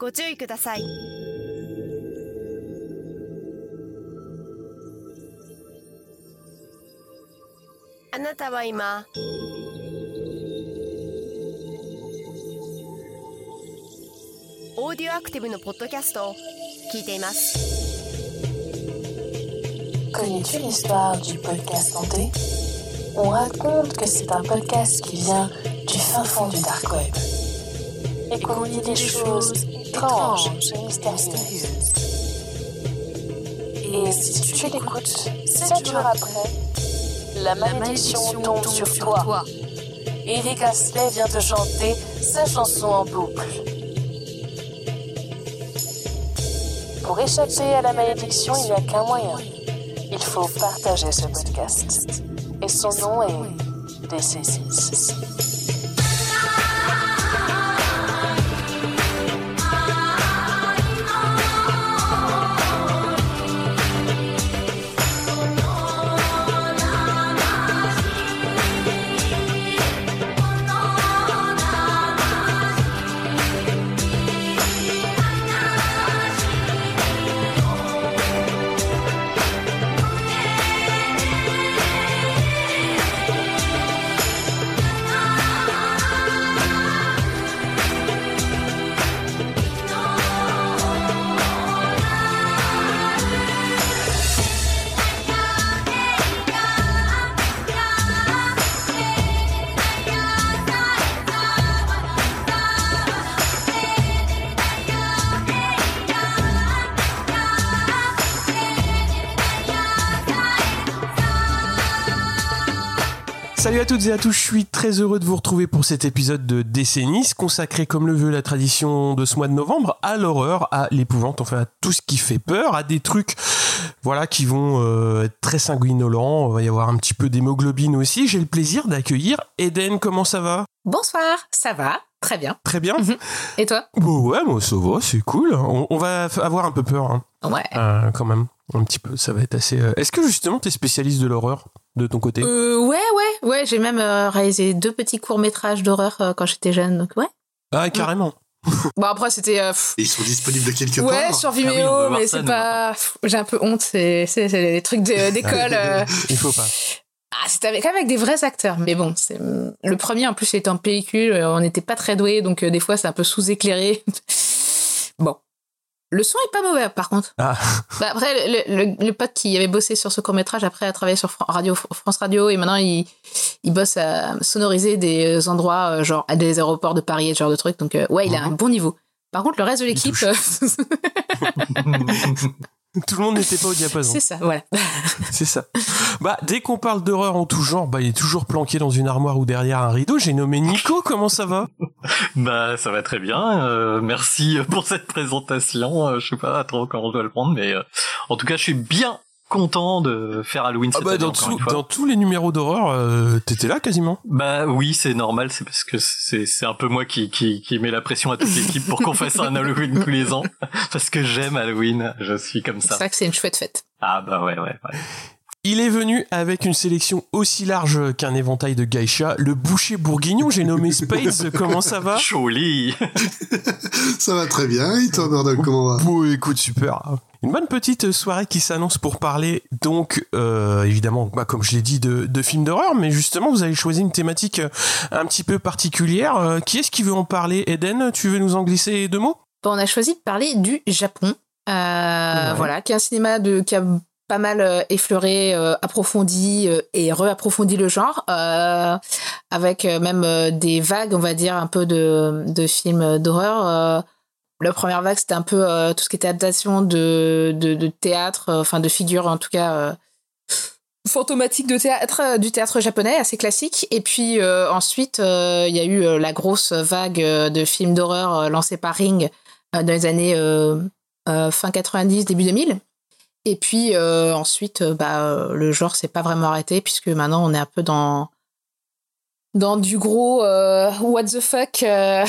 ご注意ください。あなたは今オーディオアクティブのポッドキャストを聞いています。 Connais-tu l'histoire du podcast hanté? On raconte que c'est un podcast qui vient du fin fond du dark web et qu'on dit des choses étranges et mystérieuses. Et si tu l'écoutes 7 jours après, la malédiction tombe sur toi. Eric Astley vient te chanter sa chanson en boucle. Pour échapper à la malédiction, il n'y a qu'un moyen. Il faut partager ce podcast. Et son nom est Décennies. Salut à toutes et à tous, je suis très heureux de vous retrouver pour cet épisode de Décennies, consacré comme le veut la tradition de ce mois de novembre, à l'horreur, à l'épouvante, enfin à tout ce qui fait peur, à des trucs voilà, qui vont être très sanguinolents, il va y avoir un petit peu d'hémoglobine aussi. J'ai le plaisir d'accueillir Eden, comment ça va ? Bonsoir, ça va ? Très bien. Très bien. Et toi ? Bon, ouais, moi ça va, c'est cool. On va avoir un peu peur, hein. Ouais. Quand même, un petit peu, ça va être assez... Est-ce que justement t'es spécialiste de l'horreur de ton côté ? Ouais, j'ai même réalisé 2 petits courts-métrages d'horreur quand j'étais jeune, donc ouais. Ah, carrément. Bon, après, c'était... Et ils sont disponibles de quelque part. Ouais, sur Vimeo, mais c'est pas... J'ai un peu honte, c'est les trucs d'école. Il faut pas. Ah, c'était quand même avec des vrais acteurs, mais bon, c'est... Le premier, en plus, il était en pellicule, on n'était pas très doués, donc des fois, c'est un peu sous-éclairé. Bon. Le son est pas mauvais, par contre. Ah. Bah après, le pote qui avait bossé sur ce court-métrage, après, a travaillé sur France Radio, et maintenant, il bosse à sonoriser des endroits, genre, à des aéroports de Paris et ce genre de trucs. Donc, ouais, il a un bon niveau. Par contre, le reste de l'équipe... Tout le monde n'était pas au diapason. C'est ça, voilà. C'est ça. Bah, dès qu'on parle d'horreur en tout genre, bah, il est toujours planqué dans une armoire ou derrière un rideau. J'ai nommé Nico, comment ça va ? Bah, ça va très bien. Merci pour cette présentation. Je sais pas trop comment je dois le prendre, mais en tout cas, je suis bien content de faire Halloween cette année, dans tous les numéros d'horreur, t'étais là quasiment. Bah oui, c'est normal, c'est parce que c'est un peu moi qui met la pression à toute l'équipe pour qu'on fasse un Halloween tous les ans, parce que j'aime Halloween, je suis comme ça. C'est vrai que c'est une chouette fête. Ah bah ouais. Il est venu avec une sélection aussi large qu'un éventail de geisha, le boucher bourguignon, j'ai nommé Spades, comment ça va ? Joli. Ça va très bien, et toi Murdoch, comment va ? Bon, écoute, super. Une bonne petite soirée qui s'annonce pour parler, donc, évidemment, bah, comme je l'ai dit, de films d'horreur, mais justement, vous avez choisi une thématique un petit peu particulière. Qui est-ce qui veut en parler ? Eden, tu veux nous en glisser 2 mots ? Bon, on a choisi de parler du Japon, ouais. Voilà, qui est un cinéma qui a pas mal effleuré, approfondi et reapprofondi le genre, avec même des vagues, on va dire, un peu de films d'horreur. La première vague, c'était un peu tout ce qui était adaptation de théâtre, enfin de figures en tout cas fantomatiques de théâtre, du théâtre japonais, assez classique. Et puis ensuite, il y a eu la grosse vague de films d'horreur lancée par Ring dans les années fin 90, début 2000. Et puis ensuite, le genre s'est pas vraiment arrêté, puisque maintenant on est un peu dans du gros what the fuck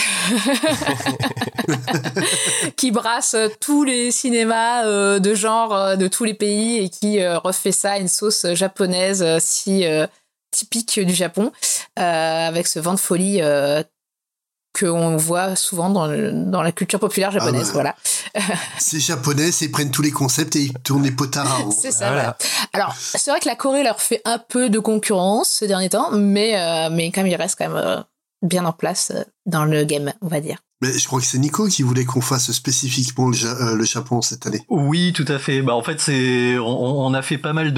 qui brasse tous les cinémas de genre de tous les pays et qui refait ça à une sauce japonaise si typique du Japon, avec ce vent de folie qu'on voit souvent dans la culture populaire japonaise, voilà. C'est japonais, ils prennent tous les concepts et ils tournent les potards à rond. C'est ça, voilà. Alors, c'est vrai que la Corée leur fait un peu de concurrence ces derniers temps, mais quand même, ils restent quand même bien en place dans le game, on va dire. Mais je crois que c'est Nico qui voulait qu'on fasse spécifiquement le Japon cette année. Oui, tout à fait. Bah en fait, on a fait pas mal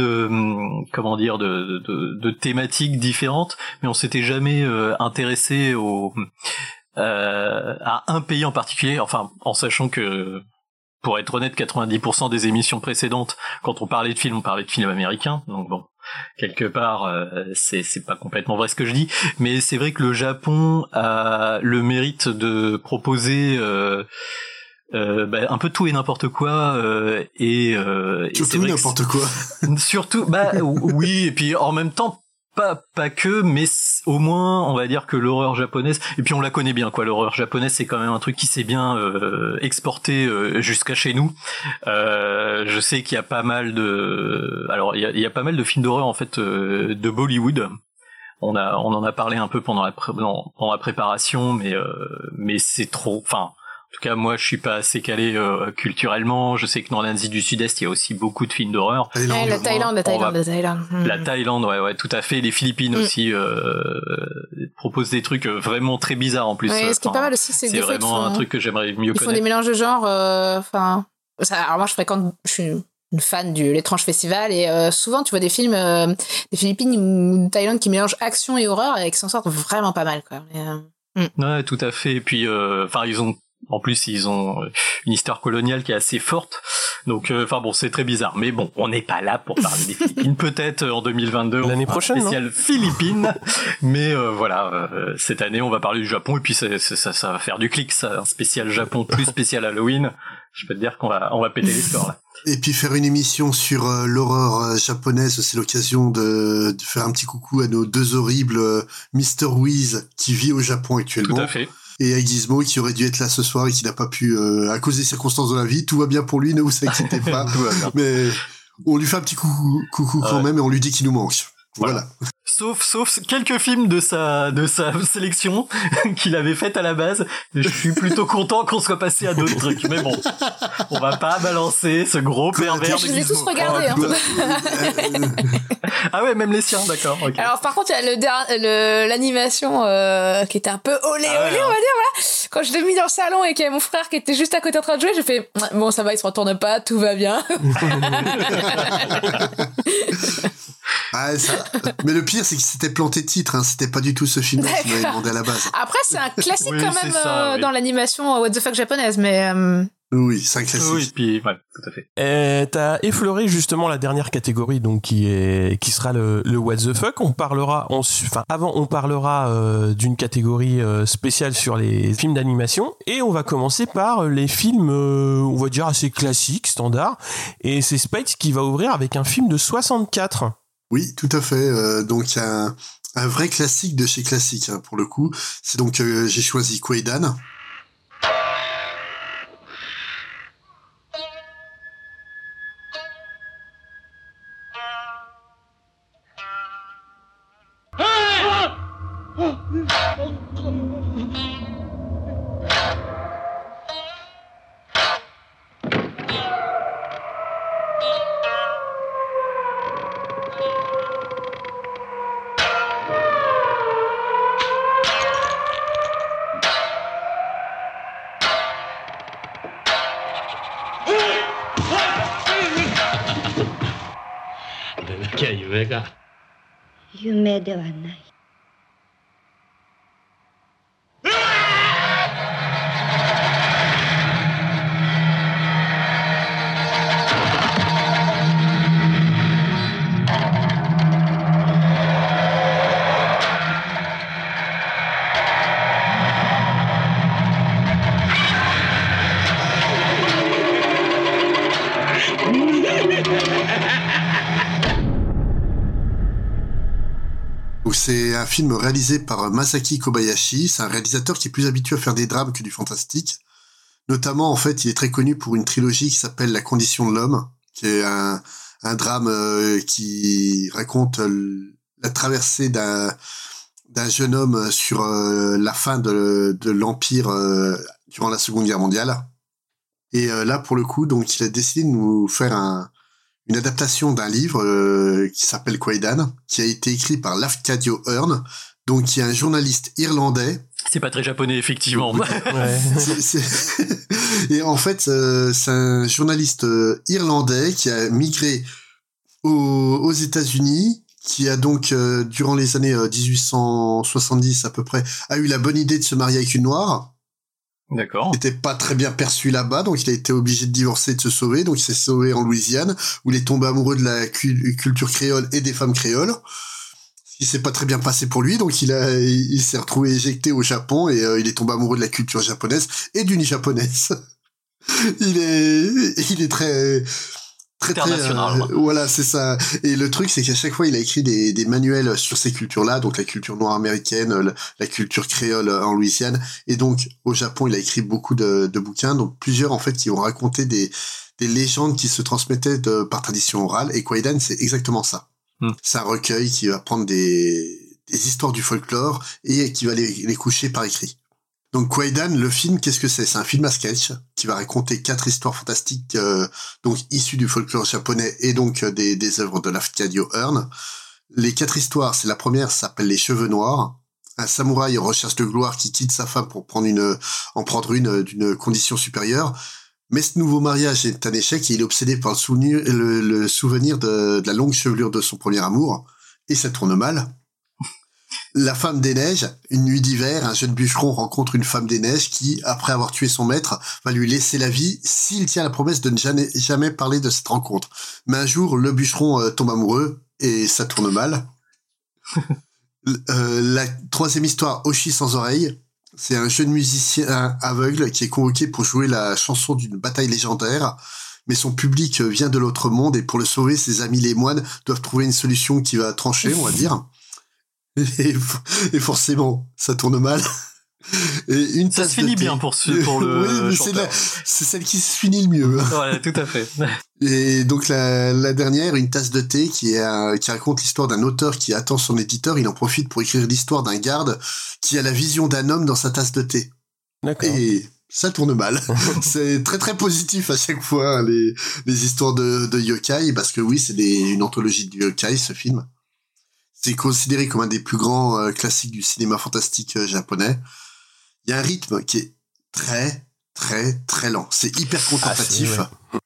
de thématiques différentes, mais on s'était jamais intéressé à un pays en particulier. Enfin, en sachant que, pour être honnête, 90% des émissions précédentes, quand on parlait de films américains. Donc bon, quelque part, c'est pas complètement vrai ce que je dis, mais c'est vrai que le Japon a le mérite de proposer un peu tout et n'importe quoi et surtout n'importe quoi. Surtout, oui, et puis en même temps. Pas que, mais au moins, on va dire que l'horreur japonaise, et puis on la connaît bien, quoi. L'horreur japonaise, c'est quand même un truc qui s'est bien exporté jusqu'à chez nous. Je sais qu'il y a pas mal il y a pas mal de films d'horreur en fait de Bollywood. On en a parlé un peu pendant la préparation, mais c'est trop. Enfin, en tout cas, moi, je suis pas assez calé culturellement. Je sais que dans l'Asie du Sud-Est, il y a aussi beaucoup de films d'horreur. La Thaïlande. La Thaïlande, ouais, tout à fait. Les Philippines aussi proposent des trucs vraiment très bizarres en plus. Ouais, ce qui est pas mal aussi, c'est vraiment un truc que j'aimerais mieux connaître. Ils font des mélanges de genres. Alors moi, je suis une fan de l'étrange festival et souvent tu vois des films des Philippines ou de Thaïlande qui mélangent action et horreur et qui s'en sortent vraiment pas mal, quoi. Ouais, tout à fait. Et puis, ils ont une histoire coloniale qui est assez forte. Donc, c'est très bizarre. Mais bon, on n'est pas là pour parler des Philippines. Peut-être en 2022, l'année prochaine, spécial Philippines. Mais cette année, on va parler du Japon. Et puis, ça va faire du clic, ça. Un spécial Japon plus spécial Halloween. Je peux te dire qu'on va péter les scores, là. Et puis faire une émission sur l'horreur japonaise, c'est l'occasion de faire un petit coucou à nos deux horribles Mr. Wiz qui vit au Japon actuellement. Tout à fait. Et à Gizmo qui aurait dû être là ce soir et qui n'a pas pu à cause des circonstances de la vie. Tout va bien pour lui, ne vous inquiétez pas. Mais on lui fait un petit coucou quand même et on lui dit qu'il nous manque. Voilà. Sauf quelques films de sa sélection qu'il avait faite à la base. Je suis plutôt content qu'on soit passé à d'autres trucs. Mais bon, on va pas balancer ce gros pervers de Gizmo. Je les ai tous regardés. Ah ouais, même les siens, d'accord. Okay. Alors par contre, il y a l'animation qui était un peu olé, on va dire, voilà. Quand je l'ai mis dans le salon et qu'il y avait mon frère qui était juste à côté en train de jouer, j'ai fait bon, ça va, il se retourne pas, tout va bien. Mais le pire, c'est qu'il s'était planté de titre, hein. C'était pas du tout ce film qu'il m'avait demandé à la base. Après, c'est un classique quand même dans l'animation What the fuck japonaise, mais... Oui, c'est un classique. Oui, puis, ouais, tout à fait. T'as effleuré justement la dernière catégorie, donc qui sera le What the fuck. On parlera d'une catégorie spéciale sur les films d'animation, et on va commencer par les films, on va dire assez classiques, standards. Et c'est Spike qui va ouvrir avec un film de 64. Oui, tout à fait. Donc un vrai classique de chez classique, hein, pour le coup. C'est donc j'ai choisi Kwaidan. C'est un film réalisé par Masaki Kobayashi. C'est un réalisateur qui est plus habitué à faire des drames que du fantastique. Notamment, en fait, il est très connu pour une trilogie qui s'appelle La Condition de l'homme, qui est un drame qui raconte la traversée d'un d'un jeune homme sur la fin de l'Empire durant la Seconde Guerre mondiale. Et là, pour le coup, donc, il a décidé de nous faire une adaptation d'un livre qui s'appelle Kwaidan, qui a été écrit par Lafcadio Hearn, donc qui est un journaliste irlandais. C'est pas très japonais, effectivement. Ouais. Et en fait, c'est un journaliste irlandais qui a migré aux États-Unis, qui a donc, durant les années 1870 à peu près, a eu la bonne idée de se marier avec une noire. D'accord. Il était pas très bien perçu là-bas, donc il a été obligé de divorcer, de se sauver. Donc il s'est sauvé en Louisiane, où il est tombé amoureux de la culture créole et des femmes créoles. Il s'est pas très bien passé pour lui, donc il s'est retrouvé éjecté au Japon et il est tombé amoureux de la culture japonaise et d'une japonaise. il est très international. Voilà, c'est ça. Et le truc, c'est qu'à chaque fois, il a écrit des manuels sur ces cultures-là, donc la culture noire américaine, la culture créole en Louisiane. Et donc, au Japon, il a écrit beaucoup de bouquins, donc plusieurs, en fait, qui ont raconté des légendes qui se transmettaient par tradition orale. Et Kwaidan, c'est exactement ça. C'est un recueil qui va prendre des histoires du folklore et qui va les coucher par écrit. Donc Kwaidan, le film, qu'est-ce que c'est ? C'est un film à sketch qui va raconter 4 histoires fantastiques donc issues du folklore japonais et donc des œuvres de Lafcadio Hearn. Les 4 histoires, c'est la première, s'appelle Les Cheveux Noirs. Un samouraï en recherche de gloire qui quitte sa femme pour prendre une d'une condition supérieure. Mais ce nouveau mariage est un échec et il est obsédé par le souvenir de la longue chevelure de son premier amour. Et ça tourne mal. La femme des neiges, une nuit d'hiver, un jeune bûcheron rencontre une femme des neiges qui, après avoir tué son maître, va lui laisser la vie s'il tient la promesse de ne jamais parler de cette rencontre. Mais un jour, le bûcheron tombe amoureux et ça tourne mal. La troisième histoire, Oshi sans oreille, c'est un jeune musicien aveugle qui est convoqué pour jouer la chanson d'une bataille légendaire. Mais son public vient de l'autre monde et pour le sauver, ses amis les moines doivent trouver une solution qui va trancher, on va dire. Et forcément, ça tourne mal. Et ça se finit bien pour le oui, chanteur. C'est celle qui se finit le mieux. Ouais, tout à fait. Et donc la dernière, Une tasse de thé, qui raconte l'histoire d'un auteur qui attend son éditeur. Il en profite pour écrire l'histoire d'un garde qui a la vision d'un homme dans sa tasse de thé. D'accord. Et ça tourne mal. C'est très très positif à chaque fois, les histoires de yokai, parce que oui, c'est une anthologie de yokai, ce film. C'est considéré comme un des plus grands classiques du cinéma fantastique japonais. Il y a un rythme qui est très, très, très lent. C'est hyper contemplatif.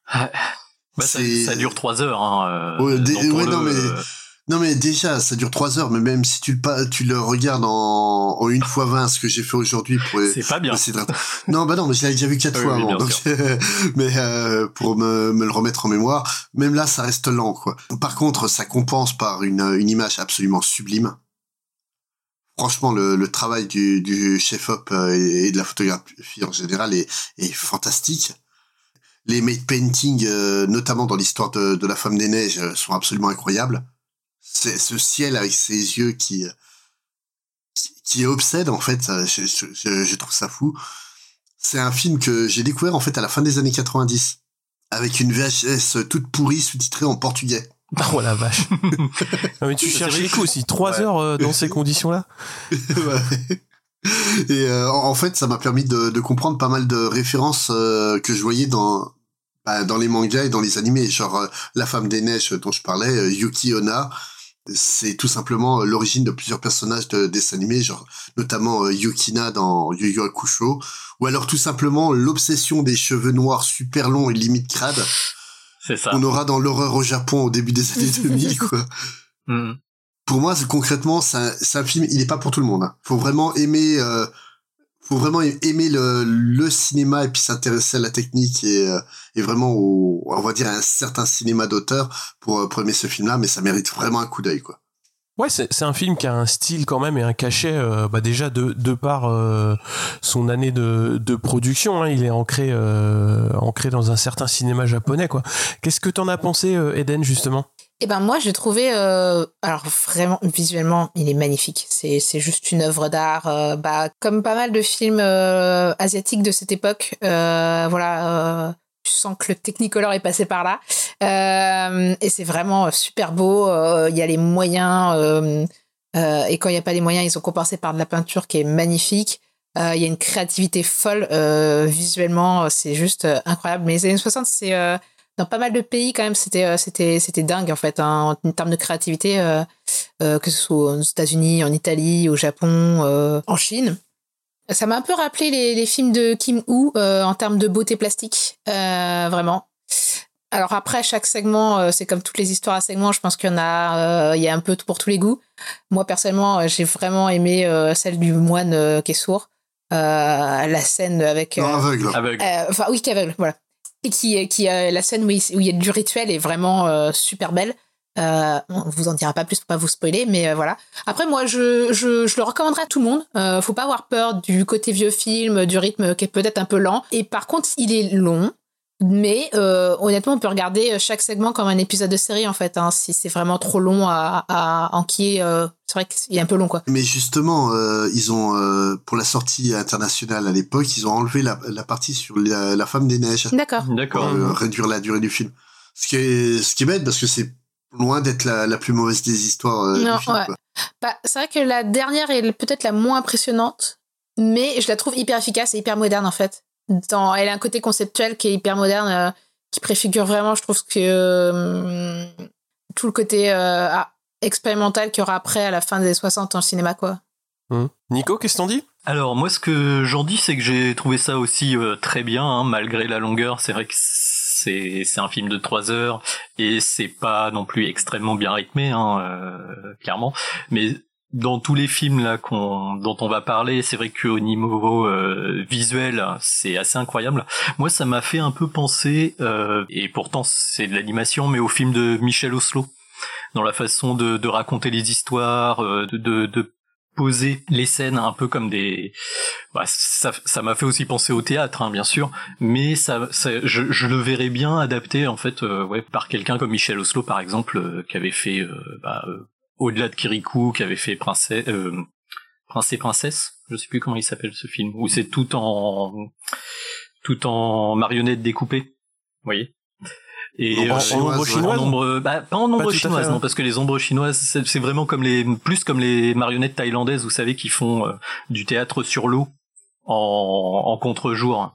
Ça dure 3 heures. Hein, non, mais déjà, ça dure 3 heures, mais même si tu le regardes en 1x20, ce que j'ai fait aujourd'hui pour... C'est pas bien. Non, mais je l'avais déjà vu 4 fois avant. Donc, mais pour me le remettre en mémoire, même là, ça reste lent, quoi. Par contre, ça compense par une image absolument sublime. Franchement, le travail du chef-op et de la photographie en général est fantastique. Les made paintings, notamment dans l'histoire de la Femme des Neiges, sont absolument incroyables. C'est ce ciel avec ses yeux qui obsède, en fait. Je trouve ça fou. C'est un film que j'ai découvert, en fait, à la fin des années 90, avec une VHS toute pourrie sous-titrée en portugais. Oh la vache. Non, mais tu cherches les coups aussi. 3 heures dans ces conditions-là. Ouais. Et en fait, ça m'a permis de comprendre pas mal de références que je voyais dans les mangas et dans les animés. Genre La Femme des Neiges dont je parlais, Yuki Onna, c'est tout simplement l'origine de plusieurs personnages de dessins animés, genre notamment Yukina dans Yu Yu Hakusho, ou alors tout simplement l'obsession des cheveux noirs super longs et limite crades. C'est ça. On aura dans l'horreur au Japon au début des années 2000, quoi. Pour moi, concrètement, c'est un film, il est pas pour tout le monde. Hein. Faut vraiment aimer le cinéma et puis s'intéresser à la technique et vraiment on va dire un certain cinéma d'auteur pour aimer ce film-là, mais ça mérite vraiment un coup d'œil, quoi. Ouais, c'est un film qui a un style quand même et un cachet, déjà de par son année de production, hein, il est ancré dans un certain cinéma japonais, quoi. Qu'est-ce que t'en as pensé, Eden, justement ? Eh ben moi j'ai trouvé alors vraiment visuellement il est magnifique, c'est juste une œuvre d'art, comme pas mal de films asiatiques de cette époque, tu sens que le Technicolor est passé par là, et c'est vraiment super beau. Il y a les moyens Et quand il n'y a pas les moyens, ils ont compensé par de la peinture qui est magnifique. Il y a une créativité folle visuellement, c'est juste incroyable. Mais les années 60, c'est dans pas mal de pays quand même, c'était dingue en fait, hein, en termes de créativité, que ce soit aux États-Unis, en Italie, au Japon, en Chine. Ça m'a un peu rappelé les films de Kim Woo en termes de beauté plastique, vraiment. Alors après, chaque segment, c'est comme toutes les histoires à segments, je pense qu'il y en a, il y a un peu pour tous les goûts. Moi, personnellement, j'ai vraiment aimé celle du moine qui est sourd, la scène avec... Non, aveugle. Enfin, oui, qui est aveugle, voilà. Et qui la scène où il y a du rituel est vraiment super belle. On vous en dira pas plus pour pas vous spoiler, mais voilà. Après, moi, je le recommanderais à tout le monde. Faut pas avoir peur du côté vieux film, du rythme qui est peut-être un peu lent. Et par contre, il est long. Mais honnêtement, on peut regarder chaque segment comme un épisode de série, en fait. Hein, si c'est vraiment trop long à enquiller, c'est vrai qu'il est un peu long, quoi. Mais justement, ils ont pour la sortie internationale à l'époque, ils ont enlevé la partie sur la femme des neiges. D'accord. Pour réduire la durée du film. Ce qui est bête parce que c'est loin d'être la plus mauvaise des histoires du film. Ouais. Quoi. Bah, c'est vrai que la dernière est peut-être la moins impressionnante, mais je la trouve hyper efficace et hyper moderne, en fait. Elle a un côté conceptuel qui est hyper moderne, qui préfigure vraiment, je trouve, que tout le côté expérimental qu'il y aura après, à la fin des années 60 en cinéma, quoi. Nico, qu'est-ce que t'en dis ? Alors, moi, ce que j'en dis, c'est que j'ai trouvé ça aussi très bien, hein, malgré la longueur. C'est vrai que c'est un film de 3 heures, et c'est pas non plus extrêmement bien rythmé, hein, clairement. Mais dans tous les films là dont on va parler, c'est vrai qu'au niveau visuel, c'est assez incroyable. Moi, ça m'a fait un peu penser, et pourtant c'est de l'animation, mais au film de Michel Oslo, dans la façon de raconter les histoires, de poser les scènes un peu comme des... Bah, ça m'a fait aussi penser au théâtre, hein, bien sûr, mais je le verrais bien adapté en fait, par quelqu'un comme Michel Oslo par exemple, qui avait fait Au-delà de Kirikou, qui avait fait Prince et Princesse, je sais plus comment il s'appelle ce film, où c'est tout en marionnettes découpées, vous voyez. Et en ombre chinoise, pas en ombre chinoise, non, parce que les ombres chinoises, c'est vraiment comme les marionnettes thaïlandaises, vous savez, qui font du théâtre sur l'eau en contre-jour.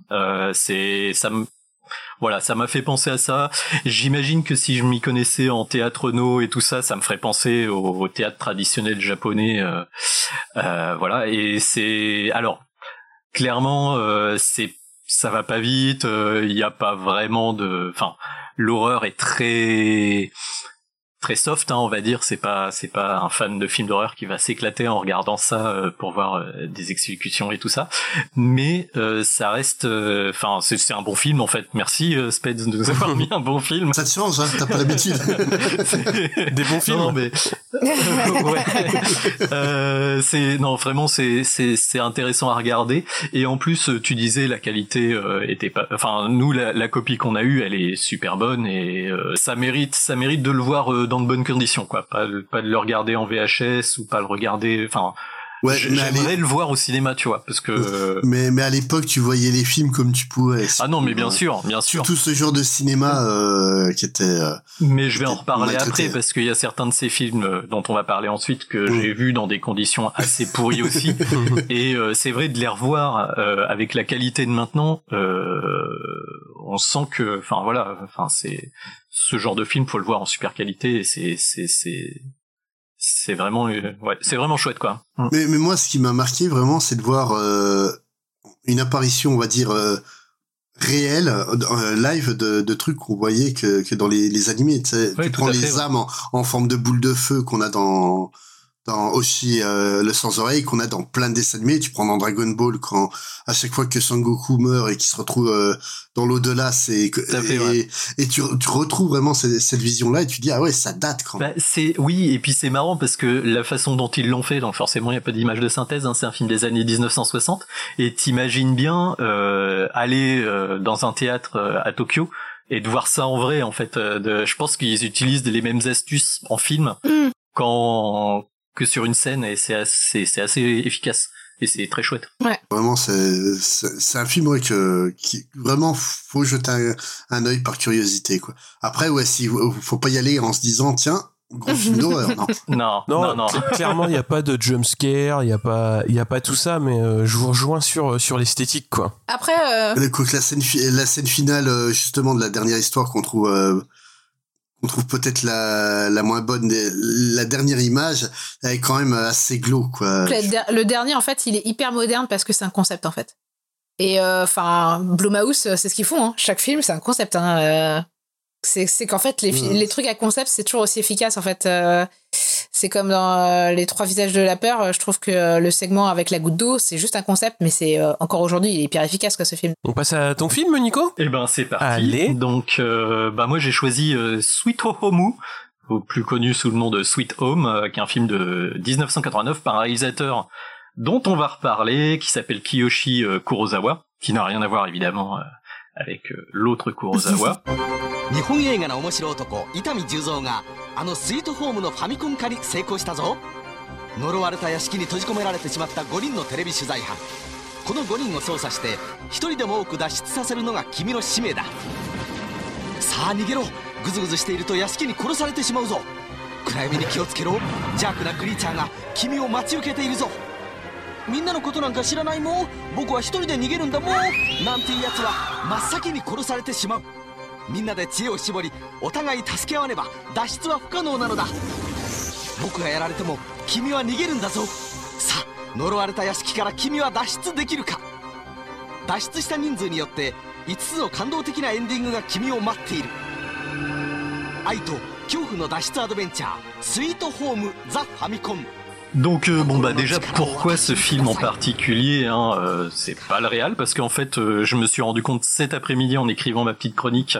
Voilà, ça m'a fait penser à ça. J'imagine que si je m'y connaissais en théâtre no et tout ça, ça me ferait penser au théâtre traditionnel japonais. Voilà, et c'est... Alors, clairement, ça va pas vite, il y a pas vraiment de... Enfin, l'horreur est très soft, hein, on va dire. C'est pas un fan de film d'horreur qui va s'éclater en regardant ça pour voir des exécutions et tout ça. Mais ça reste, enfin, c'est un bon film en fait. Merci Spades de nous avoir mis un bon film. Ça te change, hein, t'as pas l'habitude. Des bons films. Non, mais vraiment c'est intéressant à regarder. Et en plus, tu disais la qualité était pas. Enfin, nous la copie qu'on a eue, elle est super bonne et ça mérite de le voir dans de bonnes conditions, quoi. Pas de le regarder en VHS ou pas le regarder. Enfin, ouais, j'aimerais le voir au cinéma, tu vois, parce que. Mais à l'époque, tu voyais les films comme tu pouvais. Ah non, mais bien sûr. Tout ce genre de cinéma qui était. Mais je vais en reparler après parce qu'il y a certains de ces films dont on va parler ensuite que j'ai vus dans des conditions assez pourries aussi. Et c'est vrai de les revoir avec la qualité de maintenant. On sent que, enfin voilà, enfin c'est ce genre de film, faut le voir en super qualité. Et c'est vraiment c'est vraiment chouette, quoi. Mais moi, ce qui m'a marqué vraiment, c'est de voir une apparition, on va dire réelle, live de trucs qu'on voyait que dans les animés. Tu sais, tu prends les âmes en forme de boule de feu qu'on a dans Oshi le sans-oreille, qu'on a dans plein de dessins animés. Tu prends dans Dragon Ball, quand à chaque fois que Son Goku meurt et qu'il se retrouve dans l'au-delà, et tu retrouves vraiment cette vision-là et tu dis, ah ouais, ça date quand même. Oui, et puis c'est marrant parce que la façon dont ils l'ont fait, donc forcément il n'y a pas d'image de synthèse, hein, c'est un film des années 1960, et t'imagines bien aller dans un théâtre à Tokyo et de voir ça en vrai, en fait. Je pense qu'ils utilisent les mêmes astuces en film que sur une scène, et c'est assez efficace et c'est très chouette. Ouais. Vraiment, c'est un film qui vraiment faut jeter un œil par curiosité, quoi. Après, faut pas y aller en se disant tiens, gros film d'horreur, non. Non. Clairement, il n'y a pas de jump scare, il y a pas tout ça, mais je vous rejoins sur l'esthétique, quoi. Après, Quoique la scène finale, justement, de la dernière histoire qu'on trouve peut-être la moins bonne, la dernière image, elle est quand même assez glauque, quoi. le dernier, en fait, il est hyper moderne parce que c'est un concept, en fait. Et Blumhouse, c'est ce qu'ils font. Hein. Chaque film, c'est un concept. Hein. C'est qu'en fait, les trucs à concept, c'est toujours aussi efficace. En fait, c'est comme dans Les Trois Visages de la Peur. Je trouve que le segment avec la goutte d'eau, c'est juste un concept, mais c'est encore aujourd'hui, il est hyper efficace, quoi, ce film. On passe à ton film, Nico ? Eh ben, c'est parti. Allez. Donc, moi, j'ai choisi Sweet Home, plus connu sous le nom de Sweet Home, qui est un film de 1989 par un réalisateur dont on va reparler, qui s'appelle Kiyoshi Kurosawa, qui n'a rien à voir évidemment avec l'autre Kurosawa. 日本映画の面白男伊丹十三がスイートホームのファミコン化に成功したぞ。呪われた屋敷に閉じ込められてしまった5人のテレビ取材班。この5人を操作して1人でも多く脱出させるのが君の使命だ。さあ逃げろ。グズグズしていると屋敷に殺されてしまうぞ。暗闇に気をつけろ。邪悪なクリーチャーが君を待ち受けているぞ。みんなのことなんか知らないもん。僕は一人で逃げるんだもん。なんていうやつは真っ先に殺されてしまう。みんなで知恵を絞りお互い助け合わねば脱出は不可能なのだ。僕がやられても君は逃げるんだぞ。さあ呪われた屋敷から君は脱出できるか。脱出した人数によって5つの感動的なエンディングが君を待っている。愛と恐怖の脱出アドベンチャースイートホームザ・ファミコン。 Donc déjà pourquoi ce film en particulier c'est pas le réal parce qu'en fait je me suis rendu compte cet après-midi en écrivant ma petite chronique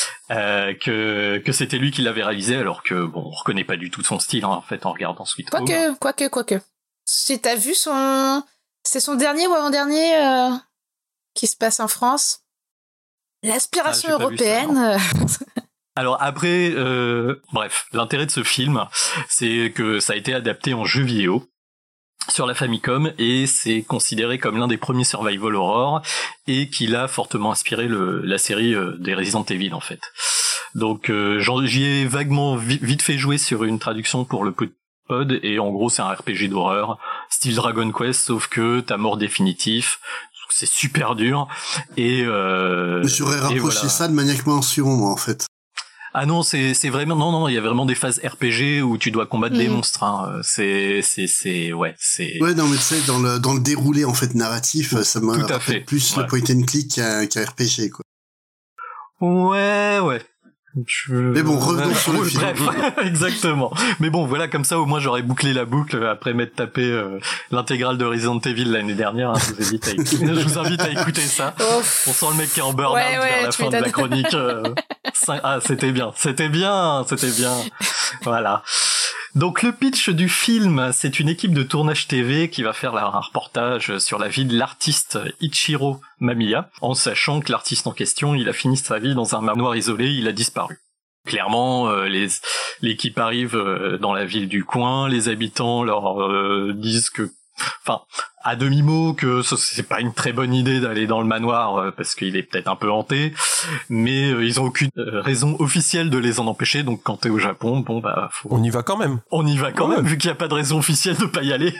que c'était lui qui l'avait réalisé alors que bon on reconnaît pas du tout son style en fait en regardant Sweet Home. Quoique. Si t'as vu c'est son dernier ou avant-dernier qui se passe en France. L'aspiration européenne. Alors après, bref, l'intérêt de ce film, c'est que ça a été adapté en jeu vidéo sur la Famicom et c'est considéré comme l'un des premiers survival horror et qu'il a fortement inspiré la série des Resident Evil en fait. Donc j'y ai vaguement vite fait jouer sur une traduction pour le pod et en gros c'est un RPG d'horreur style Dragon Quest sauf que t'as mort définitif. C'est super dur et j'aurais rapproché ça de Maniac Mansion moi en fait. Ah non, c'est vraiment non, il y a vraiment des phases RPG où tu dois combattre des monstres. Hein. C'est. Ouais, non, mais tu sais, dans le déroulé en fait narratif, ça me rappelle plus le point and click qu'un RPG quoi. Ouais. Mais bon, revenons sur le film. Bref, exactement. Mais bon, voilà, comme ça, au moins, j'aurais bouclé la boucle après m'être tapé l'intégrale de Resident Evil l'année dernière. Hein. Je vous invite à écouter ça. On sent le mec qui est en burn-out vers la fin de la chronique. C'était bien. Voilà. Donc le pitch du film, c'est une équipe de tournage TV qui va faire un reportage sur la vie de l'artiste Ichiro Mamiya, en sachant que l'artiste en question, il a fini sa vie dans un manoir isolé, il a disparu. Clairement, l'équipe arrive dans la ville du coin, les habitants leur disent que, enfin, à demi-mot que c'est pas une très bonne idée d'aller dans le manoir parce qu'il est peut-être un peu hanté, mais ils ont aucune raison officielle de les en empêcher, donc quand t'es au Japon, bon bah on y va quand même. Vu qu'il y a pas de raison officielle de pas y aller.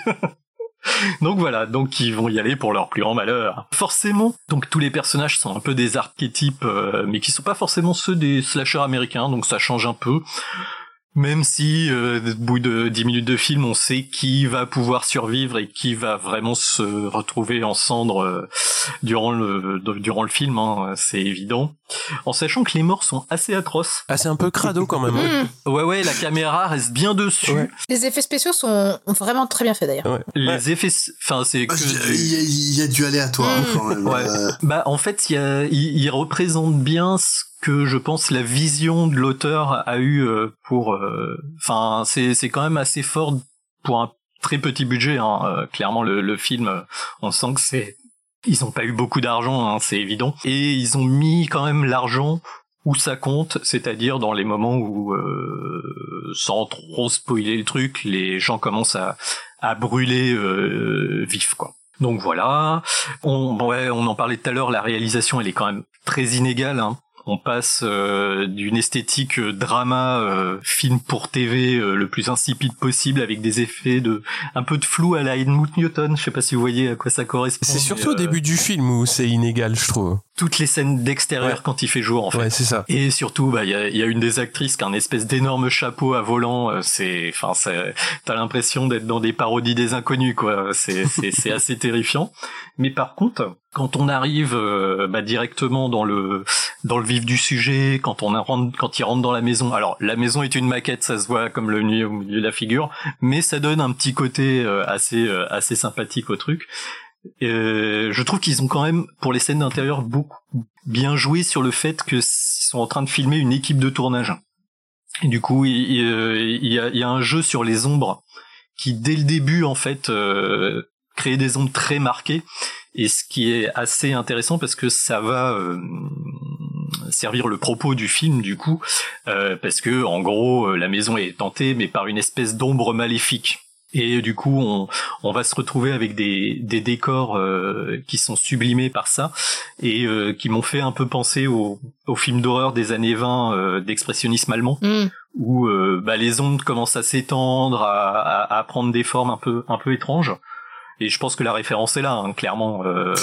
Donc voilà, donc ils vont y aller pour leur plus grand malheur. Forcément, donc tous les personnages sont un peu des archétypes, mais qui sont pas forcément ceux des slashers américains, donc ça change un peu. Même si, au bout de 10 minutes de film, on sait qui va pouvoir survivre et qui va vraiment se retrouver en cendres durant le film, hein, c'est évident. En sachant que les morts sont assez atroces. Ah, c'est un peu crado quand même. Ouais, la caméra reste bien dessus. Ouais. Les effets spéciaux sont vraiment très bien faits d'ailleurs. Ouais. Les effets, enfin c'est que il y a du aléatoire quand même. Ouais. Bah en fait, il représente bien ce que je pense la vision de l'auteur a eu pour. Enfin, c'est quand même assez fort pour un très petit budget. Hein. Clairement, le film, on sent que ils ont pas eu beaucoup d'argent, hein, c'est évident. Et ils ont mis quand même l'argent où ça compte, c'est-à-dire dans les moments où, sans trop spoiler le truc, les gens commencent à brûler vif, quoi. Donc voilà. On en parlait tout à l'heure, la réalisation, elle est quand même très inégale, hein. on passe d'une esthétique drama film pour TV le plus insipide possible avec des effets de un peu de flou à la Helmut Newton. Je sais pas si vous voyez à quoi ça correspond. C'est surtout au début du film où c'est inégal, je trouve. Toutes les scènes d'extérieur quand il fait jour, en fait. Ouais, c'est ça. Et surtout, il y a une des actrices qui a un espèce d'énorme chapeau à volant. T'as l'impression d'être dans des parodies des inconnus, quoi. C'est assez terrifiant. Mais par contre, quand on arrive directement dans le vif du sujet, quand il rentre dans la maison. Alors, la maison est une maquette, ça se voit comme le nez au milieu de la figure, mais ça donne un petit côté assez sympathique au truc. Je trouve qu'ils ont quand même, pour les scènes d'intérieur, beaucoup bien joué sur le fait qu'ils sont en train de filmer une équipe de tournage. Et du coup, il y a un jeu sur les ombres qui, dès le début, en fait, crée des ombres très marquées. Et ce qui est assez intéressant parce que ça va servir le propos du film, du coup, parce que en gros, la maison est tentée, mais par une espèce d'ombre maléfique. Et du coup, on va se retrouver avec des décors qui sont sublimés par ça et qui m'ont fait un peu penser aux films d'horreur des années 20 d'expressionnisme allemand, où les ondes commencent à s'étendre, à prendre des formes un peu étranges. Et je pense que la référence est là, hein, clairement.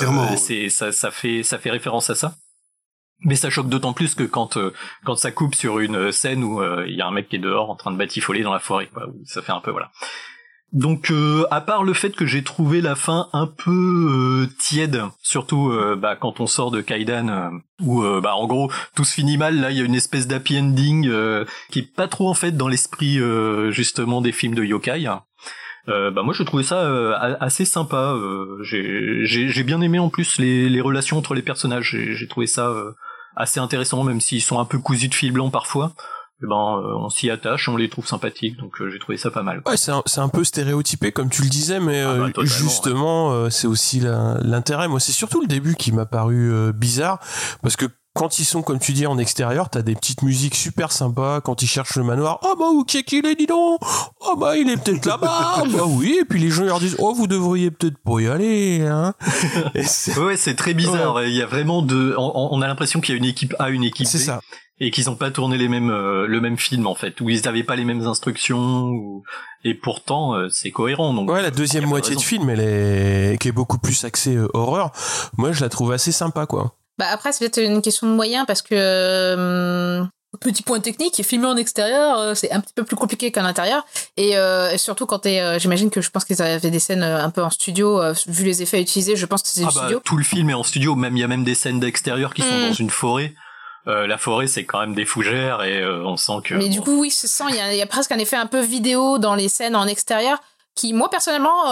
Ça fait référence à ça. Mais ça choque d'autant plus que quand ça coupe sur une scène où il y a un mec qui est dehors en train de batifoler dans la forêt, quoi, où ça fait un peu voilà. Donc à part le fait que j'ai trouvé la fin un peu tiède, surtout quand on sort de Kaidan, où en gros tout se finit mal, là il y a une espèce d'happy ending qui est pas trop en fait dans l'esprit justement des films de yokai. Moi je trouvais ça assez sympa. J'ai bien aimé en plus les relations entre les personnages. J'ai trouvé ça assez intéressant, même s'ils sont un peu cousus de fil blanc parfois. On s'y attache, on les trouve sympathiques, donc j'ai trouvé ça pas mal. Ouais, c'est un peu stéréotypé comme tu le disais, mais justement, c'est aussi l'intérêt. Moi, c'est surtout le début qui m'a paru bizarre, parce que quand ils sont, comme tu dis, en extérieur, t'as des petites musiques super sympas. Quand ils cherchent le manoir, où qui est qu'il est, dis donc? Il est peut-être là-bas. Oui, et puis les gens leur disent, vous devriez peut-être pas y aller, hein. Ouais, c'est très bizarre. Ouais. Il y a vraiment on a l'impression qu'il y a une équipe A, une équipe B. C'est ça. Et qu'ils ont pas tourné le même film, en fait, où ils avaient pas les mêmes instructions, et pourtant, c'est cohérent, donc. Ouais, la deuxième moitié de film, qui est beaucoup plus axée horreur. Moi, je la trouve assez sympa, quoi. Après, c'est peut-être une question de moyens, parce que, petit point technique, filmer en extérieur, c'est un petit peu plus compliqué qu'en intérieur. Et surtout quand j'imagine que je pense qu'ils avaient des scènes un peu en studio, vu les effets utilisés, je pense que c'est du studio. Tout le film est en studio, il y a même des scènes d'extérieur qui sont dans une forêt. La forêt, c'est quand même des fougères et on sent que... Mais du coup, oui, il y a presque un effet un peu vidéo dans les scènes en extérieur qui, moi, personnellement,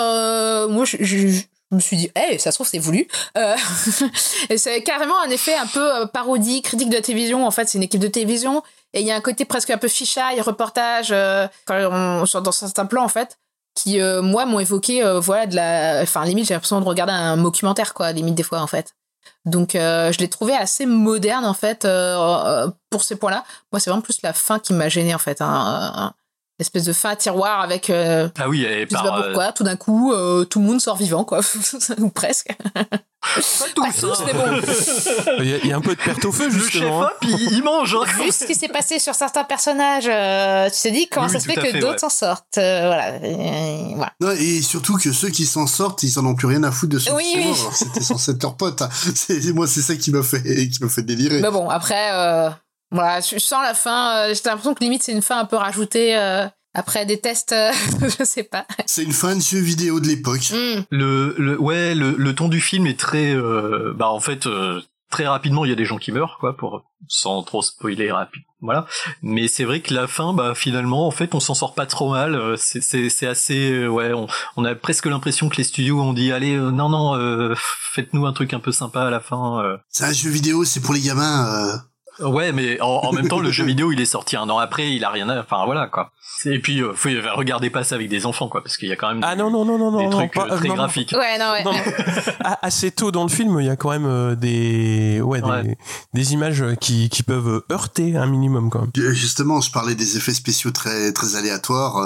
je me suis dit, ça se trouve, c'est voulu. Et c'est carrément un effet un peu parodie, critique de la télévision. En fait, c'est une équipe de télévision et il y a un côté presque un peu fisheye, reportage, dans certains plans, en fait, qui, moi, m'ont évoqué, limite, j'ai l'impression de regarder un documentaire, quoi, limite, des fois, en fait. Donc je l'ai trouvé assez moderne en fait pour ces points-là. Moi c'est vraiment plus la fin qui m'a gêné en fait, espèce de fin à tiroir avec je sais pas pourquoi tout d'un coup tout le monde sort vivant quoi ou presque. Pas tous, mais bon. Il y a un peu de perte au feu justement. Le chef puis il mange. Vu ce qui s'est passé sur certains personnages, tu t'es dit comment ça se fait que d'autres s'en sortent. Voilà. Non, et surtout que ceux qui s'en sortent, ils en ont plus rien à foutre de ceux qui sont morts. C'était censé être leur pote. Moi, c'est ça qui m'a fait délirer. Mais bon, après, je sens la fin. J'ai l'impression que limite c'est une fin un peu rajoutée. Après des tests, je sais pas. C'est une fin de jeu vidéo de l'époque. Le ton du film est très, très rapidement, il y a des gens qui meurent, quoi, sans trop spoiler rapide. Voilà. Mais c'est vrai que la fin, finalement, en fait, on s'en sort pas trop mal. C'est assez, on a presque l'impression que les studios ont dit, allez, faites-nous un truc un peu sympa à la fin. C'est un jeu vidéo, c'est pour les gamins. Ouais, mais en même temps, le jeu vidéo, il est sorti un an après, il a rien à... Enfin, voilà, quoi. Et puis, regardez pas ça avec des enfants, quoi, parce qu'il y a quand même des trucs très graphiques. Ouais, non. Assez tôt dans le film, il y a quand même des images qui peuvent heurter un minimum, quand même. Justement, je parlais des effets spéciaux très, très aléatoires.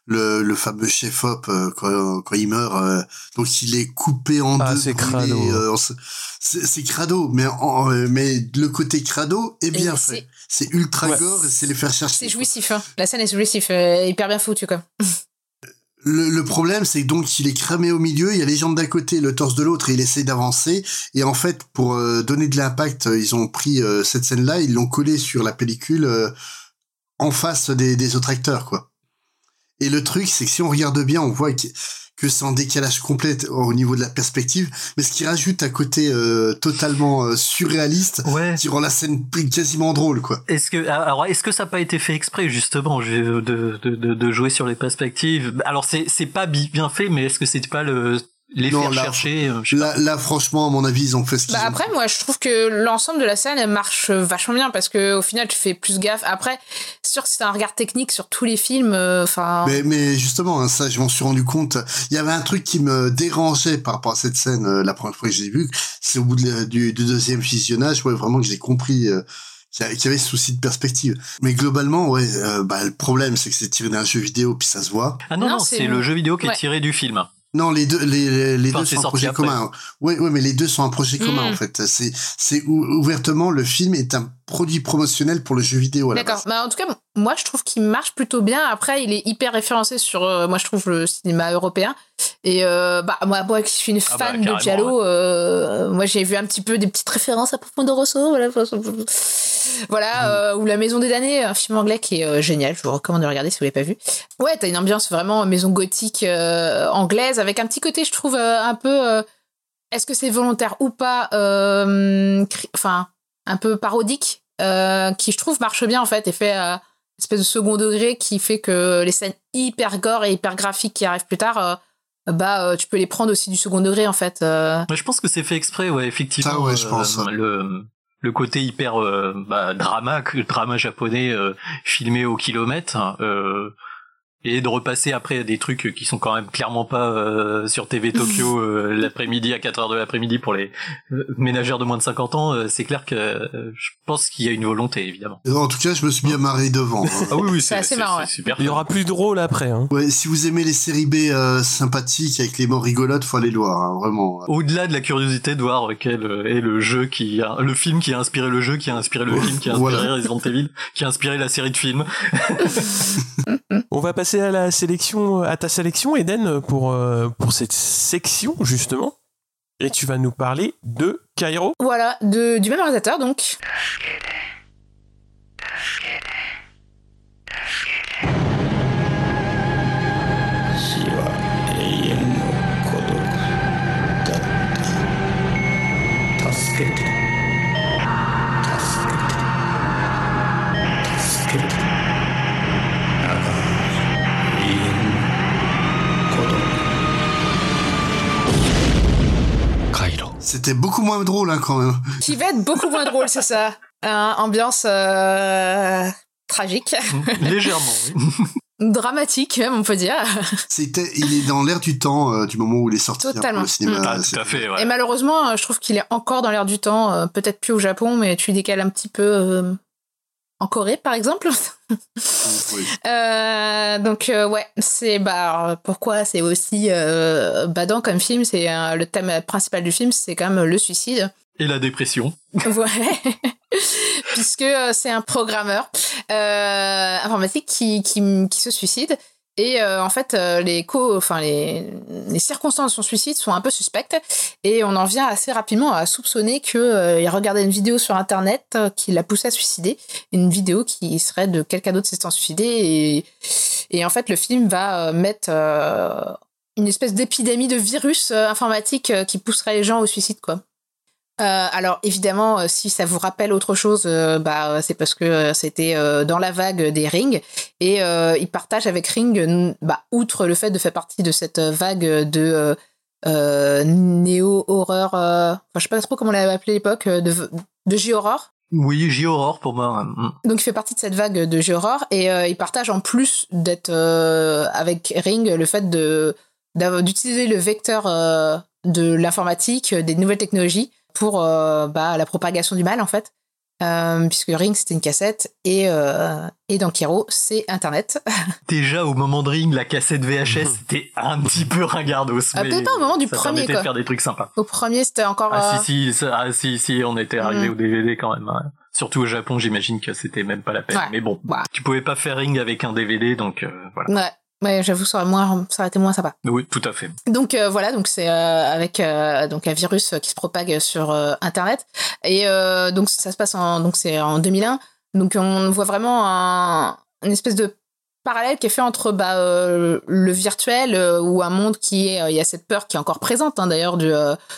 le fameux chef-op quand il meurt. Donc il est coupé en deux. C'est brûlé, crado. C'est crado, mais le côté crado est bien fait. C'est ultra gore et c'est les faire chercher. C'est jouissif, hein. La scène est jouissif, hyper bien foutue, quoi. Le problème, c'est que donc il est cramé au milieu, il y a les jambes d'un côté, le torse de l'autre, et il essaie d'avancer. Et en fait, pour donner de l'impact, ils ont pris cette scène-là, ils l'ont collée sur la pellicule en face des autres acteurs, quoi. Et le truc, c'est que si on regarde bien, on voit que c'est en décalage complet au niveau de la perspective, mais ce qui rajoute un côté totalement surréaliste, qui rend la scène quasiment drôle, quoi. Est-ce que ça n'a pas été fait exprès, justement, de jouer sur les perspectives? Alors c'est pas bien fait, mais est-ce que c'est pas les faire chercher? Là, franchement, à mon avis, ils ont fait ce qu'ils ont. Après, moi, je trouve que l'ensemble de la scène, elle marche vachement bien parce que au final, tu fais plus gaffe. Après, c'est sûr que c'est un regard technique sur tous les films. Mais justement, hein, ça, je m'en suis rendu compte. Il y avait un truc qui me dérangeait par rapport à cette scène la première fois que j'ai vu. C'est au bout du deuxième visionnage, vraiment que j'ai compris. Qu'il y avait ce souci de perspective. Mais globalement, le problème, c'est que c'est tiré d'un jeu vidéo, puis ça se voit. Ah non, c'est le jeu vidéo qui est tiré du film. Non, les deux sont un projet commun. Oui, mais les deux sont un projet commun, en fait. C'est ouvertement, le film est un produit promotionnel pour le jeu vidéo. D'accord. En tout cas, moi, je trouve qu'il marche plutôt bien. Après, il est hyper référencé sur, moi, je trouve, le cinéma européen. Et moi, qui suis une fan de Giallo, moi, j'ai vu un petit peu des petites références à Profondo Rosso, ou La Maison des damnés, un film anglais qui est génial. Je vous recommande de le regarder si vous l'avez pas vu. Ouais, t'as une ambiance vraiment maison gothique anglaise avec un petit côté, je trouve, un peu. Est-ce que c'est volontaire ou pas un peu parodique, qui je trouve marche bien en fait et fait espèce de second degré qui fait que les scènes hyper gore et hyper graphiques qui arrivent plus tard. Tu peux les prendre aussi du second degré en fait. Je pense que c'est fait exprès, effectivement. Ah ouais, je pense. Le côté hyper drama japonais filmé au kilomètre, et de repasser après des trucs qui sont quand même clairement pas sur TV Tokyo l'après-midi à 4h de l'après-midi pour les ménagères de moins de 50 ans, c'est clair que je pense qu'il y a une volonté, évidemment. En tout cas, je me suis bien marré devant. Ah oui, c'est assez marrant. C'est super. Il y aura plus de rôle après. Hein. Ouais, si vous aimez les séries B sympathiques avec les morts rigolotes, faut aller le voir, hein, vraiment. Au-delà de la curiosité de voir quel est le film qui a inspiré le jeu, qui a inspiré le film, qui a inspiré Resident Evil, qui a inspiré la série de films. On va passer à ta sélection, Eden, pour cette section, justement. Et tu vas nous parler de Kairo. Voilà, du même réalisateur, donc. C'était beaucoup moins drôle, hein, quand même. Qui va être beaucoup moins drôle, c'est ça. Ambiance tragique. Légèrement, oui. Dramatique, même, on peut dire. Il est dans l'air du temps du moment où il est sorti. Totalement. Le cinéma. Tout à fait, ouais. Et malheureusement, je trouve qu'il est encore dans l'air du temps. Peut-être plus au Japon, mais tu décales un petit peu en Corée, par exemple. Oui. C'est pourquoi c'est aussi badant comme film. C'est le thème principal du film, c'est quand même le suicide. Et la dépression. Ouais. Puisque c'est un programmeur informatique qui se suicide. Et en fait, les circonstances de son suicide sont un peu suspectes. Et on en vient assez rapidement à soupçonner qu'il regardait une vidéo sur Internet qui l'a poussé à suicider. Une vidéo qui serait de quelqu'un d'autre s'étant suicidé. Et en fait, le film va mettre une espèce d'épidémie de virus informatique qui pousserait les gens au suicide, quoi. Alors évidemment, si ça vous rappelle autre chose, c'est parce que c'était dans la vague des Ring, et il partage avec Ring, outre le fait de faire partie de cette vague de néo-horreur, je sais pas trop comment on l'avait appelé à l'époque, de J-horror. Oui, J-horror pour moi. Donc il fait partie de cette vague de J-horror, et il partage en plus d'être avec Ring le fait d'utiliser le vecteur de l'informatique, des nouvelles technologies, pour la propagation du mal, en fait. puisque Ring c'était une cassette et Dankiro c'est Internet. Déjà au moment de Ring, la cassette VHS c'était un petit peu ringardos. Peut-être pas au moment du ça premier permettait quoi. de faire des trucs sympas. Au premier c'était encore. Si, on était arrivé au DVD quand même. Hein. Surtout au Japon, j'imagine que c'était même pas la peine. Ouais. Mais bon, tu pouvais pas faire Ring avec un DVD, donc voilà. Ouais, j'avoue, ça aurait été moins sympa. Oui, tout à fait. Donc voilà, donc c'est avec donc un virus qui se propague sur Internet et donc ça se passe c'est en 2001. Donc on voit vraiment une espèce de parallèle qui est fait entre le virtuel ou un monde qui est il y a cette peur qui est encore présente d'ailleurs du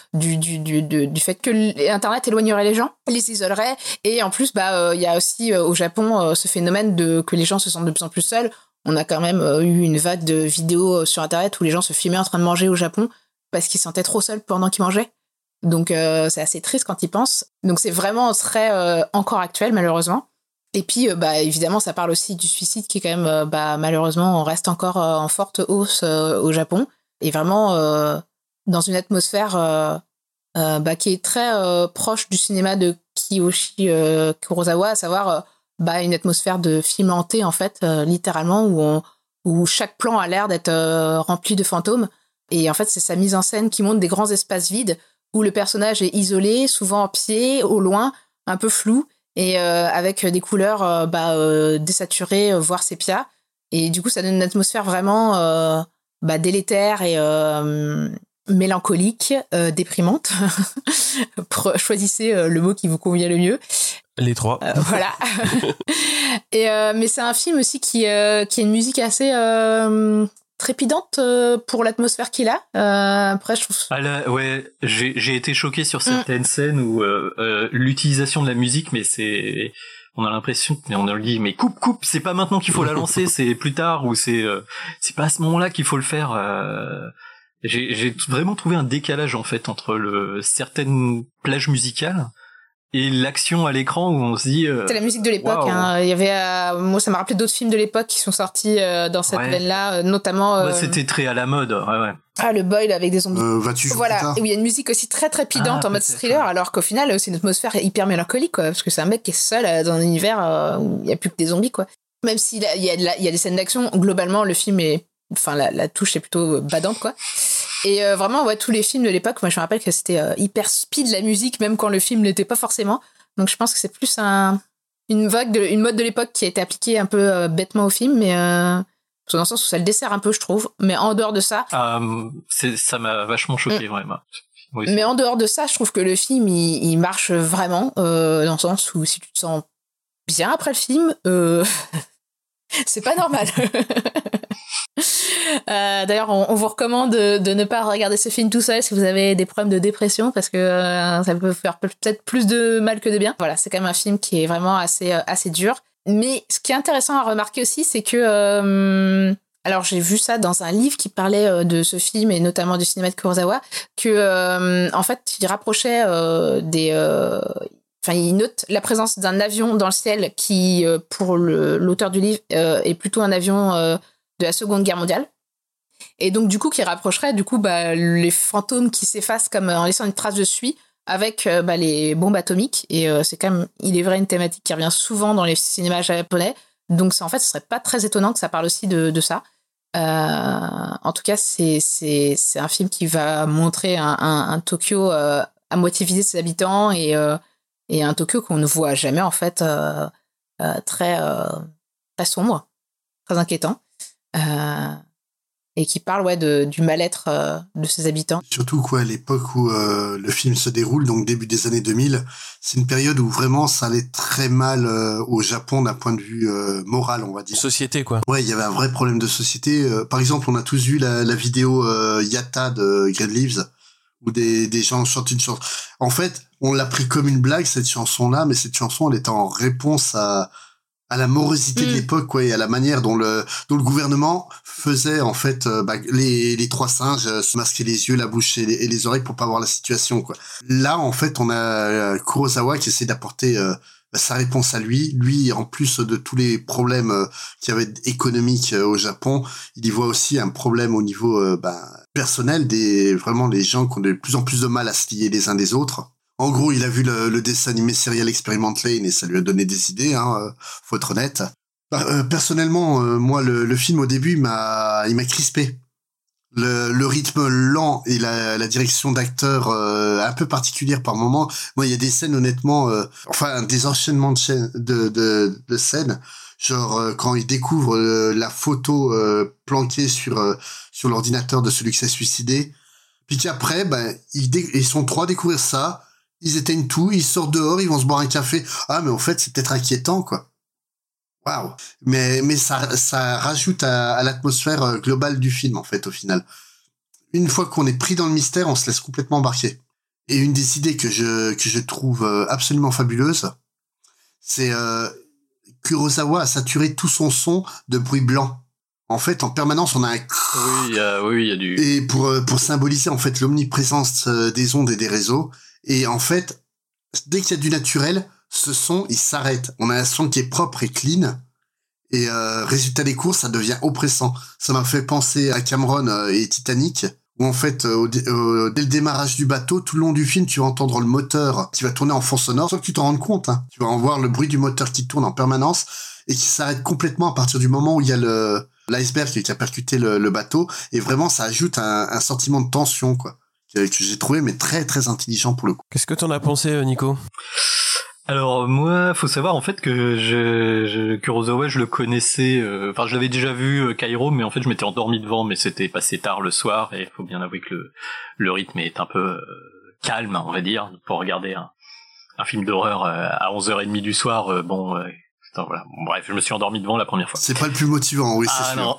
fait que Internet éloignerait les gens, les isolerait et en plus il y a aussi au Japon ce phénomène que les gens se sentent de plus en plus seuls. On a quand même eu une vague de vidéos sur Internet où les gens se filmaient en train de manger au Japon parce qu'ils se sentaient trop seuls pendant qu'ils mangeaient. Donc c'est assez triste quand ils pensent. Donc c'est vraiment très encore actuel malheureusement. Et puis évidemment ça parle aussi du suicide qui est quand même malheureusement on reste encore en forte hausse au Japon. Et vraiment dans une atmosphère qui est très proche du cinéma de Kiyoshi Kurosawa, à savoir... une atmosphère de film hanté en fait littéralement où chaque plan a l'air d'être rempli de fantômes et en fait c'est sa mise en scène qui montre des grands espaces vides où le personnage est isolé, souvent en pied, au loin, un peu flou et avec des couleurs désaturées, voire sépia et du coup ça donne une atmosphère vraiment délétère et mélancolique, déprimante. Choisissez le mot qui vous convient le mieux. Les trois. Voilà. Et mais c'est un film aussi qui a une musique assez trépidante pour l'atmosphère qu'il a. Après, je trouve. J'ai été choqué sur certaines scènes où l'utilisation de la musique, mais on a l'impression, mais on dit, mais coupe, c'est pas maintenant qu'il faut la lancer, c'est plus tard ou c'est pas à ce moment-là qu'il faut le faire. J'ai vraiment trouvé un décalage en fait entre certaines plages musicales et l'action à l'écran où on se dit c'est la musique de l'époque. Wow. Il y avait moi ça m'a rappelé d'autres films de l'époque qui sont sortis dans cette veine-là, notamment. C'était très à la mode. Ouais. Ah, le Boyle avec des zombies. Voilà. Où il y a une musique aussi très trépidante en mode thriller, alors qu'au final c'est une atmosphère hyper mélancolique quoi, parce que c'est un mec qui est seul dans un univers où il y a plus que des zombies quoi. Même s'il y a des scènes d'action, globalement le film est, enfin la touche est plutôt badante quoi. Et vraiment, tous les films de l'époque, moi je me rappelle que c'était hyper speed la musique, même quand le film n'était pas forcément. Donc je pense que c'est plus une mode de l'époque qui a été appliquée un peu bêtement au film, mais dans le sens où ça le dessert un peu, je trouve. Mais en dehors de ça... ça m'a vachement choqué, vraiment. Oui, mais en dehors de ça, je trouve que le film, il marche vraiment, dans le sens où si tu te sens bien après le film, c'est pas normal. D'ailleurs, on vous recommande de ne pas regarder ce film tout seul si vous avez des problèmes de dépression parce que ça peut faire peut-être plus de mal que de bien. Voilà, c'est quand même un film qui est vraiment assez dur. Mais ce qui est intéressant à remarquer aussi, c'est que alors j'ai vu ça dans un livre qui parlait de ce film et notamment du cinéma de Kurosawa, que en fait il rapprochait il note la présence d'un avion dans le ciel qui, pour l'auteur du livre, est plutôt un avion de la Seconde Guerre mondiale. Et donc, du coup, qui rapprocherait les fantômes qui s'effacent comme en laissant une trace de suie avec les bombes atomiques. Et c'est quand même, il est vrai, une thématique qui revient souvent dans les cinémas japonais. Donc, ce serait pas très étonnant que ça parle aussi de ça. En tout cas, c'est un film qui va montrer un Tokyo à moitié vidé de ses habitants et un Tokyo qu'on ne voit jamais, en fait, très sombre, très inquiétant. Et qui parle du mal-être de ses habitants. Surtout à l'époque où le film se déroule, donc début des années 2000, c'est une période où vraiment ça allait très mal au Japon d'un point de vue moral, on va dire. Société quoi. Ouais, il y avait un vrai problème de société. Par exemple, on a tous vu la vidéo Yatta de Green Leaves où des gens chantent une chanson. En fait, on l'a pris comme une blague cette chanson-là, mais cette chanson elle était en réponse à la morosité de l'époque, quoi, et à la manière dont le gouvernement faisait, en fait, les trois singes se masquer les yeux, la bouche et les oreilles pour pas voir la situation, quoi. Là, en fait, on a Kurosawa qui essaie d'apporter sa réponse à lui. Lui, en plus de tous les problèmes qu'il y avait économiques au Japon, il y voit aussi un problème au niveau personnel vraiment les gens qui ont de plus en plus de mal à se lier les uns des autres. En gros, il a vu le dessin animé Serial Experiment Lane et ça lui a donné des idées, faut être honnête. Personnellement, moi, le film au début, il m'a crispé. Le rythme lent et la direction d'acteur un peu particulière par moment. Moi, il y a des scènes honnêtement, des enchaînements de scènes, genre quand il découvre la photo planquée sur l'ordinateur de celui qui s'est suicidé, puis qu'après, ils sont trois à découvrir ça. Ils éteignent tout, ils sortent dehors, ils vont se boire un café. Ah, mais en fait, c'est peut-être inquiétant, quoi. Waouh. Mais ça rajoute à l'atmosphère globale du film, en fait, au final. Une fois qu'on est pris dans le mystère, on se laisse complètement embarquer. Et une des idées que je trouve absolument fabuleuse, c'est Kurosawa a saturé tout son son de bruit blanc. En fait, en permanence, on a un... Oui, il y a du... Et pour symboliser, en fait, l'omniprésence des ondes et des réseaux. Et en fait, dès qu'il y a du naturel, ce son, il s'arrête. On a un son qui est propre et clean. Et résultat des courses, ça devient oppressant. Ça m'a fait penser à Cameron et Titanic, où en fait, dès le démarrage du bateau, tout le long du film, tu vas entendre le moteur qui va tourner en fond sonore, sans que tu t'en rendes compte. Hein. Tu vas en voir le bruit du moteur qui tourne en permanence et qui s'arrête complètement à partir du moment où il y a l'iceberg qui a percuté le bateau. Et vraiment, ça ajoute un sentiment de tension, quoi. Que j'ai trouvé mais très très intelligent pour le coup. Qu'est-ce que t'en as pensé, Nico ? Alors moi, faut savoir en fait que Kurosawa, je le connaissais, je l'avais déjà vu Kairo, mais en fait je m'étais endormi devant, mais c'était passé tard le soir et il faut bien avouer que le rythme est un peu calme, on va dire, pour regarder un film d'horreur à 11h30 du soir. Voilà. Bon, bref, je me suis endormi devant la première fois. C'est pas le plus motivant, oui, c'est sûr. Non.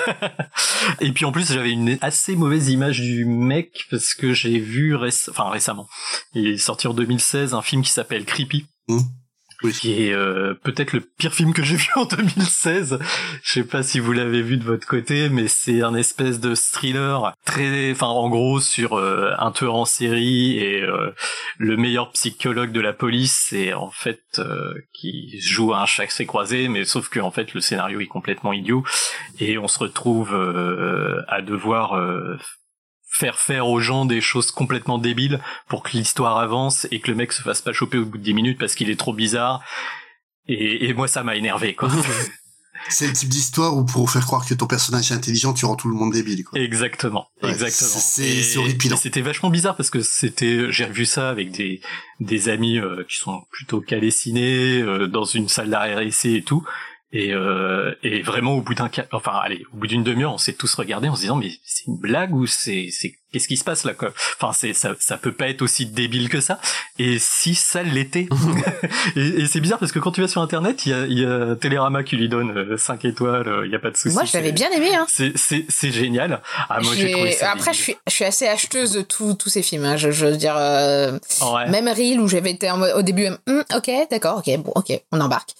Et puis en plus, j'avais une assez mauvaise image du mec parce que j'ai vu récemment. Il est sorti en 2016 un film qui s'appelle Creepy. Oui. Qui est peut-être le pire film que j'ai vu en 2016. Je sais pas si vous l'avez vu de votre côté, mais c'est un espèce de thriller en gros sur un tueur en série et le meilleur psychologue de la police, et en fait qui joue à un chassé croisé, mais sauf que en fait le scénario est complètement idiot et on se retrouve à devoir faire aux gens des choses complètement débiles pour que l'histoire avance et que le mec se fasse pas choper au bout de 10 minutes parce qu'il est trop bizarre. Et moi, ça m'a énervé, quoi. C'est le type d'histoire où pour faire croire que ton personnage est intelligent, tu rends tout le monde débile, quoi. Exactement. C'est horripilant. C'était vachement bizarre parce que j'ai revu ça avec des amis qui sont plutôt calés ciné, dans une salle d'arrêt-essai et tout. Et vraiment au bout d'une demi-heure, on s'est tous regardés en se disant mais c'est une blague ou c'est qu'est-ce qui se passe là, quoi. Enfin ça peut pas être aussi débile que ça. Et si ça l'était. et c'est bizarre parce que quand tu vas sur internet, il y a Télérama qui lui donne 5 étoiles, il y a pas de souci. Moi je l'avais bien aimé, hein. C'est génial. Moi j'ai trouvé ça après débile. je suis assez acheteuse de tous ces films, hein. Je veux dire même Reel où j'avais été au début OK, d'accord, OK, bon OK, on embarque.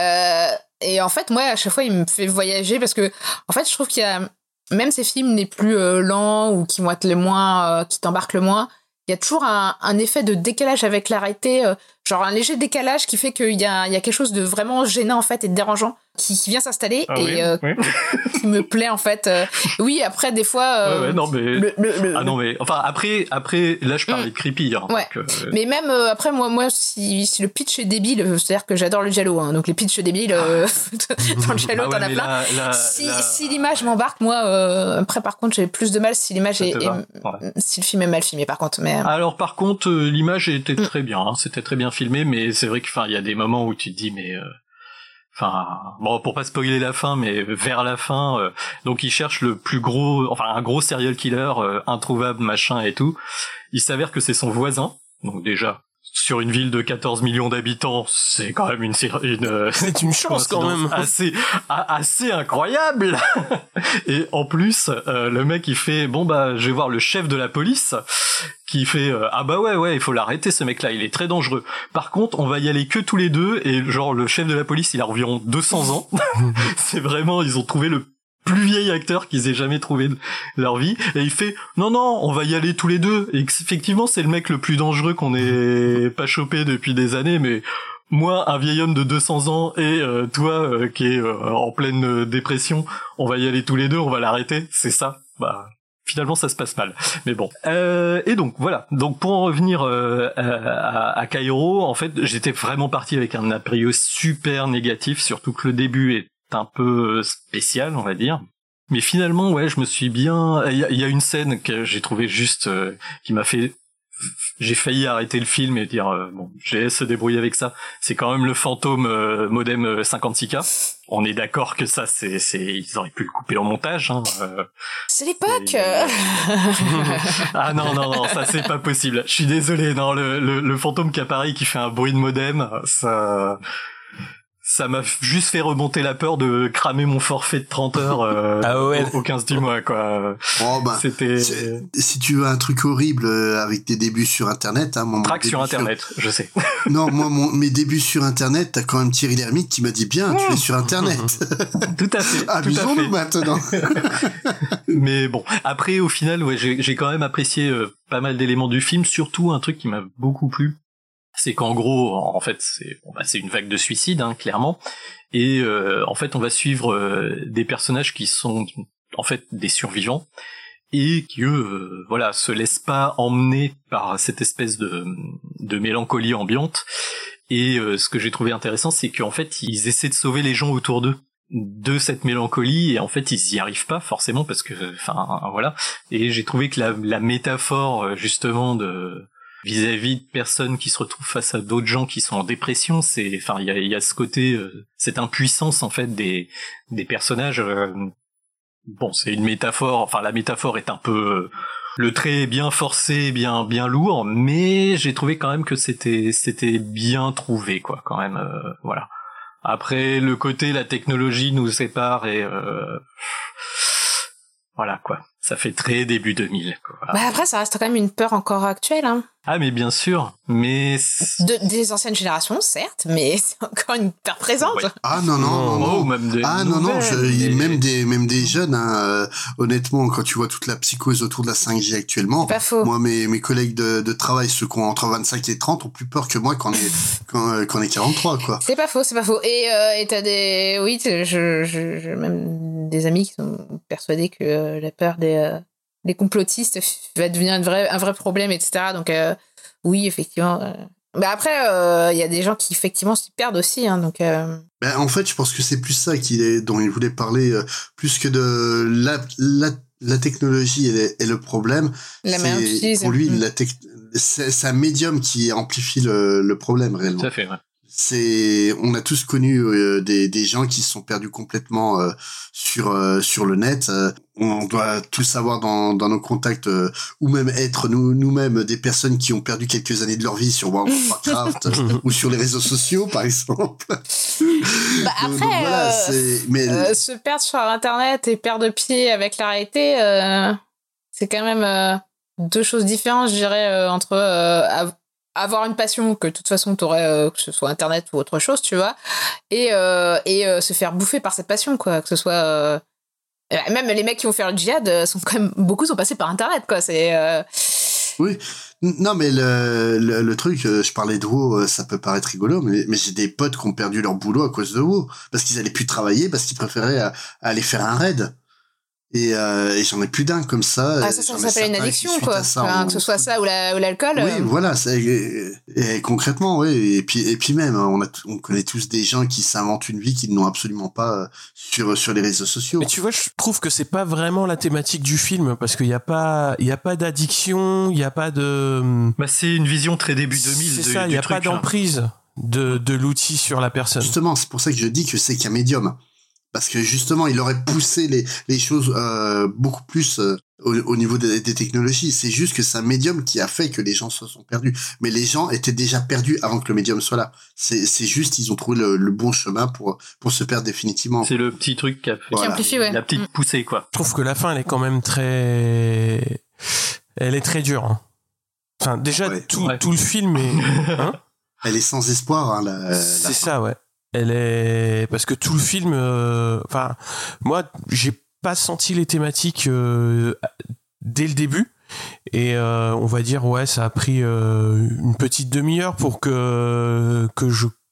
Et en fait, moi, à chaque fois, il me fait voyager parce que, en fait, je trouve qu'il y a, même ces films les plus lents ou qui vont être les moins, qui t'embarquent le moins, il y a toujours un effet de décalage avec la réalité, genre un léger décalage qui fait qu'il y a quelque chose de vraiment gênant, en fait, et de dérangeant qui vient s'installer qui me plaît, en fait. Oui, après, des fois... non, mais... Enfin, après, là, je parlais de Creepy. Hein, ouais. Donc, mais même, après, moi si le pitch est débile, c'est-à-dire que j'adore le giallo, hein, donc les pitchs débiles, dans le giallo, t'en as plein. Si l'image m'embarque, moi, après, par contre, j'ai plus de mal si l'image si le film est mal filmé, par contre. Mais... Alors, par contre, l'image était très bien, hein, c'était très bien filmé, mais c'est vrai qu'il y a des moments où tu te dis, mais... pour pas spoiler la fin, mais vers la fin, donc il cherche un gros serial killer, introuvable, machin et tout. Il s'avère que c'est son voisin, donc déjà, sur une ville de 14 millions d'habitants, c'est quand même c'est une chance quand même. Assez incroyable. Et en plus, le mec il fait je vais voir le chef de la police qui fait ouais, il faut l'arrêter ce mec-là, il est très dangereux. Par contre, on va y aller que tous les deux et genre le chef de la police, il a environ 200 ans. C'est vraiment, ils ont trouvé le plus vieil acteur qu'ils aient jamais trouvé de leur vie, et il fait non, on va y aller tous les deux, et effectivement c'est le mec le plus dangereux qu'on ait pas chopé depuis des années, mais moi, un vieil homme de 200 ans et toi qui est en pleine dépression, on va y aller tous les deux, on va l'arrêter, c'est ça. finalement ça se passe mal. Mais bon. Et donc voilà. Donc pour en revenir à Kairo, en fait, j'étais vraiment parti avec un a priori super négatif, surtout que le début est un peu spécial, on va dire. Mais finalement, ouais, je me suis bien. Il y a une scène que j'ai trouvé juste qui m'a fait. J'ai failli arrêter le film et dire bon, je laisse se débrouiller avec ça. C'est quand même le fantôme modem 56K. On est d'accord que ça, ils auraient pu le couper en montage. Hein, c'est l'époque. Ah non, ça c'est pas possible. Je suis désolé. Non, le fantôme qui apparaît, qui fait un bruit de modem, ça m'a juste fait remonter la peur de cramer mon forfait de 30 heures au 15 du mois, quoi. Oh, bah, c'était... Si tu veux un truc horrible avec tes débuts sur Internet... Hein, Traque sur Internet, je sais. Non, moi, mes débuts sur Internet, t'as quand même Thierry Lhermitte qui m'a dit bien, tu es sur Internet. Tout à fait. Amusons-nous maintenant. Mais bon, après, au final, ouais, j'ai quand même apprécié pas mal d'éléments du film, surtout un truc qui m'a beaucoup plu. C'est qu'en gros, en fait, c'est une vague de suicide, hein, clairement. Et en fait, on va suivre des personnages qui sont en fait des survivants et qui eux, voilà, se laissent pas emmener par cette espèce de mélancolie ambiante. Et ce que j'ai trouvé intéressant, c'est qu'en fait, ils essaient de sauver les gens autour d'eux de cette mélancolie, et en fait, ils y arrivent pas forcément parce que, enfin, voilà. Et j'ai trouvé que la métaphore justement vis-à-vis de personnes qui se retrouvent face à d'autres gens qui sont en dépression, il y a ce côté, cette impuissance en fait des personnages. Bon, c'est une métaphore. Enfin, la métaphore est un peu, le trait est bien forcé, bien lourd, mais j'ai trouvé quand même que c'était bien trouvé, quoi, quand même. Voilà. Après, le côté la technologie nous sépare et voilà, quoi. Ça fait très début 2000, quoi. Voilà. Bah après, ça reste quand même une peur encore actuelle, hein. Ah, mais bien sûr, mais... Des anciennes générations, certes, mais c'est encore une peur présente. Ouais. Ah non. Même même des jeunes, hein, honnêtement, quand tu vois toute la psychose autour de la 5G actuellement, pas faux. Moi, mes collègues de travail, ceux qui ont entre 25 et 30, ont plus peur que moi qu'on est 43, quoi. C'est pas faux. Et t'as des... Oui, je même des amis qui sont persuadés que la peur des complotistes va devenir un vrai problème, etc. Donc oui, effectivement. Mais après, il y a des gens qui effectivement s'y perdent aussi, hein, donc. Ben, en fait, je pense que c'est plus ça dont il voulait parler, plus que de la technologie et le problème. Pour lui, c'est un médium qui amplifie le problème réellement. Tout à fait, ouais. On a tous connu des gens qui se sont perdus complètement sur le net. On doit tous savoir dans nos contacts ou même être nous-mêmes des personnes qui ont perdu quelques années de leur vie sur World of Warcraft ou sur les réseaux sociaux, par exemple. Bah après, voilà, se perdre sur Internet et perdre pied avec la réalité, c'est quand même deux choses différentes, je dirais, entre avoir une passion que de toute façon t'aurais, que ce soit Internet ou autre chose, tu vois, et se faire bouffer par cette passion, quoi, que ce soit même les mecs qui vont faire le djihad beaucoup sont passés par Internet, quoi. C'est oui, non, mais le truc, je parlais de WoW, ça peut paraître rigolo, mais j'ai des potes qui ont perdu leur boulot à cause de WoW, parce qu'ils allaient plus travailler, parce qu'ils préféraient aller faire un raid. Et j'en ai plus d'un comme ça. Ah, ça s'appelle une addiction, quoi. Que ce soit ça ou l'alcool. Oui, voilà. Et concrètement, oui. Et puis même, on connaît tous des gens qui s'inventent une vie qu'ils n'ont absolument pas sur les réseaux sociaux. Mais tu vois, je trouve que c'est pas vraiment la thématique du film, parce qu'il y a pas d'addiction, il y a pas de. Bah, c'est une vision très début 2000. C'est ça, il y a pas d'emprise de l'outil sur la personne. Justement, c'est pour ça que je dis que c'est qu'un médium. Parce que justement, il aurait poussé les choses beaucoup plus au niveau des technologies. C'est juste que c'est un médium qui a fait que les gens se sont perdus. Mais les gens étaient déjà perdus avant que le médium soit là. C'est juste, ils ont trouvé le bon chemin pour se perdre définitivement. C'est le petit truc qui a fait qui amplifie, ouais. La petite poussée, quoi. Je trouve que la fin, elle est quand même très... Elle est très dure. Hein. Enfin, déjà, tout le film est... Hein, elle est sans espoir, hein, c'est ça, ouais. Elle est parce que tout le film, enfin, moi, j'ai pas senti les thématiques dès le début, et on va dire ça a pris une petite demi-heure pour que je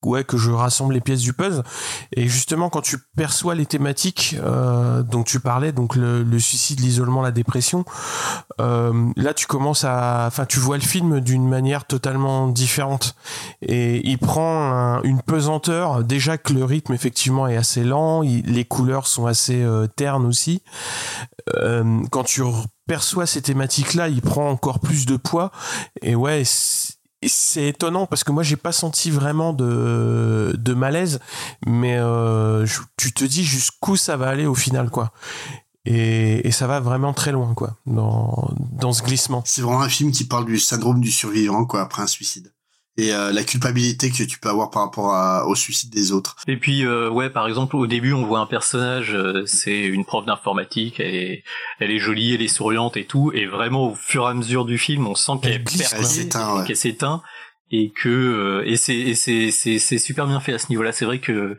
que je rassemble les pièces du puzzle. Et justement, quand tu perçois les thématiques dont tu parlais, donc le suicide, l'isolement, la dépression, là tu tu vois le film d'une manière totalement différente. Et il prend une pesanteur, déjà que le rythme effectivement est assez lent, les couleurs sont assez ternes aussi. Quand tu perçois ces thématiques-là, il prend encore plus de poids. Et ouais, c'est étonnant parce que moi j'ai pas senti vraiment de malaise, mais tu te dis jusqu'où ça va aller au final, quoi. Et ça va vraiment très loin, quoi, dans ce glissement. C'est vraiment un film qui parle du syndrome du survivant, quoi, après un suicide. Et la culpabilité que tu peux avoir par rapport au suicide des autres. Et puis par exemple au début on voit un personnage, c'est une prof d'informatique, elle est jolie, elle est souriante et tout, et vraiment au fur et à mesure du film on sent qu'elle s'éteint et que et c'est super bien fait à ce niveau-là. C'est vrai que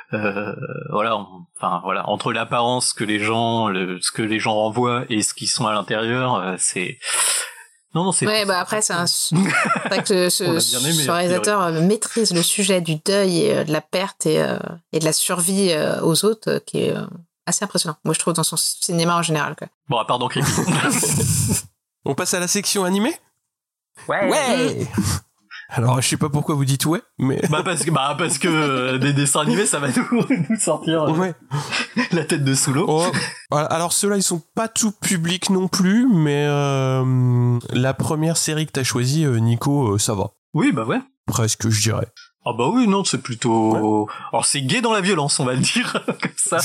entre l'apparence que les gens ce que les gens renvoient et ce qu'ils sont à l'intérieur, c'est c'est... Ouais, après, c'est que ce réalisateur maîtrise le sujet du deuil et de la perte et de la survie aux autres, qui est assez impressionnant. Moi, je trouve, dans son cinéma en général, quoi. Bon, à part dans Creepy. On passe à la section animée ? Ouais. Alors, je sais pas pourquoi vous dites ouais, mais... parce que des dessins animés, ça va nous sortir la tête de sous l'eau. Oh, alors, ceux-là, ils sont pas tout public non plus, mais la première série que t'as choisie, Nico, ça va. Oui, bah ouais. Presque, je dirais. Ah bah oui, non, c'est plutôt... Ouais. Alors, c'est gay dans la violence, on va le dire, comme ça.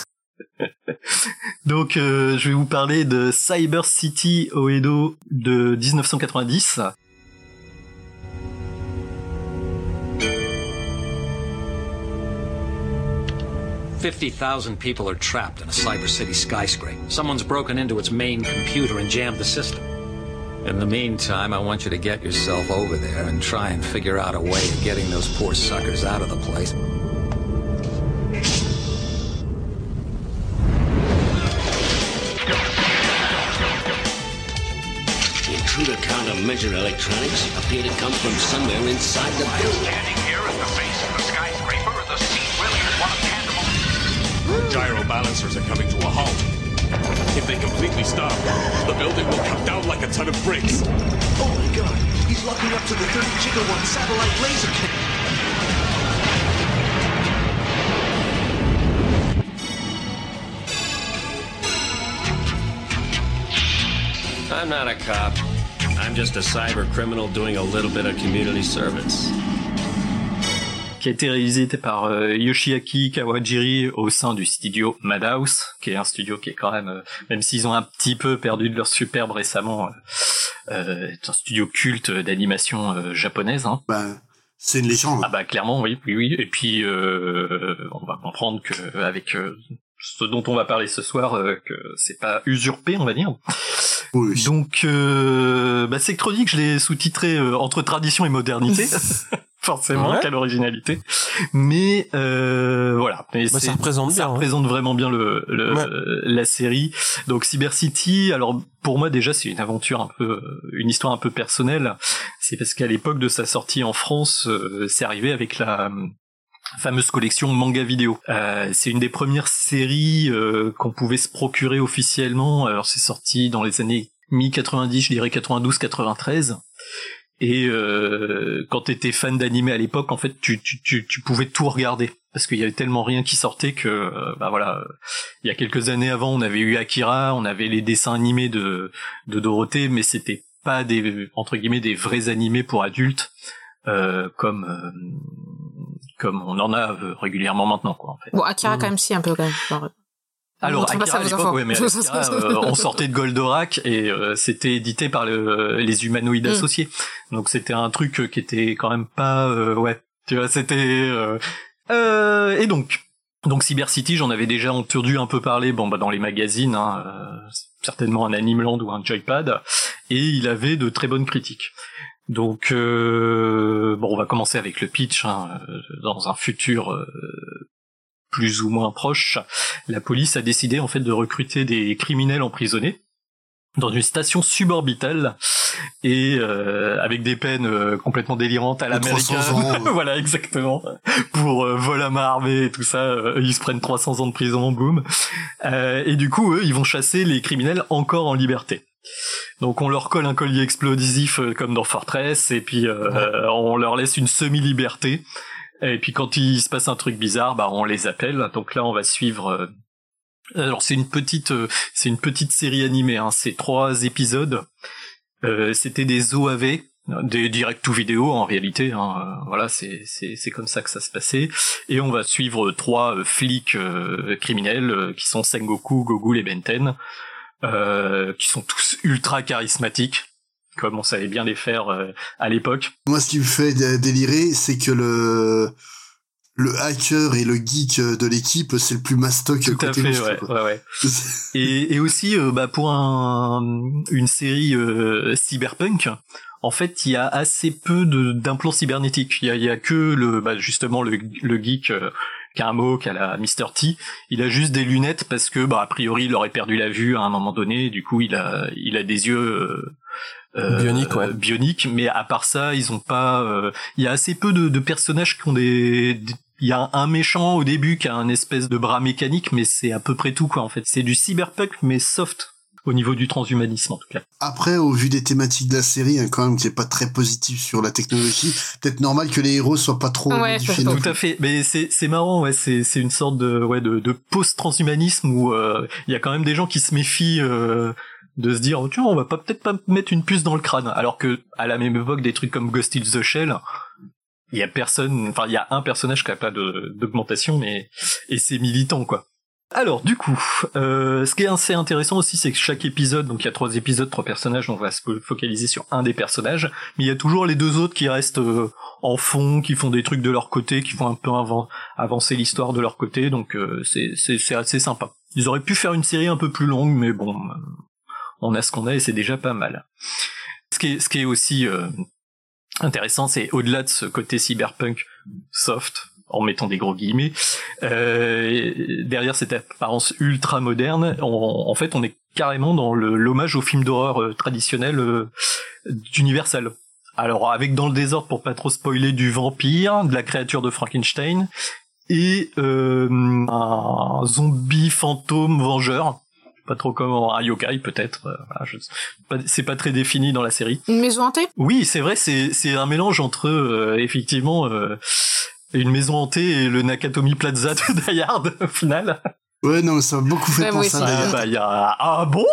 Donc, je vais vous parler de Cyber City Oedo de 1990. 50,000 people are trapped in a Cyber City skyscraper. Someone's broken into its main computer and jammed the system. In the meantime, I want you to get yourself over there and try and figure out a way of getting those poor suckers out of the place. The intruder countermeasure electronics appear to come from somewhere inside the building. Standing here at the base of the skyscraper, the scene really is one of tangible. Gyro balancers are coming to a halt. If they completely stop, the building will come down like a ton of bricks. Oh my god, he's locking up to the 30 gigawatt satellite laser I'm not a cop. I'm just a cyber criminal doing a little bit of community service. Qui a été réalisé par Yoshiaki Kawajiri au sein du studio Madhouse, qui est un studio qui est quand même s'ils ont un petit peu perdu de leur superbe récemment, est un studio culte d'animation japonaise. Hein. Bah, c'est une légende. Ah bah clairement, oui. Et puis on va comprendre que avec ce dont on va parler ce soir, que c'est pas usurpé, on va dire. Oui. Donc, Sectronic, je l'ai sous-titré entre tradition et modernité. Forcément, quelle originalité. Mais voilà. Mais ça représente bien. Ça représente vraiment bien la série. Donc Cyber City, alors pour moi déjà c'est une histoire un peu personnelle. C'est parce qu'à l'époque de sa sortie en France, c'est arrivé avec la fameuse collection manga vidéo. C'est une des premières séries qu'on pouvait se procurer officiellement. Alors c'est sorti dans les années mi-90, je dirais 92-93. Et quand t'étais fan d'anime à l'époque, en fait, tu pouvais tout regarder parce qu'il y avait tellement rien qui sortait que il y a quelques années avant, on avait eu Akira, on avait les dessins animés de Dorothée, mais c'était pas des entre guillemets des vrais animés pour adultes comme on en a régulièrement maintenant, quoi, en fait. Bon, Akira quand même si un peu quand même. Genre... Alors Akira à l'époque, ouais, mais Akira, on sortait de Goldorak et c'était édité par les humanoïdes associés. Donc c'était un truc qui était quand même pas tu vois, c'était et donc Cyber City, j'en avais déjà entendu un peu parler dans les magazines, hein, certainement un Animeland ou un Joypad, et il avait de très bonnes critiques. Donc on va commencer avec le pitch, hein, dans un futur plus ou moins proche, la police a décidé en fait de recruter des criminels emprisonnés dans une station suborbitale et avec des peines complètement délirantes à l'américain. Voilà, exactement. Pour vol à main armée et tout ça, ils se prennent 300 ans de prison, boum. Et du coup, eux, ils vont chasser les criminels encore en liberté. Donc on leur colle un collier explosif comme dans Fortress, et puis on leur laisse une semi-liberté. Et puis quand il se passe un truc bizarre, bah on les appelle. Donc là, on va suivre. Alors c'est une petite série animée. Hein. C'est 3 épisodes. C'était des OAV, des direct to vidéo en réalité. Hein. Voilà, c'est comme ça que ça se passait. Et on va suivre 3 flics criminels qui sont Sengoku, Gogul et Benten, qui sont tous ultra charismatiques, comme on savait bien les faire à l'époque. Moi, ce qui me fait délirer, c'est que le hacker et le geek de l'équipe, c'est le plus mastoc côté. Tout à fait, ouais. Et aussi, pour une série cyberpunk, en fait, il y a assez peu d'implants cybernétiques. Il y a que justement le geek qui a un mot, qui a la Mr. T. Il a juste des lunettes parce que, a priori, il aurait perdu la vue à un moment donné. Du coup, il a des yeux bioniques, mais à part ça, ils ont pas. Il y a assez peu de personnages qui ont il y a un méchant au début qui a un espèce de bras mécanique, mais c'est à peu près tout, quoi. En fait, c'est du cyberpunk mais soft au niveau du transhumanisme, en tout cas. Après, au vu des thématiques de la série, hein, quand même, qui est pas très positif sur la technologie, peut-être normal que les héros soient pas trop modifiés. Tout à fait. Mais c'est marrant, ouais. C'est une sorte de post-transhumanisme où il y a quand même des gens qui se méfient. De se dire, tiens, on va peut-être pas mettre une puce dans le crâne, alors que à la même époque, des trucs comme Ghost in the Shell, il y a un personnage qui a pas d'augmentation, et c'est militant, quoi. Alors, du coup, ce qui est assez intéressant aussi, c'est que chaque épisode, donc il y a 3 épisodes, 3 personnages, on va se focaliser sur un des personnages, mais il y a toujours les 2 autres qui restent en fond, qui font des trucs de leur côté, qui font un peu avancer l'histoire de leur côté, donc c'est assez sympa. Ils auraient pu faire une série un peu plus longue, mais bon, on a ce qu'on a et c'est déjà pas mal. Ce qui est aussi intéressant, c'est au-delà de ce côté cyberpunk soft, en mettant des gros guillemets, derrière cette apparence ultra moderne, en fait, on est carrément dans l'hommage au film d'horreur traditionnel d'Universal. Alors, avec dans le désordre, pour pas trop spoiler, du vampire, de la créature de Frankenstein, et un zombie fantôme vengeur. Pas trop comment, un yokai peut-être, voilà, c'est pas très défini dans la série. Une maison hantée ? Oui, c'est vrai, c'est un mélange entre effectivement une maison hantée et le Nakatomi Plaza de Die Hard au final. Ouais, non, ça m'a beaucoup fait penser à il y a bon.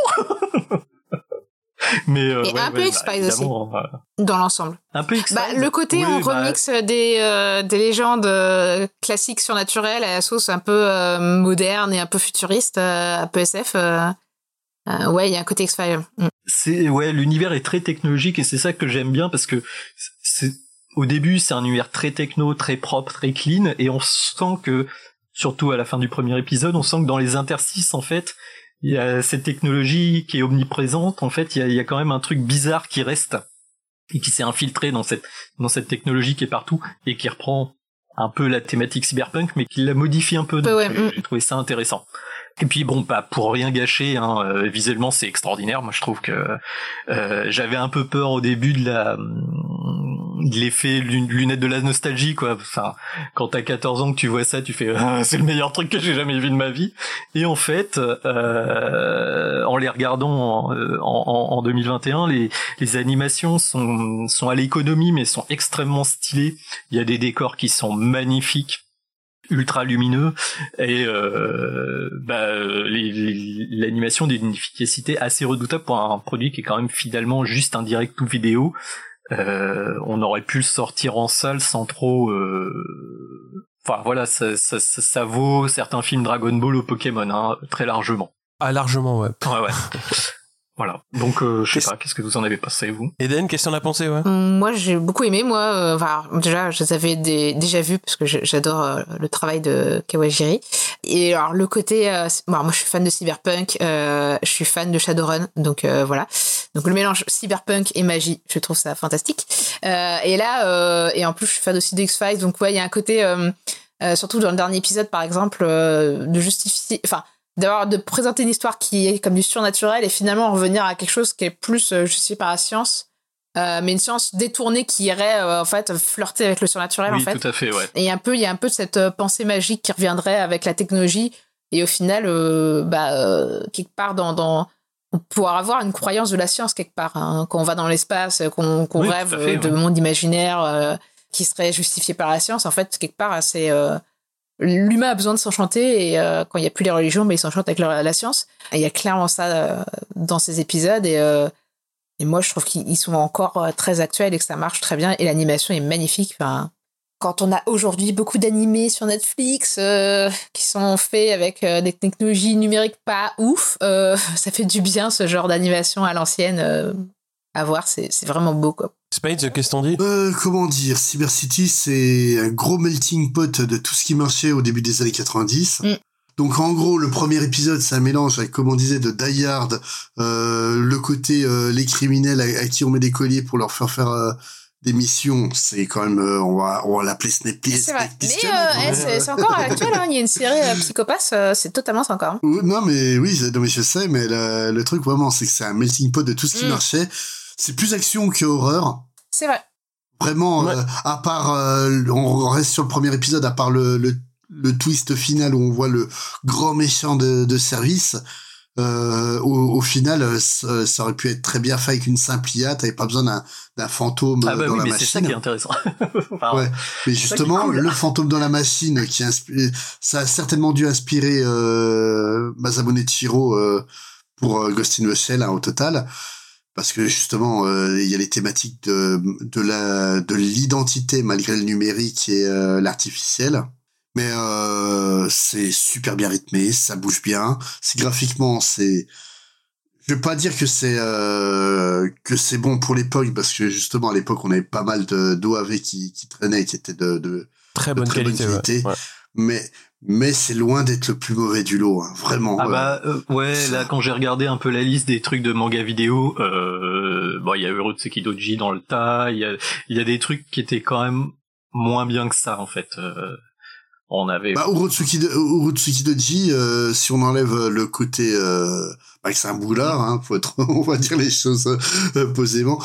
Mais et un peu X-Files aussi dans l'ensemble. Un peu X-Files. Le côté on remixe des légendes classiques surnaturelles à la sauce un peu moderne et un peu futuriste, un peu SF. Ouais, il y a un côté X-Files. L'univers est très technologique et c'est ça que j'aime bien parce que au début c'est un univers très techno, très propre, très clean et on sent que surtout à la fin du premier épisode, on sent que dans les interstices en fait il y a cette technologie qui est omniprésente, en fait, il y a quand même un truc bizarre qui reste et qui s'est infiltré dans cette technologie qui est partout et qui reprend un peu la thématique cyberpunk, mais qui la modifie un peu. Donc j'ai trouvé ça intéressant. Et puis bon, pour rien gâcher, visuellement c'est extraordinaire. Moi je trouve que j'avais un peu peur au début de l'effet lunette de la nostalgie, quoi. Enfin, quand t'as 14 ans que tu vois ça, tu fais c'est le meilleur truc que j'ai jamais vu de ma vie. Et en fait, en les regardant en 2021, les animations sont à l'économie mais sont extrêmement stylées. Il y a des décors qui sont magnifiques, ultra lumineux et l'animation d'une efficacité assez redoutable pour un produit qui est quand même finalement juste un direct to vidéo. On aurait pu le sortir en salle sans trop enfin voilà, ça vaut certains films Dragon Ball ou Pokémon très largement. Ah, largement, ouais. Ouais. Voilà. Donc, je sais pas, qu'est-ce que vous en avez pensé, vous? Eden, qu'est-ce que t'en as pensé, ouais? Moi, j'ai beaucoup aimé, déjà, je les avais déjà vus parce que j'adore le travail de Kawajiri. Et alors, le côté, moi, je suis fan de cyberpunk, je suis fan de Shadowrun, donc voilà. Donc, le mélange cyberpunk et magie, je trouve ça fantastique. Et là, et en plus, je suis fan aussi de X-Files, donc ouais, il y a un côté, surtout dans le dernier épisode, par exemple, de justifier, de présenter une histoire qui est comme du surnaturel et finalement revenir à quelque chose qui est plus justifié par la science mais une science détournée qui irait en fait flirter avec le surnaturel, oui, en fait. Tout à fait, ouais. Et il y a un peu de cette pensée magique qui reviendrait avec la technologie, et au final, quelque part on pouvoir avoir une croyance de la science quelque part, hein, quand on va dans l'espace, qu'on Oui, rêve tout à fait, de monde imaginaire qui serait justifié par la science. En fait, quelque part, c'est l'humain a besoin de s'enchanter, et quand il n'y a plus les religions, il s'enchante avec la science. Et il y a clairement ça dans ces épisodes, et moi je trouve qu'ils sont encore très actuels et que ça marche très bien, et l'animation est magnifique. Enfin, quand on a aujourd'hui beaucoup d'animés sur Netflix qui sont faits avec des technologies numériques pas ouf, ça fait du bien ce genre d'animation à l'ancienne à voir, c'est vraiment beau, quoi. Spades, qu'est-ce qu'on dit ? Comment dire, Cyber City, c'est un gros melting pot de tout ce qui marchait au début des années 90. Donc en gros, le premier épisode, c'est un mélange avec, comme on disait, de Die Hard, le côté les criminels à qui on met des colliers pour leur faire des missions. C'est quand même, on va l'appeler Snake Plissken. C'est vrai, mais c'est encore actuel, hein. Il y a une série Psychopath, c'est totalement ça encore. Non mais oui, je sais, mais le truc vraiment, c'est que c'est un melting pot de tout ce qui marchait. C'est plus action que horreur. C'est vrai. Vraiment, à part, on reste sur le premier épisode, à part le twist final où on voit le grand méchant de service, au final, ça aurait pu être très bien fait avec une simple IA, t'avais pas besoin d'un fantôme dans la machine. C'est ça qui est intéressant. Enfin, ouais. Mais justement, cool. Le fantôme dans la machine, ça a certainement dû inspirer Masamune Shirow pour Ghost in the Shell, au total. Parce que justement, il y a les thématiques de l'identité malgré le numérique et l'artificiel. Mais c'est super bien rythmé, ça bouge bien. Graphiquement, je vais pas dire que c'est bon pour l'époque, parce que justement à l'époque on avait pas mal d'OAV qui traînaient, qui étaient de très bonne qualité. Ouais. Mais c'est loin d'être le plus mauvais du lot, hein, vraiment. Là quand j'ai regardé un peu la liste des trucs de manga vidéo, il y a Urotsuki Doji dans le tas, il y a des trucs qui étaient quand même moins bien que ça, en fait. On avait Urotsuki Doji, si on enlève le côté que c'est un boulard, hein, on va dire les choses posément,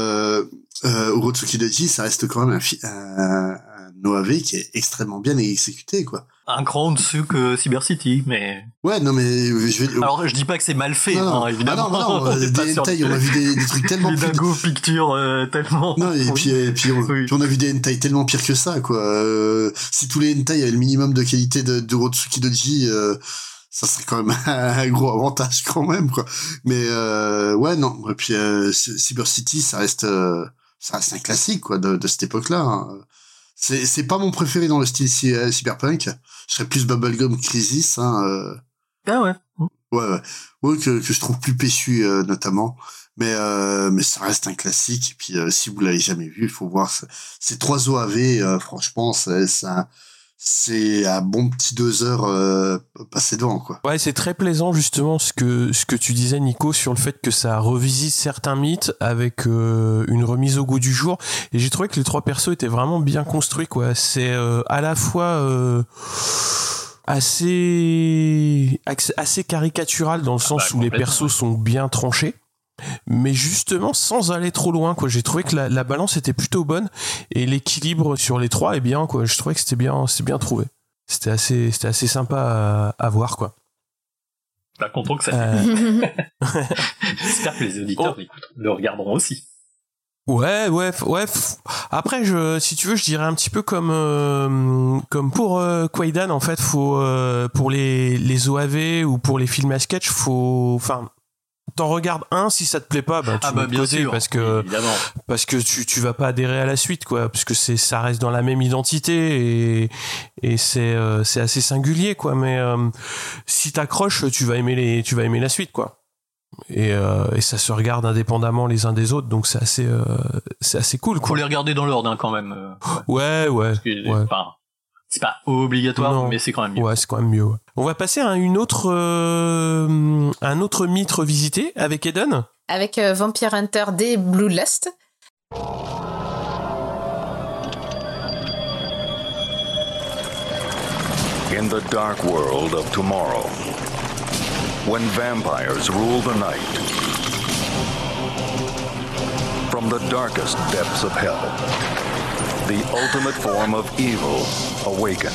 Urotsuki Doji, ça reste quand même un OAV qui est extrêmement bien exécuté, quoi. Un cran en dessous que Cyber City, mais... Ouais, non, mais... Alors, je dis pas que c'est mal fait, non, évidemment. Non, des hentai, on a vu des trucs tellement pires... Des Dago Pictures, tellement... Non, et puis on a vu des hentai tellement pires que ça, quoi. Si tous les hentai avaient le minimum de qualité de Urotsuki Doji, ça serait quand même un gros avantage, quand même, quoi. Mais, non. Et puis, Cyber City, ça reste un classique, quoi, de cette époque-là, hein. C'est pas mon préféré dans le style cyberpunk. Je serais plus Bubblegum Crisis, hein. Ah ouais. Ouais, que je trouve plus péchu, notamment. Mais ça reste un classique. Et puis, si vous l'avez jamais vu, il faut voir ces 3 OAV, franchement, c'est un bon petit 2 heures passé devant, quoi. Ouais, c'est très plaisant justement ce que tu disais, Nico, sur le fait que ça revisite certains mythes avec une remise au goût du jour. Et j'ai trouvé que les 3 persos étaient vraiment bien construits, quoi. C'est à la fois assez caricatural dans le sens où les persos sont bien tranchés, mais justement sans aller trop loin, quoi. J'ai trouvé que la balance était plutôt bonne et l'équilibre sur les 3 est bien, quoi. Je trouvais que c'est bien trouvé. C'était assez sympa à voir, quoi. Pas content que ça J'espère que les auditeurs le regarderont aussi. Ouais. Après, si tu veux, je dirais un petit peu comme pour Kwaidan, en fait, faut pour les OAV ou pour les films à sketch, t'en regardes un, si ça te plaît pas, tu mets de côté, parce que tu vas pas adhérer à la suite, quoi, parce que ça reste dans la même identité et c'est assez singulier, quoi. Mais si t'accroches, tu vas aimer la suite, quoi. Et ça se regarde indépendamment les uns des autres, donc c'est assez cool, quoi. Faut les regarder dans l'ordre, hein, quand même. Ouais. C'est pas obligatoire, mais c'est quand même mieux. Ouais, c'est quand même mieux. Ouais. On va passer à un autre mythe revisité avec Eden. Avec Vampire Hunter D Bloodlust. In the dark world of tomorrow, when vampires rule the night, From the darkest depths of hell, the ultimate form of evil awakens.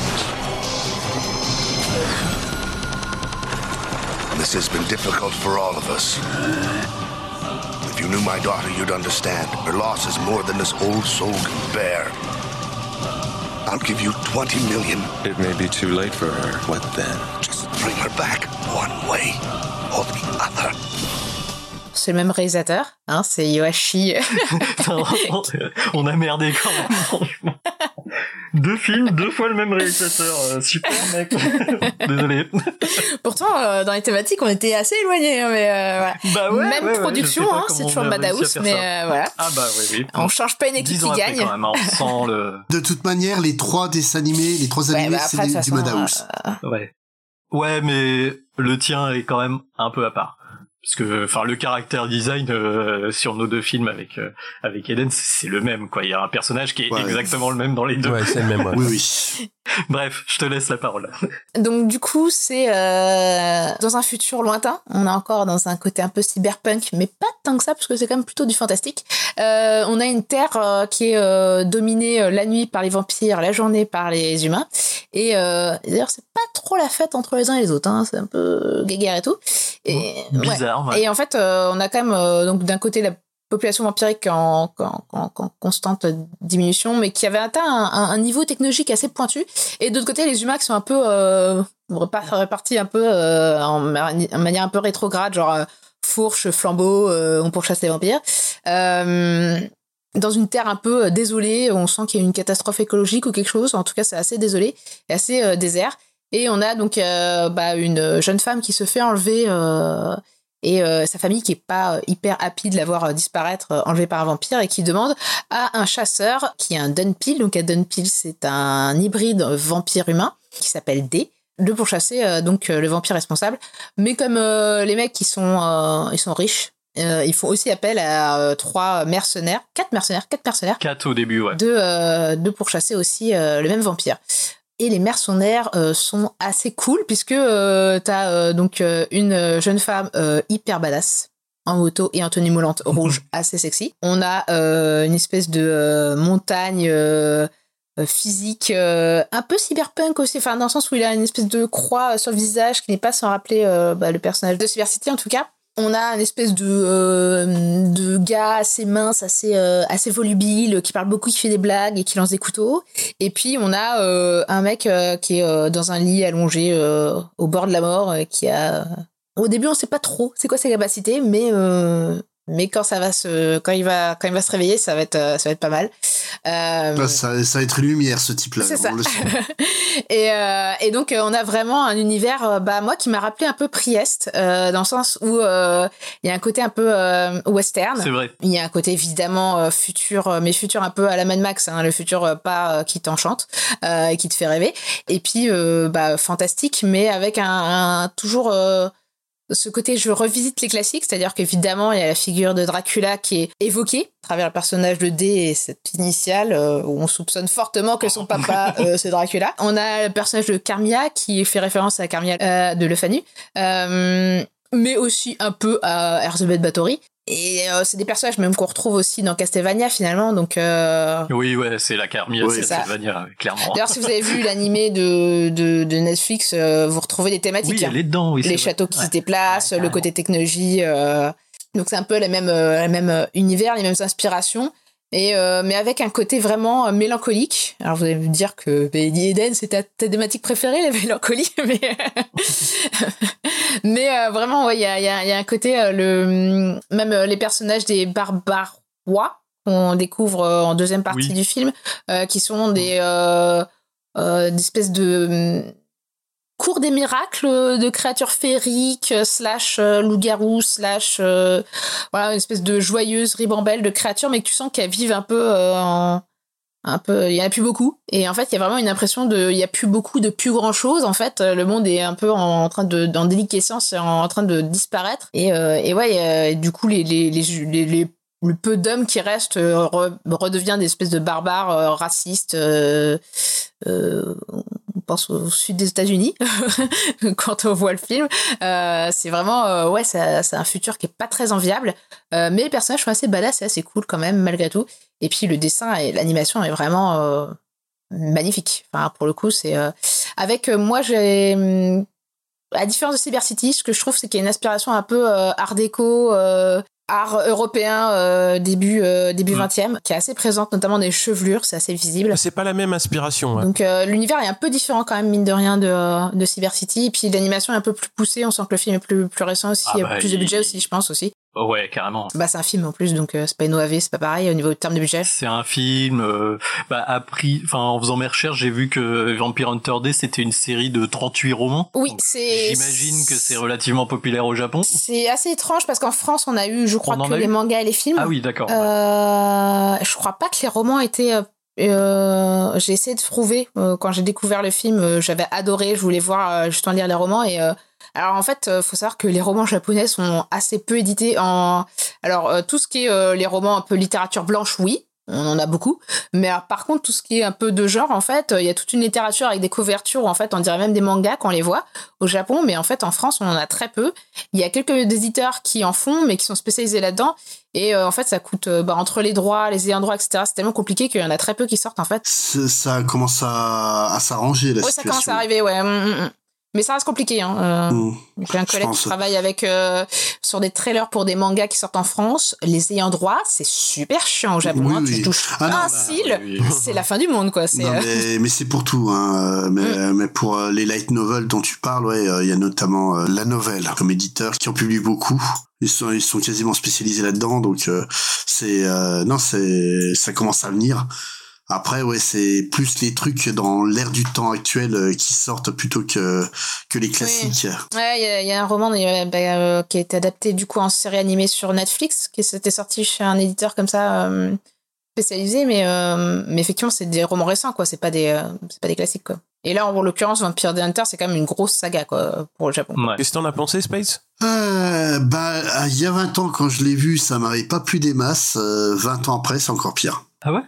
This has been difficult for all of us. If you knew my daughter, you'd understand. Her loss is more than this old soul can bear. I'll give you 20 million. It may be too late for her. What then? Just bring her back one way or the other. C'est le même réalisateur, hein, c'est Yoashi. On a merdé quand même, franchement. 2 films, 2 fois le même réalisateur. Super, mec. Désolé. Pourtant, dans les thématiques, on était assez éloignés, hein, mais voilà. Bah ouais, même production, hein, c'est toujours Madhouse, mais voilà. Ah bah oui. On change pas une équipe qui gagne. Quand même, on sent le... De toute manière, les 3 dessins animés, c'est du Madhouse. Ouais, mais le tien est quand même un peu à part. Parce que, enfin, le caractère design sur nos 2 films avec Eden, c'est le même, quoi. Il y a un personnage qui est exactement le même dans les 2. Ouais, c'est le même. Ouais. Oui. Bref, je te laisse la parole. Donc du coup, c'est dans un futur lointain. On est encore dans un côté un peu cyberpunk, mais pas tant que ça, parce que c'est quand même plutôt du fantastique. On a une terre qui est dominée la nuit par les vampires, la journée par les humains. Et d'ailleurs, c'est pas trop la fête entre les uns et les autres. Hein. C'est un peu guéguerre et tout. Et, bizarre. Ouais. Et en fait, on a quand même donc d'un côté la population vampirique en constante diminution, mais qui avait atteint un niveau technologique assez pointu. Et d'autre côté, les humains qui sont un peu répartis un peu en manière un peu rétrograde, genre fourche, flambeau, on pourchasse les vampires. Dans une terre un peu désolée, on sent qu'il y a une catastrophe écologique ou quelque chose. En tout cas, c'est assez désolé et assez désert. Et on a donc une jeune femme qui se fait enlever et sa famille qui est pas hyper happy de la voir disparaître enlevée par un vampire et qui demande à un chasseur qui est un Dunpeel. Donc un Dunpeel, c'est un hybride vampire-humain qui s'appelle D, de pourchasser donc le vampire responsable. Mais comme les mecs ils sont riches, ils font aussi appel à 4 mercenaires. 4 au début, ouais. De pourchasser aussi le même vampire. Et les mercenaires sont assez cool puisque t'as donc une jeune femme hyper badass en moto et en tenue moulante rouge assez sexy. On a une espèce de montagne physique un peu cyberpunk aussi, enfin dans le sens où il a une espèce de croix sur le visage qui n'est pas sans rappeler le personnage de Cyber City en tout cas. On a une espèce de gars assez mince, assez volubile, qui parle beaucoup, qui fait des blagues et qui lance des couteaux. Et puis on a un mec qui est dans un lit allongé au bord de la mort, qui a... Au début, on sait pas trop c'est quoi ses capacités, mais quand il va se réveiller, ça va être pas mal. Ça va être une lumière, ce type-là. C'est ça. Et donc on a vraiment un univers, moi qui m'a rappelé un peu Priest, dans le sens où il y a un côté un peu western. C'est vrai. Il y a un côté évidemment futur, mais futur un peu à la Mad Max, hein, le futur pas qui t'enchante et qui te fait rêver. Et puis fantastique, mais avec un toujours ce côté je revisite les classiques, c'est-à-dire qu'évidemment il y a la figure de Dracula qui est évoquée à travers le personnage de D et cette initiale où on soupçonne fortement que son papa c'est Dracula. On a le personnage de Carmilla qui fait référence à Carmilla de Le Fanu, mais aussi un peu à Erzsébet Báthory. Et c'est des personnages même qu'on retrouve aussi dans Castlevania finalement, donc oui, ouais, c'est la Carmilla, c'est Castlevania, clairement. D'ailleurs, si vous avez vu l'animé de Netflix, vous retrouvez des thématiques. Oui, elle est dedans, oui. Les châteaux qui se déplacent, le côté technologie. Donc c'est un peu le même univers, les mêmes inspirations. Et mais avec un côté vraiment mélancolique. Alors vous allez me dire que Eden c'est ta thématique préférée, la mélancolie, mais vraiment ouais, il y a un côté même les personnages des barbarois qu'on découvre en deuxième partie du film, qui sont des espèces de cours des miracles de créatures féeriques / loups-garous / voilà, une espèce de joyeuse ribambelle de créatures, mais que tu sens qu'elles vivent un peu il y en a plus beaucoup, et en fait il y a vraiment une impression il y a plus beaucoup de plus grand chose. En fait le monde est un peu en train en déliquescence, en train de disparaître, et ouais, du coup le peu d'hommes qui restent redevient des espèces de barbares racistes pense au sud des États-Unis quand on voit le film. C'est vraiment, c'est un futur qui est pas très enviable, mais les personnages sont assez badass, c'est assez cool quand même malgré tout. Et puis le dessin et l'animation est vraiment magnifique. Enfin, pour le coup, c'est avec moi j'ai à la différence de Cyber City, ce que je trouve, c'est qu'il y a une inspiration un peu art déco, art européen début 20e, qui est assez présente, notamment dans les chevelures, c'est assez visible. C'est pas la même inspiration. Ouais. Donc l'univers est un peu différent quand même, mine de rien, de Cyber City. Et puis l'animation est un peu plus poussée, on sent que le film est plus récent aussi, il y a plus de budget aussi, je pense aussi. Ouais, carrément. Bah, c'est un film en plus, donc c'est pas une OAV, c'est pas pareil au niveau de termes de budget. C'est un film, en faisant mes recherches, j'ai vu que Vampire Hunter D, c'était une série de 38 romans. Oui, donc, j'imagine que c'est relativement populaire au Japon. C'est assez étrange parce qu'en France, on a eu, je crois, que les mangas et les films. Ah oui, d'accord. Je crois pas que les romans étaient... j'ai essayé de trouver quand j'ai découvert le film, j'avais adoré, je voulais voir justement lire les romans et alors en fait faut savoir que les romans japonais sont assez peu édités tout ce qui est les romans un peu littérature blanche, oui, on en a beaucoup, mais par contre tout ce qui est un peu de genre, en fait il y a toute une littérature avec des couvertures où en fait on dirait même des mangas quand on les voit au Japon, mais en fait en France on en a très peu. Il y a quelques éditeurs qui en font mais qui sont spécialisés là-dedans et en fait ça coûte entre les droits, les ayants droit, etc. C'est tellement compliqué qu'il y en a très peu qui sortent en fait. Ça commence à s'arranger la situation. Ça commence à arriver, ouais. Mais ça reste compliqué. J'ai un collègue qui travaille avec sur des trailers pour des mangas qui sortent en France. Les ayants droit, c'est super chiant au Japon. Oui. Tu touches un cil, c'est la fin du monde, quoi. C'est, non, mais c'est pour tout. Mais pour les light novels dont tu parles, il y a notamment La Novelle comme éditeur qui en publie beaucoup. Ils sont quasiment spécialisés là-dedans, donc ça commence à venir. Après, c'est plus les trucs dans l'ère du temps actuel qui sortent plutôt que les classiques. Ouais, il y a un roman qui a été adapté du coup en série animée sur Netflix, qui s'était sorti chez un éditeur comme ça spécialisé, mais effectivement c'est des romans récents, quoi. C'est pas des classiques, quoi. Et là, en l'occurrence, Vampire Hunter, c'est quand même une grosse saga, quoi, pour le Japon. Ouais. Qu'est-ce que t'en as pensé, Space ? Il y a 20 ans, quand je l'ai vu, ça m'avait pas plu des masses. 20 ans après, c'est encore pire. Ah ouais?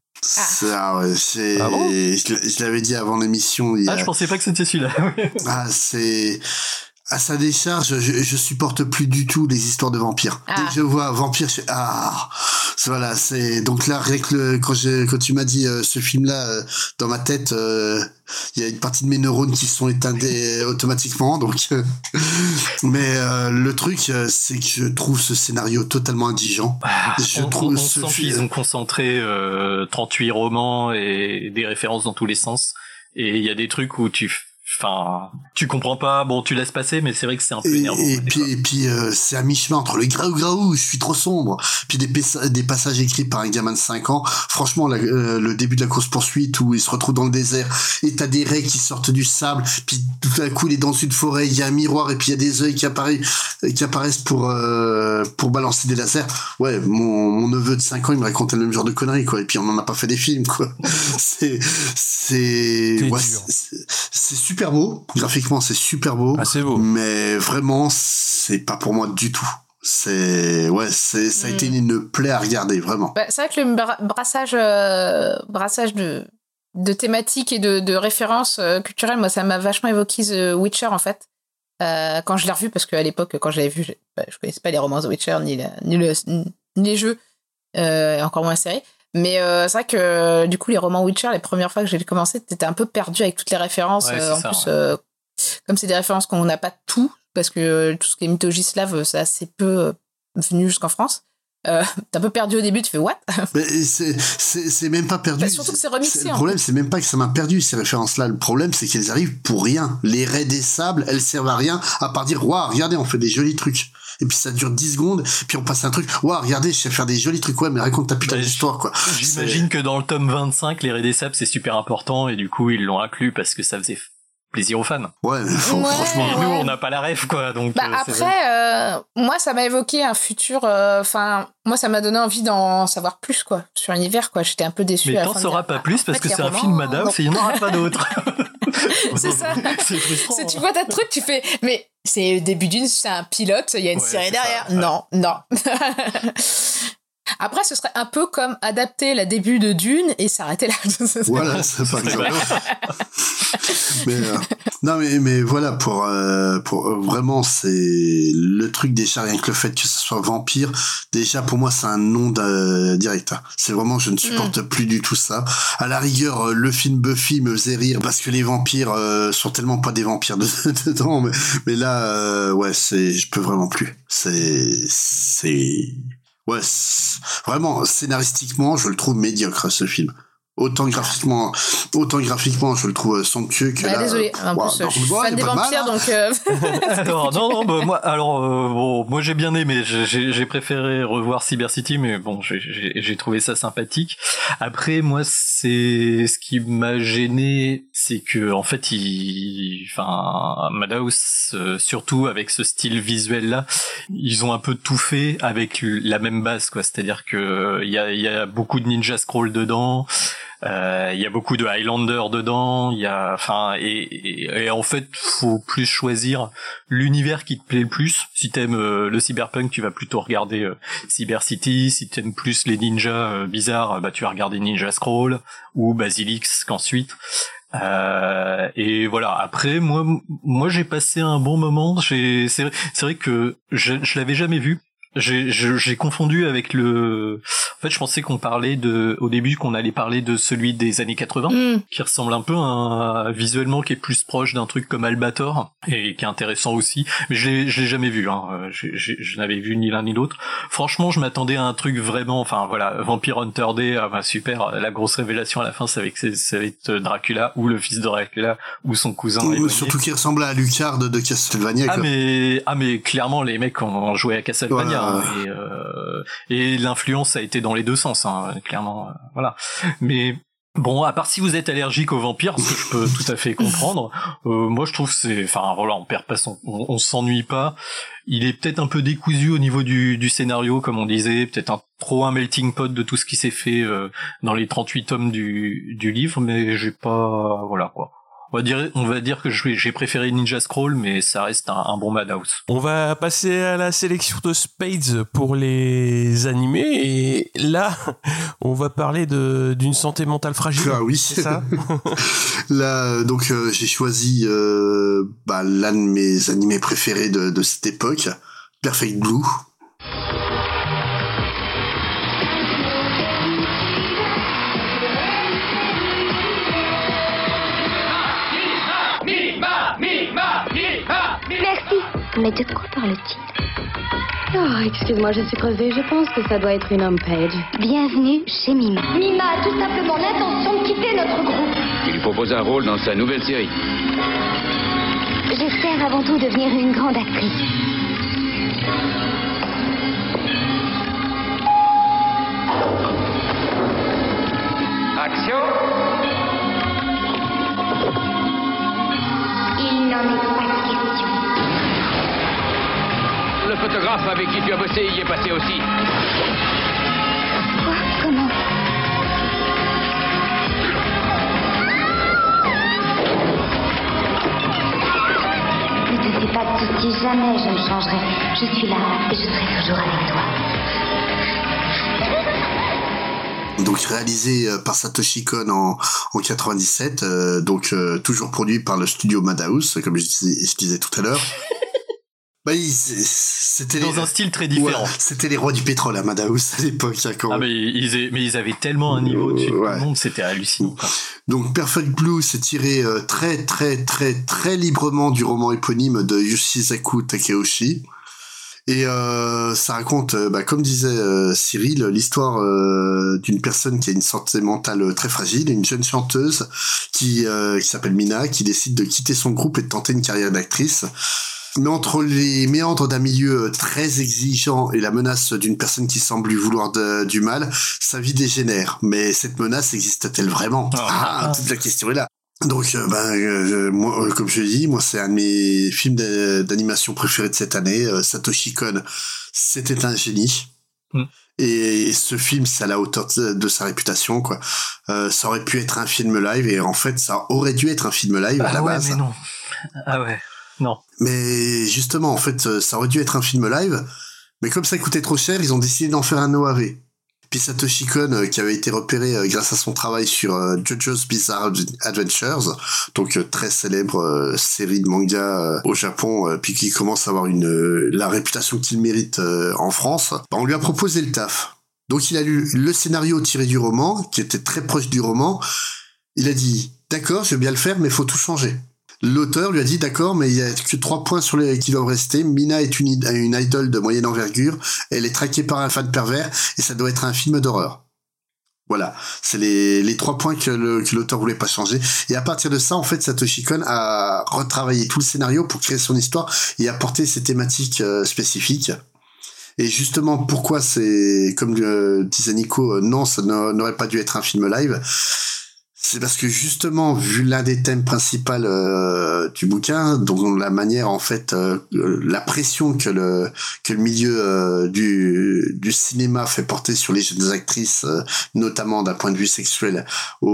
Je l'avais dit avant l'émission. Je pensais pas que c'était celui-là. C'est... À sa décharge, je supporte plus du tout les histoires de vampires. Dès que je vois vampire, voilà, c'est donc là quand tu m'as dit ce film-là, dans ma tête, il y a une partie de mes neurones qui se sont éteintes automatiquement. Donc, mais le truc, c'est que je trouve ce scénario totalement indigent. On sent qu'ils ont concentré 38 romans et des références dans tous les sens. Et il y a des trucs où tu comprends pas, tu laisses passer, mais c'est vrai que c'est un peu énervant. Et puis c'est à mi-chemin entre le graou, je suis trop sombre, puis des passages écrits par un gamin de 5 ans. Franchement, le début de la course-poursuite où il se retrouve dans le désert, et t'as des raies qui sortent du sable, puis tout à coup il est dans une forêt, il y a un miroir, et puis il y a des œils qui apparaissent pour balancer des lasers. Ouais, mon neveu de 5 ans, il me racontait le même genre de conneries, quoi, et puis on en a pas fait des films, quoi. C'est super beau, graphiquement c'est super beau, c'est beau, mais vraiment c'est pas pour moi du tout. Ça a été une plaie à regarder, vraiment. C'est vrai que le brassage de thématiques et de références culturelles, moi ça m'a vachement évoqué The Witcher en fait. Quand je l'ai revu, parce qu'à l'époque quand je l'avais vu, je connaissais pas les romans The Witcher ni les jeux, encore moins la série. Mais c'est vrai que du coup les romans Witcher, les premières fois que j'ai commencé, t'étais un peu perdu avec toutes les références. Comme c'est des références qu'on n'a pas tout, parce que tout ce qui est mythologie slave, c'est assez peu venu jusqu'en France. T'es un peu perdu au début, tu fais what? Mais c'est même pas perdu. Surtout que c'est remixé. Le problème, c'est même pas que ça m'a perdu ces références-là. Le problème, c'est qu'elles arrivent pour rien. Les raies des sables, elles servent à rien à part dire waouh, regardez, on fait des jolis trucs. Et puis ça dure 10 secondes, puis on passe à un truc, waouh, regardez, je sais faire des jolis trucs, mais raconte ta putain d'histoire, quoi. J'imagine que dans le tome 25, les raies des sables, c'est super important, et du coup, ils l'ont inclus parce que ça faisait plaisir aux fans. Ouais, mais franchement, nous, on n'a pas la rêve, quoi. Donc, après, moi, ça m'a évoqué un futur, moi, ça m'a donné envie d'en savoir plus, quoi, sur l'univers, quoi. J'étais un peu déçue. Mais t'en sauras pas plus parce que c'est un film Madame, il n'y en aura pas d'autre. C'est ça. C'est frustrant. Tu vois ta truc, tu fais, mais c'est le début c'est un pilote, il y a une série derrière. Ça, ouais. Non. Après, ce serait un peu comme adapter la début de Dune et s'arrêter là. Voilà, c'est par exemple. mais voilà, pour vraiment, c'est le truc déjà, rien que le fait que ce soit vampire, déjà pour moi c'est un nom direct. C'est vraiment, je ne supporte plus du tout ça. À la rigueur, le film Buffy me faisait rire parce que les vampires sont tellement pas des vampires dedans, mais là, ouais, je peux vraiment plus. Ouais, vraiment, scénaristiquement, je le trouve médiocre, ce film. Autant graphiquement, je le trouve somptueux que là. Désolé, en plus, je suis fan des vampires, donc. Alors moi j'ai bien aimé. J'ai préféré revoir Cyber City, mais bon, j'ai trouvé ça sympathique. Après, moi, c'est ce qui m'a gêné, c'est que en fait, Madhouse, surtout avec ce style visuel là, ils ont un peu tout fait avec la même base, quoi. C'est-à-dire que il y a beaucoup de Ninja Scroll dedans. Il y a beaucoup de Highlander dedans, et en fait, faut plus choisir l'univers qui te plaît le plus. Si t'aimes le cyberpunk, tu vas plutôt regarder Cyber City. Si t'aimes plus les ninjas bizarres, tu vas regarder Ninja Scroll ou Basilix qu'ensuite. Et voilà. Après, moi, j'ai passé un bon moment. C'est vrai que je l'avais jamais vu. J'ai confondu avec en fait, je pensais qu'on parlait au début qu'on allait parler de celui des années 80, qui ressemble un peu visuellement, qui est plus proche d'un truc comme Albator, et qui est intéressant aussi. Mais je l'ai jamais vu, je n'avais vu ni l'un ni l'autre. Franchement, je m'attendais à un truc vraiment, Vampire Hunter D, super, la grosse révélation à la fin, ça va être Dracula, ou le fils de Dracula, ou son cousin. Surtout qui ressemble à Lucard de Castlevania, quoi. Mais clairement, les mecs ont joué à Castlevania. Et l'influence a été dans les deux sens, clairement, voilà. Mais bon, à part si vous êtes allergique aux vampires, ce que je peux tout à fait comprendre, moi je trouve on s'ennuie pas. Il est peut-être un peu décousu au niveau du scénario, comme on disait, peut-être trop un melting pot de tout ce qui s'est fait dans les 38 tomes du livre, mais j'ai pas, voilà quoi. On va dire que j'ai préféré Ninja Scroll, mais ça reste un bon Madhouse. On va passer à la sélection de Spades pour les animés, et là, on va parler d'une santé mentale fragile. Ah oui, c'est ça. Là, donc j'ai choisi l'un de mes animés préférés de cette époque, Perfect Blue. Mais de quoi parle-t-il? Oh, excuse-moi, je suis creusée. Je pense que ça doit être une homepage. Bienvenue chez Mima. Mima a tout simplement l'intention de quitter notre groupe. Il lui propose un rôle dans sa nouvelle série. J'espère avant tout devenir une grande actrice. Action! Il n'en est pas question. Le photographe avec qui tu as bossé y est passé aussi. Quoi? Comment? Ne te fais pas de soucis, jamais je ne changerai. Je suis là et je serai toujours avec toi. Donc réalisé par Satoshi Kon en 97, toujours produit par le studio Madhouse, comme je disais tout à l'heure. C'était dans un style très différent. Ouais, c'était les rois du pétrole à Madhouse à l'époque. Mais ils avaient tellement un niveau dessus tout le monde, c'était hallucinant. Donc Perfect Blue, c'est tiré très très très très librement du roman éponyme de Yoshizaku Takeoshi. Et ça raconte, comme disait Cyril, l'histoire d'une personne qui a une santé mentale très fragile, une jeune chanteuse qui s'appelle Mina, qui décide de quitter son groupe et de tenter une carrière d'actrice. Mais entre les méandres d'un milieu très exigeant et la menace d'une personne qui semble lui vouloir du mal, sa vie dégénère. Mais cette menace existe-t-elle vraiment? Toute la question est là. Donc, moi, comme je l'ai dit, moi, c'est un de mes films d'animation préférés de cette année. Satoshi Kon, c'était un génie. Et ce film, c'est à la hauteur de sa réputation, quoi. Ça aurait pu être un film live, et en fait, ça aurait dû être un film live à la base. Mais non. Ah ouais. Non. Mais justement, en fait, ça aurait dû être un film live, mais comme ça coûtait trop cher, ils ont décidé d'en faire un OAV. Puis Satoshi Kon, qui avait été repéré grâce à son travail sur JoJo's Bizarre Adventures, donc très célèbre série de manga au Japon, puis qui commence à avoir la réputation qu'il mérite en France. On lui a proposé le taf. Donc il a lu le scénario tiré du roman, qui était très proche du roman. Il a dit « D'accord, je vais bien le faire, mais il faut tout changer ». L'auteur lui a dit « D'accord, mais il y a que 3 points qui doivent rester. Mina est une idole de moyenne envergure. Elle est traquée par un fan pervers et ça doit être un film d'horreur. » Voilà, c'est les 3 points que l'auteur voulait pas changer. Et à partir de ça, en fait, Satoshi Kon a retravaillé tout le scénario pour créer son histoire et apporter ses thématiques spécifiques. Et justement, pourquoi c'est, comme disait Nico, non, ça n'aurait pas dû être un film live. C'est parce que justement, vu l'un des thèmes principaux du bouquin, donc la manière, en fait, la pression que le milieu du cinéma fait porter sur les jeunes actrices, notamment d'un point de vue sexuel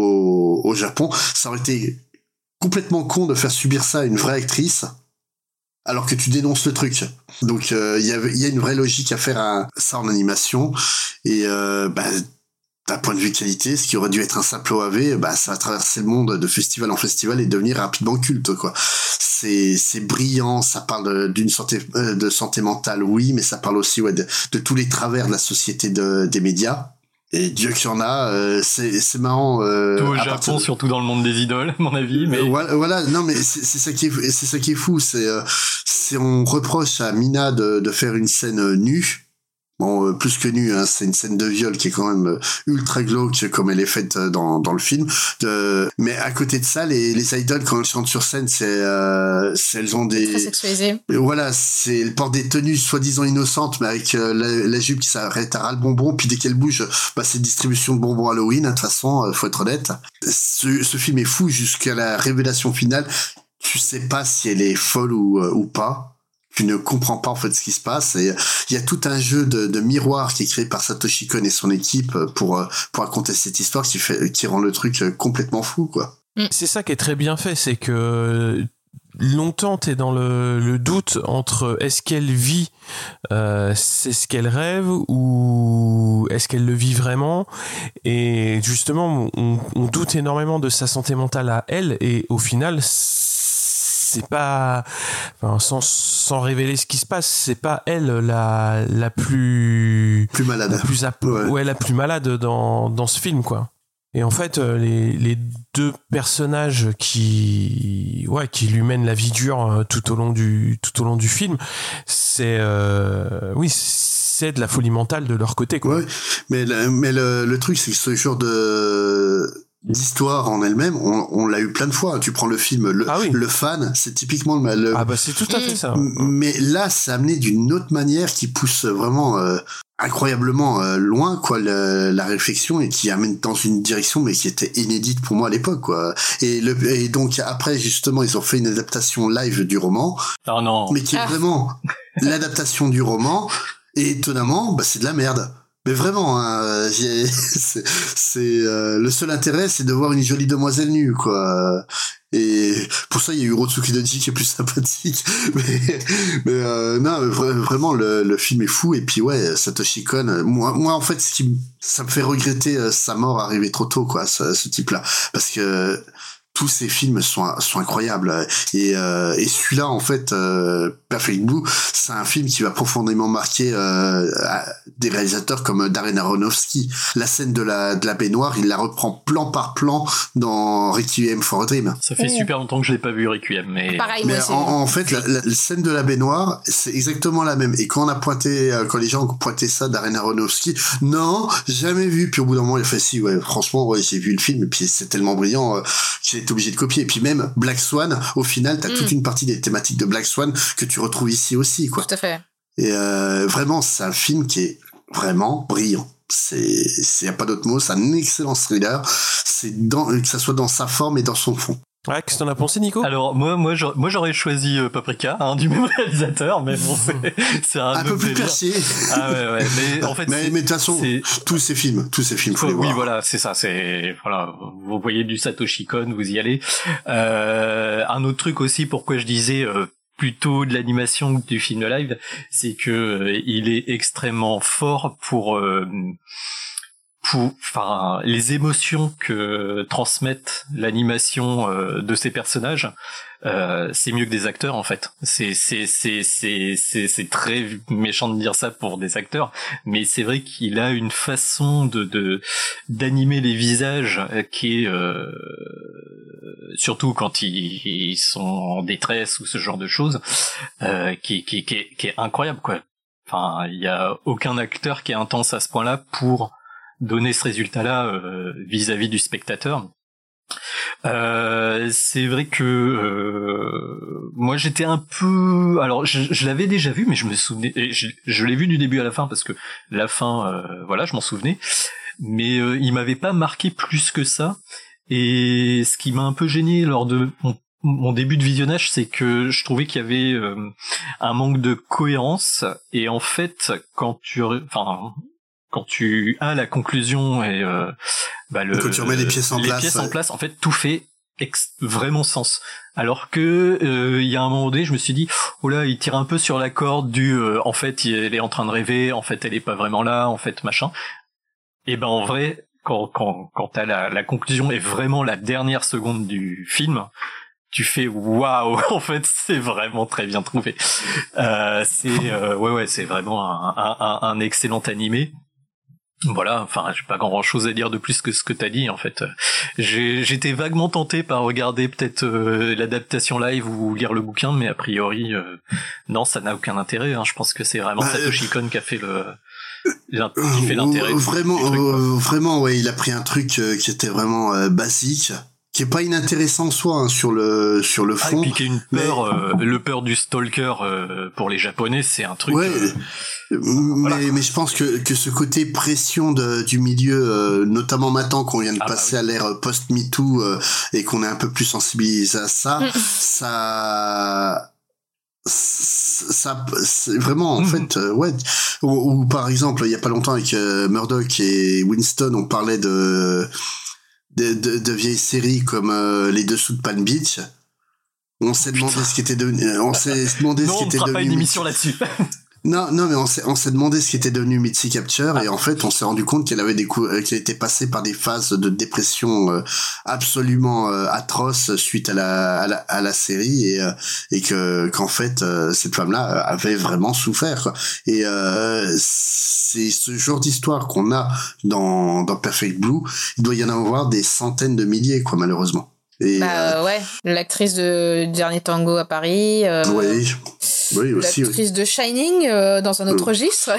au Japon, ça aurait été complètement con de faire subir ça à une vraie actrice, alors que tu dénonces le truc. Donc il y a une vraie logique à faire ça en animation, et d'un point de vue qualité, ce qui aurait dû être un simple OAV, ça va traverser le monde de festival en festival et devenir rapidement culte, quoi. C'est brillant, ça parle de santé mentale, oui, mais ça parle aussi de tous les travers de la société des médias. Et Dieu qu'il y en a, c'est marrant. Tout au Japon, surtout dans le monde des idoles, à mon avis. Mais voilà, non, mais c'est ça qui est fou, c'est on reproche à Mina de faire une scène nue. Bon, plus que nu, hein, c'est une scène de viol qui est quand même ultra glauque comme elle est faite dans le film. Mais à côté de ça, les idoles, quand elles chantent sur scène, elles ont des... Très sexualisées. Voilà, elles portent des tenues soi-disant innocentes, mais avec la jupe qui s'arrête à ras le bonbon, puis dès qu'elle bouge, c'est distribution de bonbons Halloween, hein, de toute façon, faut être honnête. Ce film est fou jusqu'à la révélation finale. Tu sais pas si elle est folle ou pas. Tu ne comprends pas en fait ce qui se passe, et il y a tout un jeu de miroir qui est créé par Satoshi Kon et son équipe pour raconter cette histoire qui rend le truc complètement fou, quoi. C'est ça qui est très bien fait, c'est que longtemps t'es dans le doute entre est-ce qu'elle vit c'est ce qu'elle rêve ou est-ce qu'elle le vit vraiment, et justement on doute énormément de sa santé mentale à elle, et au final c'est pas, sans révéler ce qui se passe, c'est pas elle la plus malade, la plus malade dans ce film, quoi. Et en fait, les 2 personnages qui lui mènent la vie dure tout au long du film, c'est de la folie mentale de leur côté, quoi. Ouais, mais le truc, c'est que ce genre d'histoire en elle-même, on l'a eu plein de fois. Tu prends le film Le Fan, c'est typiquement c'est tout à fait ça. Mais là, c'est amené d'une autre manière qui pousse vraiment incroyablement loin, quoi, la réflexion, et qui amène dans une direction mais qui était inédite pour moi à l'époque, quoi. Et donc après, justement, ils ont fait une adaptation live du roman. Oh non. Mais qui est vraiment l'adaptation du roman, et étonnamment, c'est de la merde. Mais vraiment, hein, le seul intérêt, c'est de voir une jolie demoiselle nue, quoi. Et pour ça, il y a eu Rotsuki Donji qui est plus sympathique. Mais non, vraiment, le film est fou. Et puis ouais, Satoshi Kon, moi en fait, ça me fait regretter sa mort arrivée trop tôt, quoi, ce type-là, parce que tous ces films sont incroyables, et celui-là, en fait, Perfect Blue, c'est un film qui va profondément marquer des réalisateurs comme Darren Aronofsky. La scène de la baignoire, il la reprend plan par plan dans Requiem for a Dream. Ça fait super longtemps que je l'ai pas vu, Requiem, mais pareil, mais en fait, la scène de la baignoire, c'est exactement la même. Et quand les gens ont pointé ça, Darren Aronofsky, non, jamais vu. Puis au bout d'un moment, il a fait si, ouais, franchement, ouais, j'ai vu le film, et puis c'est tellement brillant, j'ai été obligé de copier. Et puis même Black Swan, au final, t'as toute une partie des thématiques de Black Swan que tu retrouves ici aussi, quoi. Tout à fait. Et vraiment, c'est un film qui est vraiment brillant. Y a pas d'autre mot, c'est un excellent thriller. Que ça soit dans sa forme et dans son fond. Ouais, qu'est-ce que t'en as pensé, Nico? Alors moi j'aurais choisi Paprika, hein, du même réalisateur, mais bon, c'est un peu plus perché. Ah ouais, mais en fait mais de toute façon, tous ces films, faut les voir. Oui, voilà, c'est ça, voilà, vous voyez du Satoshi Kon, vous y allez. Un autre truc aussi, pourquoi je disais plutôt de l'animation que du film live, c'est que il est extrêmement fort pour les émotions que transmettent l'animation de ces personnages, c'est mieux que des acteurs en fait. C'est très méchant de dire ça pour des acteurs, mais c'est vrai qu'il a une façon d'animer les visages qui est surtout quand ils sont en détresse ou ce genre de choses, qui est incroyable quoi. Enfin, il y a aucun acteur qui est intense à ce point-là pour donner ce résultat-là vis-à-vis du spectateur. C'est vrai que moi j'étais un peu, alors je l'avais déjà vu, mais je me souvenais, je l'ai vu du début à la fin parce que la fin, voilà, je m'en souvenais, mais il m'avait pas marqué plus que ça. Et ce qui m'a un peu gêné lors de mon début de visionnage, c'est que je trouvais qu'il y avait un manque de cohérence. Et en fait, quand tu as la conclusion et quand tu remets les pièces en place, en fait, tout fait vraiment sens. Alors que il y a un moment donné, je me suis dit, oh là, il tire un peu sur la corde du, en fait, elle est en train de rêver, en fait, elle est pas vraiment là, en fait, machin. Et ben en vrai, quand t'as la conclusion est vraiment la dernière seconde du film, tu fais waouh, en fait c'est vraiment très bien trouvé. C'est vraiment un excellent animé. Voilà, enfin j'ai pas grand chose à dire de plus que ce que t'as dit en fait. J'étais vaguement tenté par regarder peut-être l'adaptation live ou lire le bouquin, mais a priori non, ça n'a aucun intérêt. Je pense que c'est vraiment Satoshi Kon qui a fait qui fait l'intérêt. Vraiment, ouais, il a pris un truc qui était vraiment basique, qui est pas inintéressant en soi sur le fond. Et puis qui est une peur, le peur du stalker pour les Japonais, c'est un truc. Ouais. Voilà. Mais je pense que ce côté pression du milieu, notamment maintenant qu'on vient de passer à l'ère post-MeToo et qu'on est un peu plus sensibilisé à ça, ça c'est vraiment en fait ouais, ou par exemple il y a pas longtemps avec Murdoch et Winston, on parlait de vieilles séries comme Les Dessous de Palm Beach. On s'est demandé ce qui était devenu, on s'est demandé ce qui était devenu. On fera pas une émission là-dessus. Non, mais on s'est demandé ce qui était devenu Mitzi Capture et en fait on s'est rendu compte qu'elle était passée par des phases de dépression absolument atroces suite à la série et qu'en fait cette femme-là avait vraiment souffert quoi. Et c'est ce genre d'histoire qu'on a dans Perfect Blue. Il doit y en avoir des centaines de milliers quoi malheureusement. Et ouais, l'actrice de Dernier Tango à Paris. Oui, aussi. L'actrice de Shining dans un autre registre.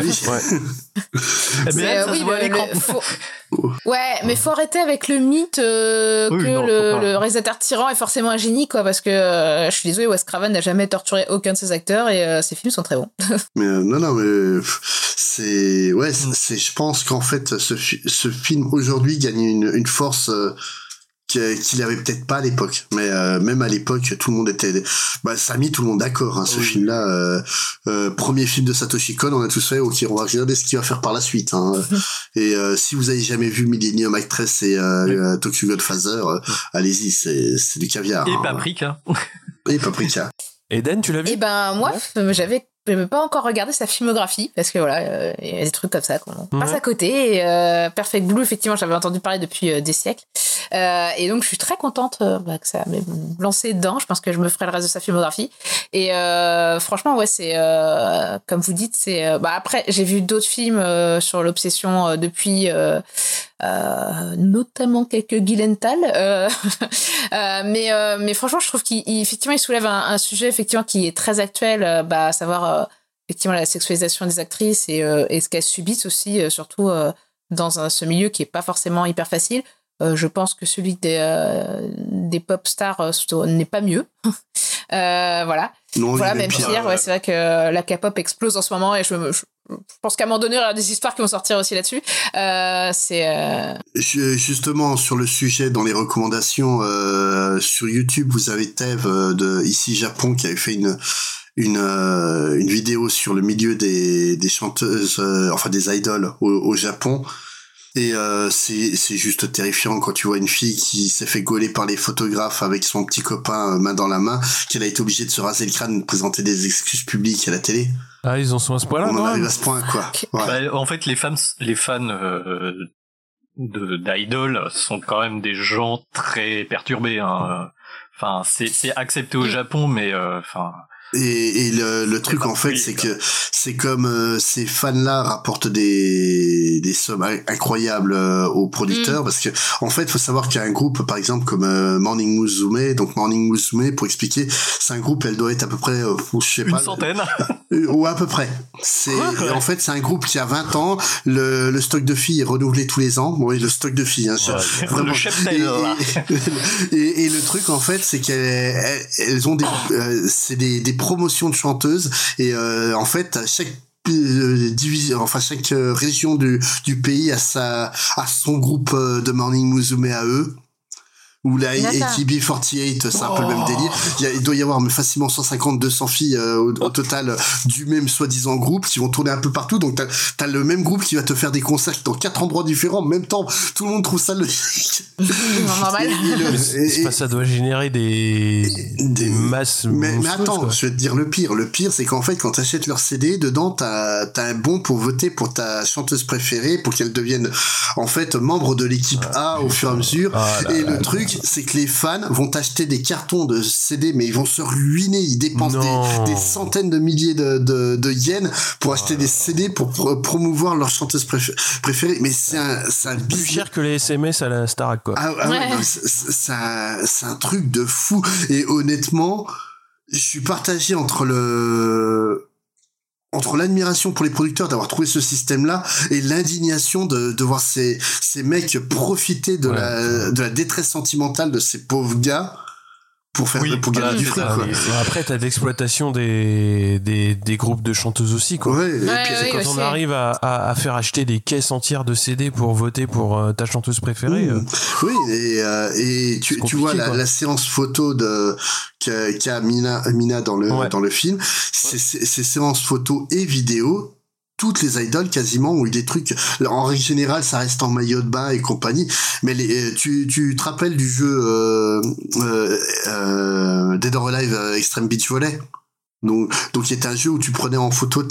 Ouais, mais faut arrêter avec le mythe que le réalisateur tyran est forcément un génie, quoi, parce que je suis désolée, Wes Craven n'a jamais torturé aucun de ses acteurs et ses films sont très bons. Mais mais c'est je pense qu'en fait ce film aujourd'hui gagne une force qu'il avait peut-être pas à l'époque, mais même à l'époque tout le monde était ça a mis tout le monde d'accord ce film là premier film de Satoshi Kon, on a tous fait ok, on va regarder ce qu'il va faire par la suite et si vous avez jamais vu Millennium Actress et Tokyo Godfather, allez-y, c'est du caviar et Paprika. Eden, tu l'as vu? Moi j'avais pas encore regardé sa filmographie parce que voilà, il y a des trucs comme ça qu'on passe à côté. Et Perfect Blue, effectivement, j'avais entendu parler depuis des siècles. Et donc, je suis très contente que ça m'ait lancé dedans. Je pense que je me ferai le reste de sa filmographie. Et franchement, ouais, c'est comme vous dites, c'est. Après, j'ai vu d'autres films sur l'obsession depuis. Notamment quelques Gyllenhaal mais franchement je trouve qu'effectivement il soulève un sujet effectivement qui est très actuel, à savoir effectivement la sexualisation des actrices et ce qu'elles subissent aussi surtout dans ce milieu qui est pas forcément hyper facile. Je pense que celui des pop stars n'est pas mieux. Voilà. Non, voilà, même pire. Ouais, c'est vrai que la K-pop explose en ce moment et je pense qu'à un moment donné, il y aura des histoires qui vont sortir aussi là-dessus. Justement, sur le sujet, dans les recommandations sur YouTube, vous avez Tev de Ici Japon qui avait fait une vidéo sur le milieu des chanteuses, enfin des idoles au Japon. Et c'est juste terrifiant quand tu vois une fille qui s'est fait gauler par les photographes avec son petit copain main dans la main, qu'elle a été obligée de se raser le crâne, de présenter des excuses publiques à la télé. Ah, ils en sont à ce point-là. On en arrive à ce point, quoi. Ouais. Bah, en fait, les fans d'idol sont quand même des gens très perturbés. Hein. Enfin, c'est accepté au Japon, mais enfin. Et le truc en fait, c'est que c'est comme ces fans-là rapportent des sommes incroyables aux producteurs, parce que en fait, faut savoir qu'il y a un groupe, par exemple comme Morning Musume. Donc Morning Musume, pour expliquer, c'est un groupe, elle doit être à peu près, je sais pas, une centaine. Ou à peu près. En fait, c'est un groupe qui a 20 ans. Le stock de filles est renouvelé tous les ans. Oui, le stock de filles. Hein, vraiment. Le cheptel. Et le truc en fait, c'est qu'elles ont c'est des promotions de chanteuses, et en fait chaque division, enfin chaque région du pays a son groupe de Morning Musume à eux. Ou la AKB48, c'est un peu le même délire. Il doit y avoir facilement 150-200 filles au total du même soi-disant groupe qui vont tourner un peu partout. Donc t'as le même groupe qui va te faire des concerts dans 4 endroits différents en même temps. Tout le monde trouve ça logique. Normal. Ça doit générer des masses. Mais attends, quoi. Je vais te dire le pire. Le pire, c'est qu'en fait, quand t'achètes leur CD, dedans, t'as un bon pour voter pour ta chanteuse préférée, pour qu'elle devienne en fait membre de l'équipe A au fur et à mesure. Et le truc, c'est que les fans vont acheter des cartons de CD, mais ils vont se ruiner. Ils dépensent des centaines de milliers de yens pour acheter des CD pour promouvoir leur chanteuse préférée. Mais c'est un plus cher que les SMS à la Starac, quoi. Ouais. C'est un truc de fou. Et honnêtement, je suis partagé entre l'admiration pour les producteurs d'avoir trouvé ce système-là et l'indignation de voir ces mecs profiter de la détresse sentimentale de ces pauvres gars pour gagner du fric, quoi. Après, t'as de l'exploitation des groupes de chanteuses aussi, quoi. Quand on arrive à faire acheter des caisses entières de CD pour voter pour ta chanteuse préférée. Oui, et tu vois la séance photo qu'a Mina dans le film, ces séances photo et vidéo. Toutes les idoles quasiment ont eu des trucs. En règle générale, ça reste en maillot de bain et compagnie. Mais tu te rappelles du jeu Dead or Alive Extreme Beach Volley? Donc il était un jeu où tu prenais en photo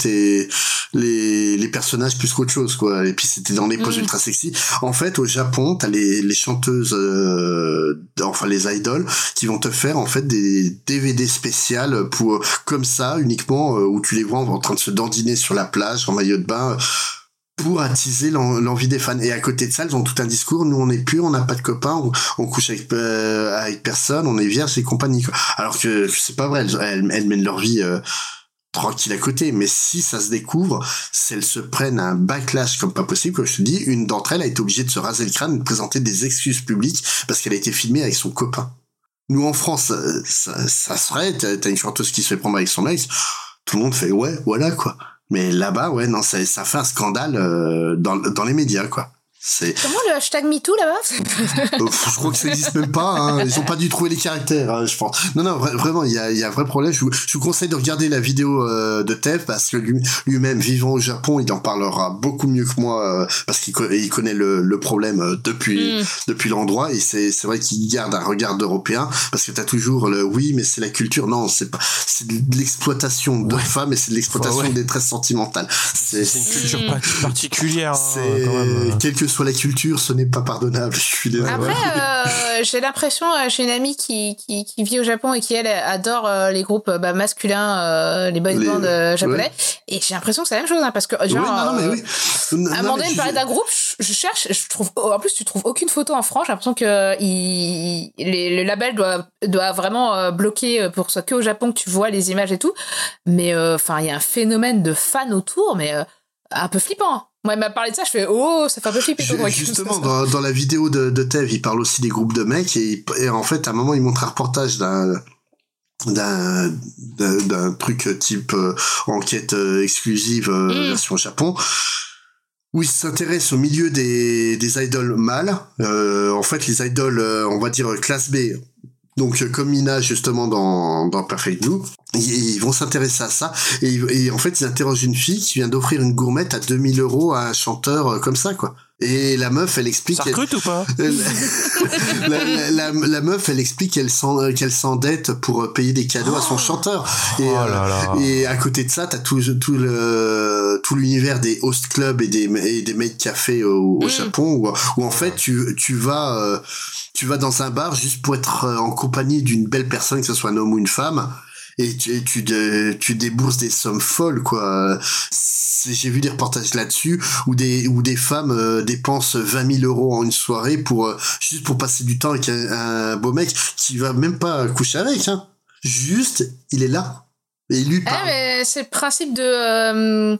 les personnages plus qu'autre chose, quoi. Et puis c'était dans les poses ultra sexy. En fait, au Japon, t'as les chanteuses, enfin les idoles, qui vont te faire en fait des DVD spéciales pour comme ça uniquement, où tu les vois en train de se dandiner sur la plage en maillot de bain, pour attiser l'envie des fans. Et à côté de ça, elles ont tout un discours. Nous, on n'est plus, on n'a pas de copains, on couche avec personne, on est vierge et compagnie, quoi. Alors que c'est pas vrai, elles mènent leur vie tranquille à côté. Mais si ça se découvre, si elles se prennent un backlash comme pas possible, comme je te dis, une d'entre elles a été obligée de se raser le crâne, de présenter des excuses publiques parce qu'elle a été filmée avec son copain. Nous, en France, ça serait, t'as une chanteuse qui se fait prendre avec son ex, tout le monde fait ouais, voilà, quoi. Mais là-bas, ouais, non, ça fait un scandale dans les médias, quoi. Comment le hashtag MeToo là-bas? Je crois que ça n'existe même pas, hein. Ils ont pas dû trouver les caractères, hein, je pense. Non, vraiment, il y a un vrai problème. Je vous conseille de regarder la vidéo de Tev, parce que lui-même, vivant au Japon, il en parlera beaucoup mieux que moi, parce qu'il connaît le problème depuis l'endroit, et c'est vrai qu'il garde un regard d'Européen, parce que t'as toujours oui, mais c'est la culture. Non, c'est de l'exploitation de femmes, et c'est de l'exploitation des détresse sentimentale. C'est une culture particulière. Quand même. Quelle que soit la culture, ce n'est pas pardonnable. Je suis désolé. Après, j'ai l'impression, j'ai une amie qui vit au Japon et qui elle adore les groupes masculins, les boy bands japonais, et j'ai l'impression que c'est la même chose, hein, parce que genre à un moment donné, me parlait d'un groupe, je cherche, je trouve, en plus tu trouves aucune photo en France. J'ai l'impression que le label doit vraiment bloquer pour ça que au Japon que tu vois les images et tout, mais enfin il y a un phénomène de fans autour, mais un peu flippant. Moi, il m'a parlé de ça, je fais ça fait un peu flipper. Justement, dans la vidéo de Tev, il parle aussi des groupes de mecs, et en fait, à un moment, il montre un reportage d'un truc type enquête exclusive version Japon, où il s'intéresse au milieu des idoles mâles. En fait, les idoles, on va dire classe B. Donc comme Mina justement dans Perfect Blue, ils vont s'intéresser à ça, et en fait ils interrogent une fille qui vient d'offrir une gourmette à 2000 € à un chanteur comme ça, quoi. Et la meuf, elle explique... Ça recrute ou pas? la meuf, elle explique qu'elle s'endette pour payer des cadeaux à son chanteur. Et à côté de ça, t'as tout l'univers des host clubs et des maid cafés au Japon où en fait tu vas dans un bar juste pour être en compagnie d'une belle personne, que ce soit un homme ou une femme. Et tu débourses des sommes folles, quoi. J'ai vu des reportages là-dessus où des femmes dépensent 20 000 euros en une soirée juste pour passer du temps avec un beau mec qui va même pas coucher avec, hein. Juste, il est là. Et il lui parle. Mais c'est le principe de...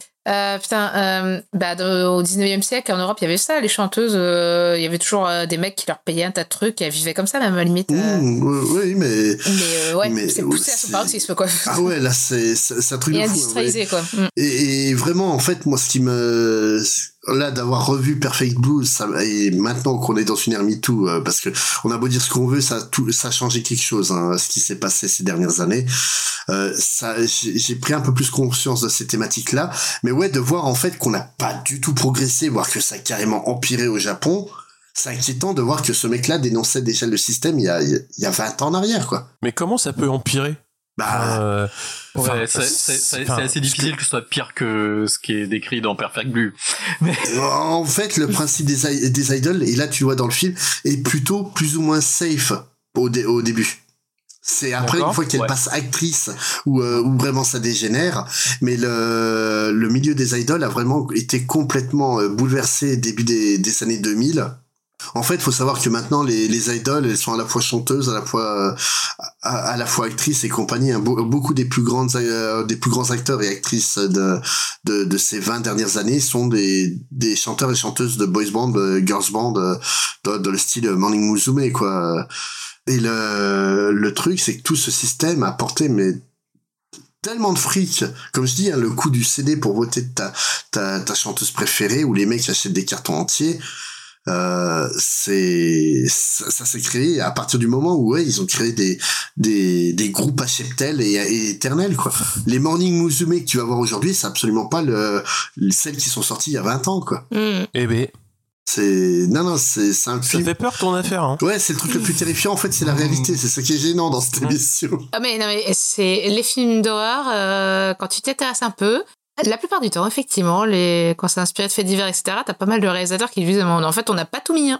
au 19e siècle, en Europe, il y avait ça, les chanteuses, il y avait toujours des mecs qui leur payaient un tas de trucs et elles vivaient comme ça, même à la limite. Oui, mais c'est poussé à son paroxysme, quoi. Ah ouais, là, c'est un truc de fou. Et industrialisé, quoi. Et vraiment, en fait, moi, là, d'avoir revu Perfect Blue, et maintenant qu'on est dans une ère MeToo, parce que on a beau dire ce qu'on veut, ça a changé quelque chose, hein, ce qui s'est passé ces dernières années. J'ai pris un peu plus conscience de ces thématiques-là, mais ouais, de voir en fait qu'on n'a pas du tout progressé, voire que ça a carrément empiré au Japon. C'est inquiétant de voir que ce mec-là dénonçait déjà le système il y a 20 ans en arrière, quoi. Mais comment ça peut empirer? C'est assez difficile que ce soit pire que ce qui est décrit dans Perfect Blue. Mais... En fait, le principe des idoles, et là tu le vois dans le film, est plutôt plus ou moins safe au début. C'est après, une fois qu'elle passe actrice où vraiment ça dégénère, mais le milieu des idoles a vraiment été complètement bouleversé début des années 2000. En fait, faut savoir que maintenant les idoles, elles sont à la fois chanteuses, à la fois actrices et compagnie. Hein. Beaucoup des plus grands acteurs et actrices de ces 20 dernières années sont des chanteurs et chanteuses de boys band, girls band, dans le style Morning Musume, quoi. Et le truc, c'est que tout ce système a apporté tellement de fric. Comme je dis, hein, le coût du CD pour voter ta chanteuse préférée, où les mecs achètent des cartons entiers. Ça s'est créé à partir du moment où ils ont créé des groupes à cheptel et éternels, quoi. Les Morning Musume que tu vas voir aujourd'hui, c'est absolument pas celles qui sont sorties il y a 20 ans, quoi. Eh ben. C'est un film. Ça fait peur ton affaire, hein. Ouais, c'est le truc le plus terrifiant, en fait, c'est la réalité. C'est ça qui est gênant dans cette émission. Ah mais c'est les films d'horreur, quand tu t'intéresses un peu, la plupart du temps, effectivement, quand c'est inspiré de faits divers, etc., t'as pas mal de réalisateurs qui disent, en fait, on n'a pas tout mis, hein.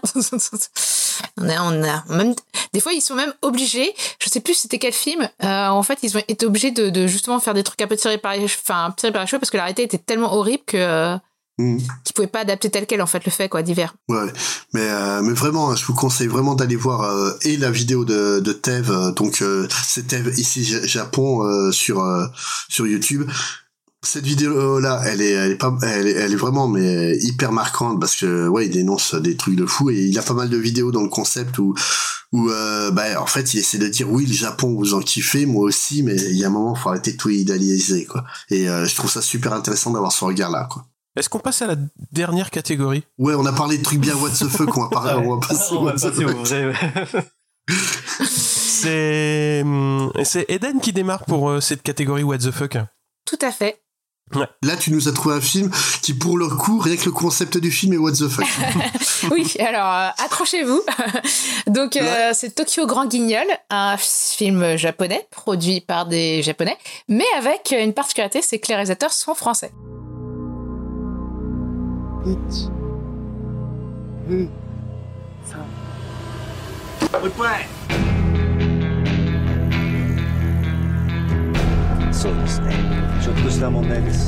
on a même, des fois, ils sont même obligés, je sais plus c'était quel film, en fait, ils ont été obligés de justement faire des trucs un peu tirés par les cheveux parce que la réalité était tellement horrible que, qu'ils pouvaient pas adapter tel quel, en fait, le fait, quoi, divers. Ouais. Mais vraiment, je vous conseille vraiment d'aller voir, et la vidéo de Tev, donc, c'est Tev ici, Japon, sur YouTube. Cette vidéo-là, elle est vraiment hyper marquante parce que il dénonce des trucs de fou et il a pas mal de vidéos dans le concept où en fait il essaie de dire oui, le Japon, vous en kiffez, moi aussi, mais il y a un moment faut arrêter de tout idéaliser, quoi. Et je trouve ça super intéressant d'avoir ce regard-là, quoi. Est-ce qu'on passe à la dernière catégorie? Ouais, on a parlé de trucs bien what the fuck, on va passer au vrai. C'est Eden qui démarre pour cette catégorie what the fuck. Tout à fait. Ouais. Là, tu nous as trouvé un film qui, pour le coup, rien que le concept du film est what the fuck. Oui, alors accrochez-vous. Donc, c'est Tokyo Grand Guignol, un film japonais produit par des Japonais, mais avec une particularité, c'est que les réalisateurs sont français. 1 2 3 もう一杯。そうですね。ちょっとした問題です。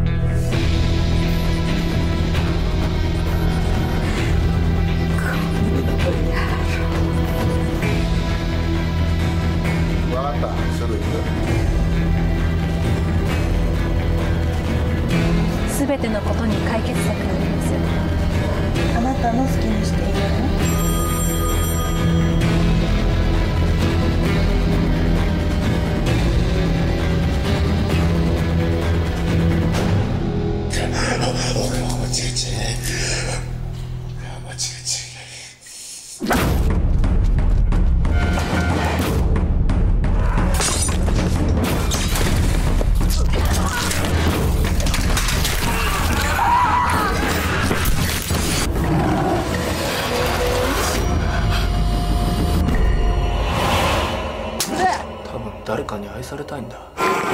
わかった。それ行く。 すべてのことに解決策があります。あなたの好きにしていいよね。 誰かに愛されたいんだ。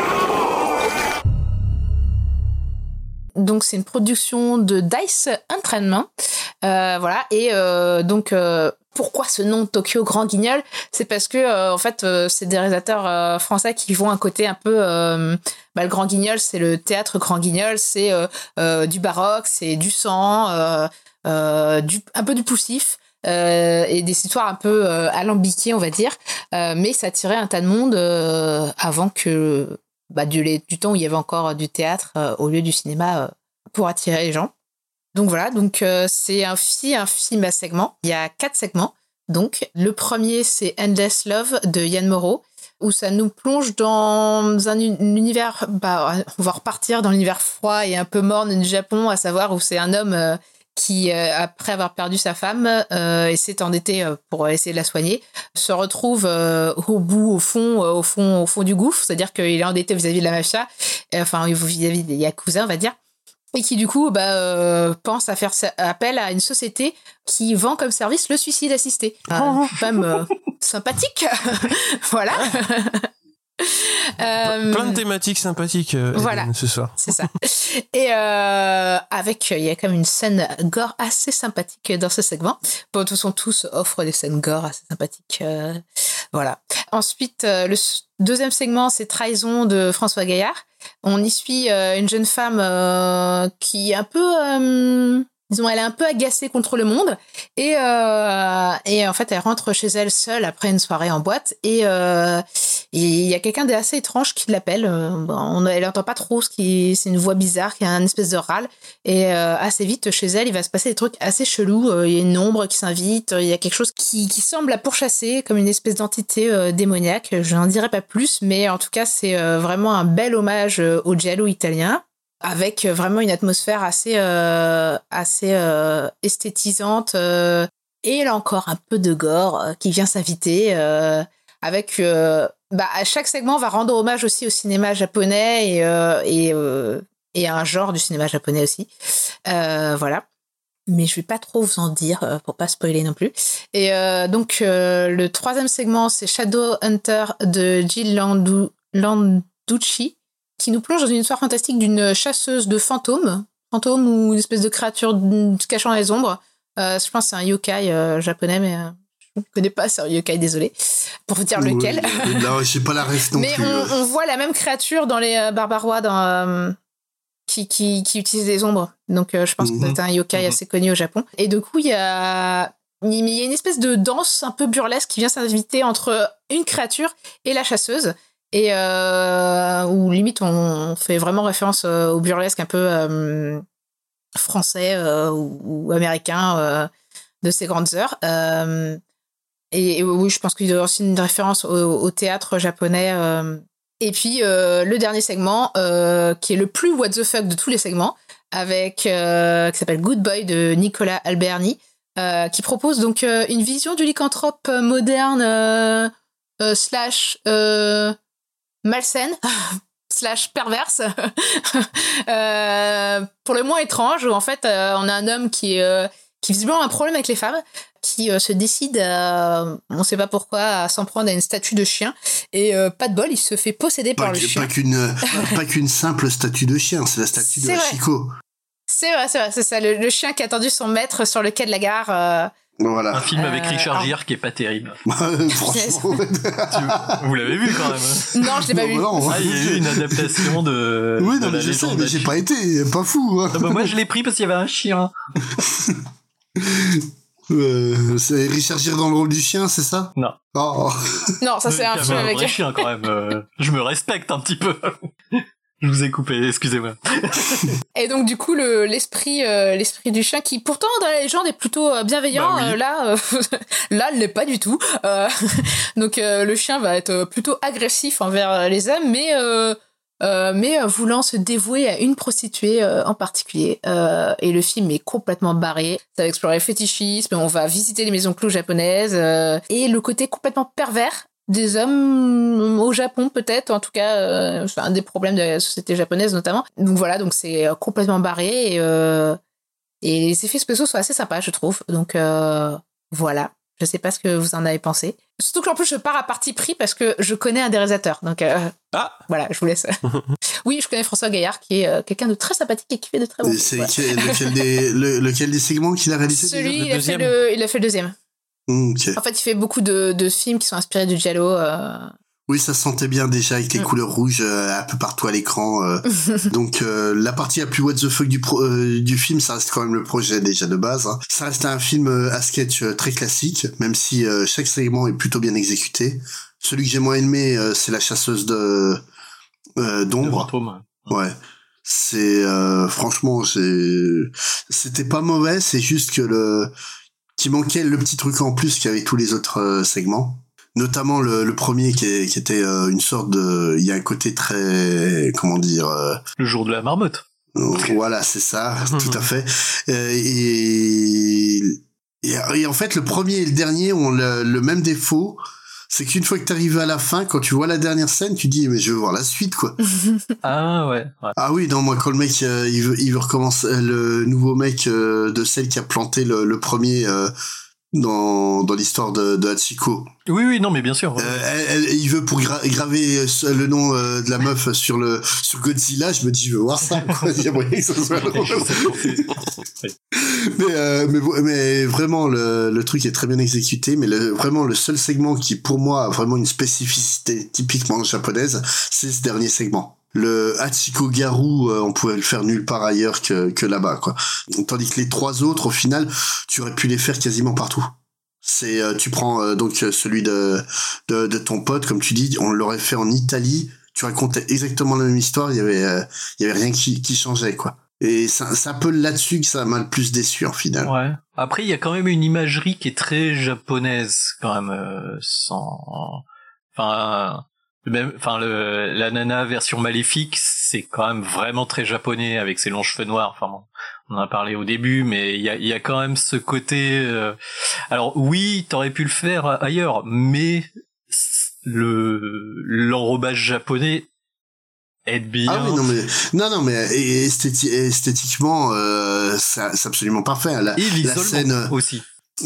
Donc c'est une production de Dice Entertainment, voilà. Et donc pourquoi ce nom Tokyo Grand Guignol? C'est parce que en fait c'est des réalisateurs français qui vont un côté un peu le Grand Guignol, c'est le théâtre Grand Guignol, c'est du baroque, c'est du sang, un peu du poussif. Et des histoires un peu alambiquées, on va dire, mais ça attirait un tas de monde avant que du temps où il y avait encore du théâtre au lieu du cinéma pour attirer les gens. Donc voilà, donc c'est un film à segments. Il y a 4 segments. Donc le premier, c'est Endless Love de Yann Moreau, où ça nous plonge dans un univers, on va repartir dans l'univers froid et un peu morne du Japon, à savoir où c'est un homme qui, après avoir perdu sa femme et s'est endetté pour essayer de la soigner, se retrouve au fond du gouffre, c'est-à-dire qu'il est endetté vis-à-vis de la mafia, vis-à-vis des yakuza, on va dire, et qui du coup pense à faire appel à une société qui vend comme service le suicide assisté. Femme sympathique, voilà. Plein de thématiques sympathiques voilà, ce soir. C'est ça. Et il y a quand même une scène gore assez sympathique dans ce segment. Bon, de toute façon, tous offrent des scènes gore assez sympathiques. Voilà. Ensuite, le deuxième segment, c'est Trahison de François Gaillard. On y suit une jeune femme qui est un peu... elle est un peu agacée contre le monde et en fait elle rentre chez elle seule après une soirée en boîte et il y a quelqu'un d'assez étrange qui l'appelle. Elle entend pas trop c'est une voix bizarre qui a un espèce de râle et assez vite chez elle il va se passer des trucs assez chelous. Il y a une ombre qui s'invite, il y a quelque chose qui semble la pourchasser comme une espèce d'entité démoniaque. Je n'en dirai pas plus, mais en tout cas c'est vraiment un bel hommage au giallo italien, avec vraiment une atmosphère assez esthétisante et là encore un peu de gore qui vient s'inviter avec à chaque segment on va rendre hommage aussi au cinéma japonais et à un genre du cinéma japonais aussi, voilà, mais je vais pas trop vous en dire pour pas spoiler non plus. Et donc le troisième segment, c'est Shadowhunter de Jill Landucci, qui nous plonge dans une histoire fantastique d'une chasseuse de fantômes ou une espèce de créature se cachant dans les ombres. Je pense que c'est un yokai japonais, mais je ne connais pas, c'est un yokai, désolé, pour vous dire lequel. Non, j'ai pas la ref non mais plus. Mais on voit la même créature dans les barbarois qui utilisent des ombres. Donc je pense que c'est un yokai assez connu au Japon. Et du coup, il y a une espèce de danse un peu burlesque qui vient s'inviter entre une créature et la chasseuse. Et où limite on fait vraiment référence au burlesque un peu français ou américain de ces grandes heures. Et oui, je pense qu'il y a aussi une référence au théâtre japonais. Et puis le dernier segment, qui est le plus what the fuck de tous les segments, qui s'appelle Good Boy de Nicolas Alberni, qui propose donc une vision du lycanthrope moderne malsaine / perverse pour le moins étrange, où en fait on a un homme qui visiblement a un problème avec les femmes, qui se décide on sait pas pourquoi à s'en prendre à une statue de chien et pas de bol, il se fait posséder par le chien. Pas qu'une simple statue de chien, c'est la statue de Hachiko. C'est vrai, c'est ça, le chien qui a attendu son maître sur le quai de la gare. Voilà. Un film avec Richard Gere qui est pas terrible. Franchement. Vous l'avez vu quand même? Non, je l'ai pas vu. Il y a eu une adaptation de. Oui, non, mais je sais, mais j'ai pas été, pas fou. Hein. Moi, je l'ai pris parce qu'il y avait un chien. C'est Richard Gere dans le rôle du chien, c'est ça? Non. Oh. Non, ça c'est un film avec un vrai chien quand même. Je me respecte un petit peu. Je vous ai coupé, excusez-moi. Et donc du coup l'esprit du chien, qui pourtant dans la légende est plutôt bienveillant, oui. Là il l'est pas du tout. Donc le chien va être plutôt agressif envers les hommes, mais voulant se dévouer à une prostituée en particulier. Et le film est complètement barré. Ça va explorer le fétichisme, on va visiter les maisons clous japonaises et le côté complètement pervers des hommes au Japon, peut-être, en tout cas, c'est un des problèmes de la société japonaise notamment. Donc voilà, donc c'est complètement barré et les effets spéciaux sont assez sympas, je trouve. Donc voilà, Je sais pas ce que vous en avez pensé. Surtout qu'en plus, je pars à parti pris parce que je connais un des réalisateurs. Donc, voilà, je vous laisse. Oui, je connais François Gaillard, qui est quelqu'un de très sympathique et qui fait de très bons films. C'est lequel des segments qu'il a réalisé? Celui, il a fait le deuxième. Okay. En fait, il fait beaucoup de films qui sont inspirés du giallo. Oui, ça se sentait bien déjà avec les couleurs rouges un peu partout à l'écran. Donc la partie la plus what the fuck du film, ça reste quand même le projet déjà de base. Hein. Ça reste un film à sketch très classique, même si chaque segment est plutôt bien exécuté. Celui que j'ai moins aimé, c'est la chasseuse d'ombre. Ouais. C'est franchement, c'était pas mauvais, c'est juste que qu'il manquait le petit truc en plus qu'il y avait tous les autres segments. Notamment le premier qui était une sorte de... Il y a un côté très... Comment dire... Le jour de la marmotte. Voilà, c'est ça, tout à fait. Et en fait, le premier et le dernier ont le même défaut. C'est qu'une fois que t'arrives à la fin, quand tu vois la dernière scène, tu dis, mais je veux voir la suite, quoi. Ah ouais. Ah oui, non, moi, quand le mec, il veut recommencer, le nouveau mec de celle qui a planté le premier... dans l'histoire de Hachiko. Oui, non, mais bien sûr. Il veut pour graver le nom de la meuf sur Godzilla. Je me dis, je veux voir ça. Il y a moyen que ça soit drôle. mais vraiment, le truc est très bien exécuté. Mais vraiment, le seul segment qui, pour moi, a vraiment une spécificité typiquement japonaise, c'est ce dernier segment. Le Hachiko Garu, on pouvait le faire nulle part ailleurs que là-bas, quoi. Tandis que les trois autres, au final, tu aurais pu les faire quasiment partout. Tu prends donc celui de ton pote, comme tu dis, on l'aurait fait en Italie. Tu racontais exactement la même histoire. Il y avait rien qui changeait, quoi. Et c'est un peu là-dessus que ça m'a le plus déçu, en final. Ouais. Après, il y a quand même une imagerie qui est très japonaise, quand même, la nana version maléfique, c'est quand même vraiment très japonais avec ses longs cheveux noirs. Enfin, on en a parlé au début, mais il y a quand même ce côté. Alors oui, t'aurais pu le faire ailleurs, mais l'enrobage japonais aide bien. Ah oui, non mais esthétiquement, c'est absolument parfait. La scène aussi.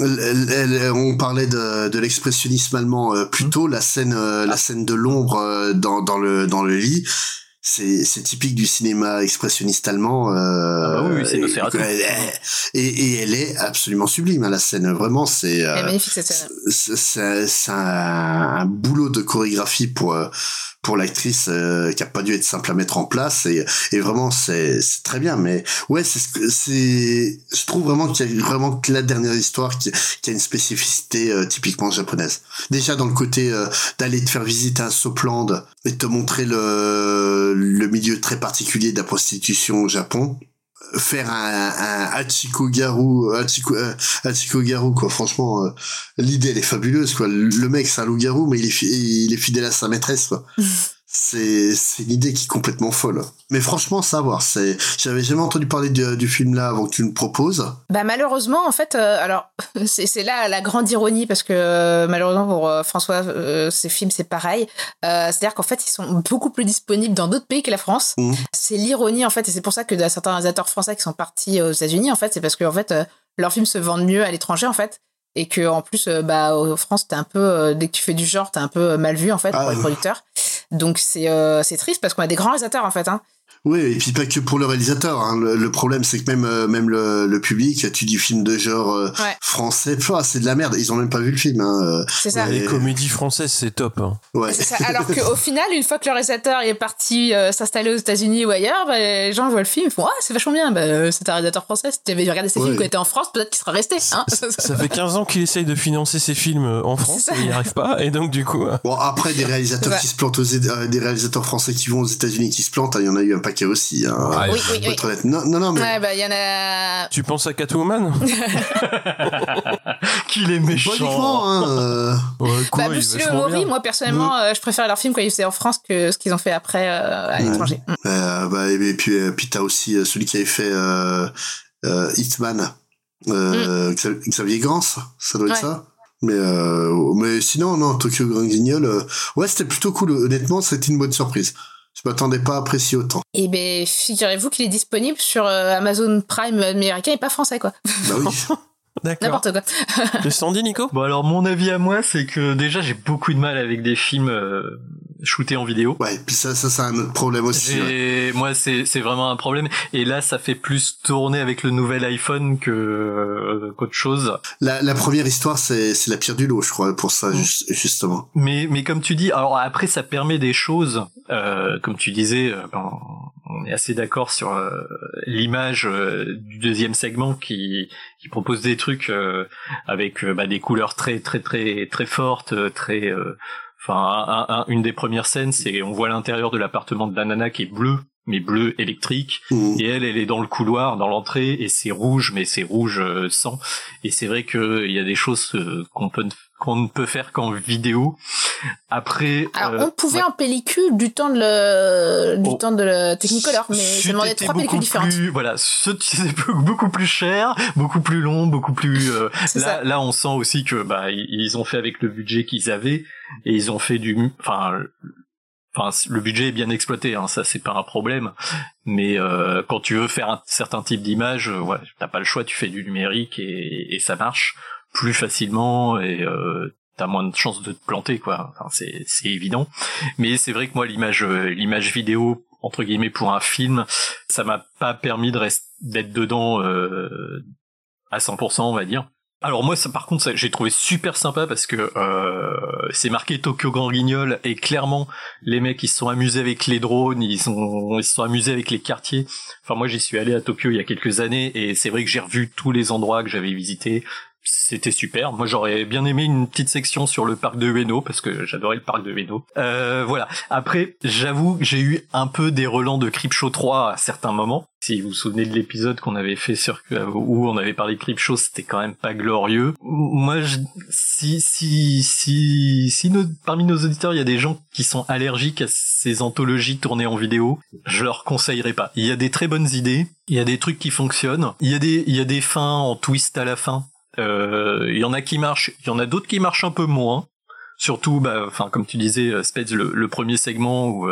On parlait de l'expressionnisme allemand plus tôt, la scène de l'ombre dans le lit, c'est typique du cinéma expressionniste allemand. Oui, c'est Nosferatu. Et elle est absolument sublime, hein, la scène. Vraiment, c'est magnifique cette scène. C'est un boulot de chorégraphie pour l'actrice qui a pas dû être simple à mettre en place et vraiment c'est très bien. Mais ouais, je trouve vraiment qu'il y a vraiment que la dernière histoire qui a une spécificité typiquement japonaise. Déjà dans le côté d'aller te faire visiter un Sopland et te montrer le milieu très particulier de la prostitution au Japon. Faire un Hachiko Garu, quoi. Franchement, l'idée, elle est fabuleuse, quoi. Le mec, c'est un loup-garou, mais il est fidèle à sa maîtresse, quoi. C'est une idée qui est complètement folle. Mais franchement, savoir, j'avais jamais entendu parler du film là avant que tu me proposes. Bah malheureusement, en fait, alors c'est là la grande ironie parce que malheureusement pour François, ces films c'est pareil. C'est-à-dire qu'en fait, ils sont beaucoup plus disponibles dans d'autres pays que la France. C'est l'ironie en fait, et c'est pour ça que certains réalisateurs français qui sont partis aux États-Unis, en fait, c'est parce que en fait leurs films se vendent mieux à l'étranger en fait. Et que en plus en France t'es un peu dès que tu fais du genre t'es un peu mal vu en fait pour les producteurs, donc c'est triste parce qu'on a des grands réalisateurs en fait, hein. Oui, et puis pas que pour le réalisateur, hein. Le problème c'est que même le public, tu dis film de genre français, c'est de la merde, ils ont même pas vu le film, hein. C'est ça. Les comédies françaises c'est top, hein. Ouais. C'est ça. Alors qu'au final, une fois que le réalisateur est parti s'installer aux États-Unis ou ailleurs, les gens voient le film, ils font c'est vachement bien, c'est un réalisateur français, si tu avais regardé ses films quand il était en France, peut-être qu'il serait resté, hein. Ça fait 15 ans qu'il essaye de financer ses films en France et il n'y arrive pas, et donc du coup bon, après des réalisateurs qui se plantent des réalisateurs français qui vont aux États-Unis qui se plantent, il y en a eu un paquet aussi, hein. Oui. Non, mais ouais, y en a. Tu penses à Catwoman? Qu'il est méchant. Pas uniquement, hein. Monsieur Mori, moi personnellement, je préfère leurs films quand ils faisaient en France que ce qu'ils ont fait après à l'étranger. Et puis t'as aussi celui qui avait fait Hitman, Xavier Gans, ça doit être ça. Mais sinon, non, Tokyo Grand Guignol, c'était plutôt cool. Honnêtement, c'était une bonne surprise. Je m'attendais pas à apprécier autant. Et ben, figurez-vous qu'il est disponible sur Amazon Prime américain et pas français, quoi. Bah oui. D'accord. N'importe quoi. Le Sandy, Nico? Bon, alors, mon avis à moi, c'est que déjà, j'ai beaucoup de mal avec des films shootés en vidéo. Ouais, puis ça c'est un autre problème aussi. Moi, c'est vraiment un problème. Et là, ça fait plus tourner avec le nouvel iPhone qu'autre chose. La première histoire, c'est la pire du lot, je crois, pour ça, justement. Mais comme tu dis, alors après, ça permet des choses, comme tu disais, on est assez d'accord sur l'image du deuxième segment qui propose des trucs avec des couleurs très très très très fortes, très une des premières scènes, c'est on voit l'intérieur de l'appartement de la nana qui est bleu, mais bleu électrique, et elle est dans le couloir, dans l'entrée, et c'est rouge, mais c'est rouge sang. Et c'est vrai que il y a des choses qu'on ne peut faire qu'en vidéo. Après, alors on pouvait en pellicule du temps de la Technicolor, mais ça demandait 3 pellicules différentes. Voilà, c'est beaucoup plus cher, beaucoup plus long, beaucoup plus. Là, on sent aussi que ils ont fait avec le budget qu'ils avaient, et ils ont fait le budget est bien exploité, hein, ça c'est pas un problème. Mais quand tu veux faire un certain type d'image, t'as pas le choix, tu fais du numérique et ça marche plus facilement et t'as moins de chances de te planter, quoi. Enfin, c'est évident. Mais c'est vrai que moi l'image vidéo entre guillemets pour un film, ça m'a pas permis d'être dedans à 100%, on va dire. Alors moi, ça, par contre, j'ai trouvé super sympa parce que c'est marqué Tokyo Grand Guignol et clairement les mecs ils se sont amusés avec les drones, ils se sont amusés avec les quartiers. Enfin moi j'y suis allé à Tokyo il y a quelques années et c'est vrai que j'ai revu tous les endroits que j'avais visités. C'était super. Moi, j'aurais bien aimé une petite section sur le parc de Ueno parce que j'adorais le parc de Ueno. Voilà. Après, j'avoue que j'ai eu un peu des relents de Creepshow 3 à certains moments. Si vous vous souvenez de l'épisode qu'on avait fait où on avait parlé de Creepshow, c'était quand même pas glorieux. Moi, parmi nos auditeurs, il y a des gens qui sont allergiques à ces anthologies tournées en vidéo, je leur conseillerais pas. Il y a des très bonnes idées, il y a des trucs qui fonctionnent, il y a des fins en twist à la fin. Il y en a qui marchent, il y en a d'autres qui marchent un peu moins. Surtout, comme tu disais, Spades, le premier segment où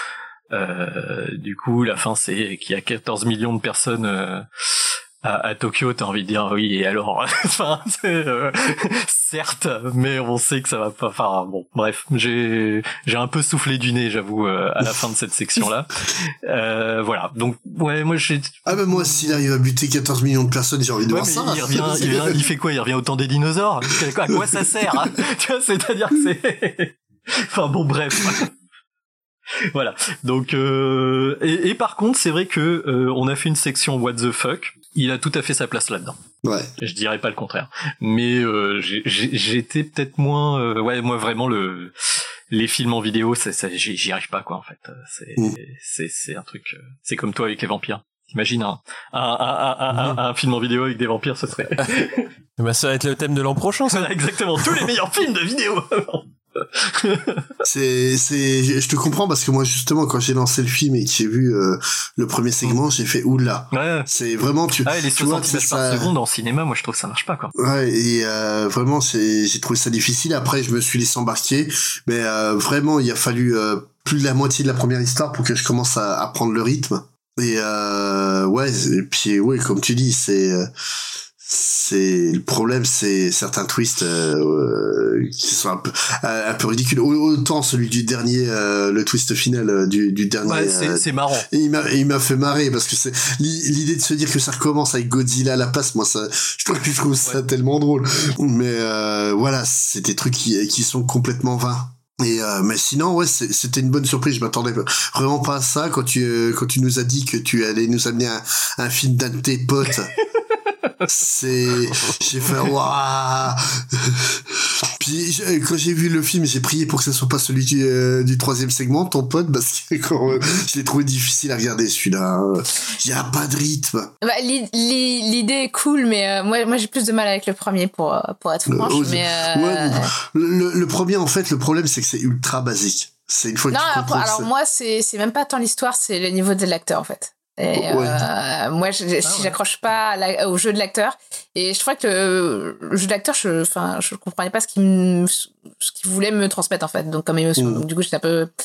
du coup la fin c'est qu'il y a 14 millions de personnes à Tokyo, t'as envie de dire oui et alors enfin certes, mais on sait que ça va pas. Enfin bon, bref, j'ai un peu soufflé du nez, j'avoue, à la fin de cette section là. Voilà, donc ouais, moi j'ai. Ah ben moi s'il arrive à buter 14 millions de personnes, j'ai envie de voir ça. Il fait quoi? Il revient au temps des dinosaures? À quoi ça sert, hein? Tu vois, c'est-à-dire que c'est. Enfin bon, bref. Voilà. Donc et par contre, c'est vrai que on a fait une section What the fuck. Il a tout à fait sa place là-dedans. Ouais. Je dirais pas le contraire. Mais j'étais peut-être moins moi vraiment les films en vidéo, j'y arrive pas quoi en fait. C'est un truc c'est comme toi avec les vampires. Imagine un film en vidéo avec des vampires, ce serait ça va être le thème de l'an prochain, ça. Exactement, tous les meilleurs films de vidéo. Je te comprends parce que moi justement quand j'ai lancé le film et que j'ai vu le premier segment, j'ai fait oula. Ouais. C'est vraiment les 60 images par seconde en cinéma, moi je trouve que ça marche pas quoi. Ouais, et vraiment j'ai trouvé ça difficile. Après je me suis laissé embarquer, mais vraiment il a fallu plus de la moitié de la première histoire pour que je commence à prendre le rythme. Et et puis comme tu dis, c'est le problème, c'est certains twists qui sont un peu ridicules. Autant celui du dernier, le twist final du dernier. Ouais, c'est marrant. Il m'a fait marrer parce que c'est l'idée de se dire que ça recommence avec Godzilla à la place. Moi, je trouve ça tellement drôle. Mais voilà, c'est des trucs qui sont complètement vains. Et mais sinon c'était une bonne surprise, je m'attendais vraiment pas à ça quand tu nous as dit que tu allais nous amener un film d'un de tes potes. J'ai fait waouh. Puis quand j'ai vu le film, j'ai prié pour que ça soit pas celui du troisième segment, ton pote, parce que je l'ai trouvé difficile à regarder celui-là. Il y a pas de rythme. L'idée est cool, mais moi j'ai plus de mal avec le premier pour être franche. Le premier, en fait, le problème c'est que c'est ultra basique. C'est une fois que tu comprends. Alors moi c'est même pas tant l'histoire, c'est le niveau de l'acteur en fait. Et moi j'accroche pas au jeu de l'acteur et je trouvais que le jeu de l'acteur je comprenais pas ce qu'il voulait me transmettre en fait, donc comme émotion. Donc du coup j'étais un peu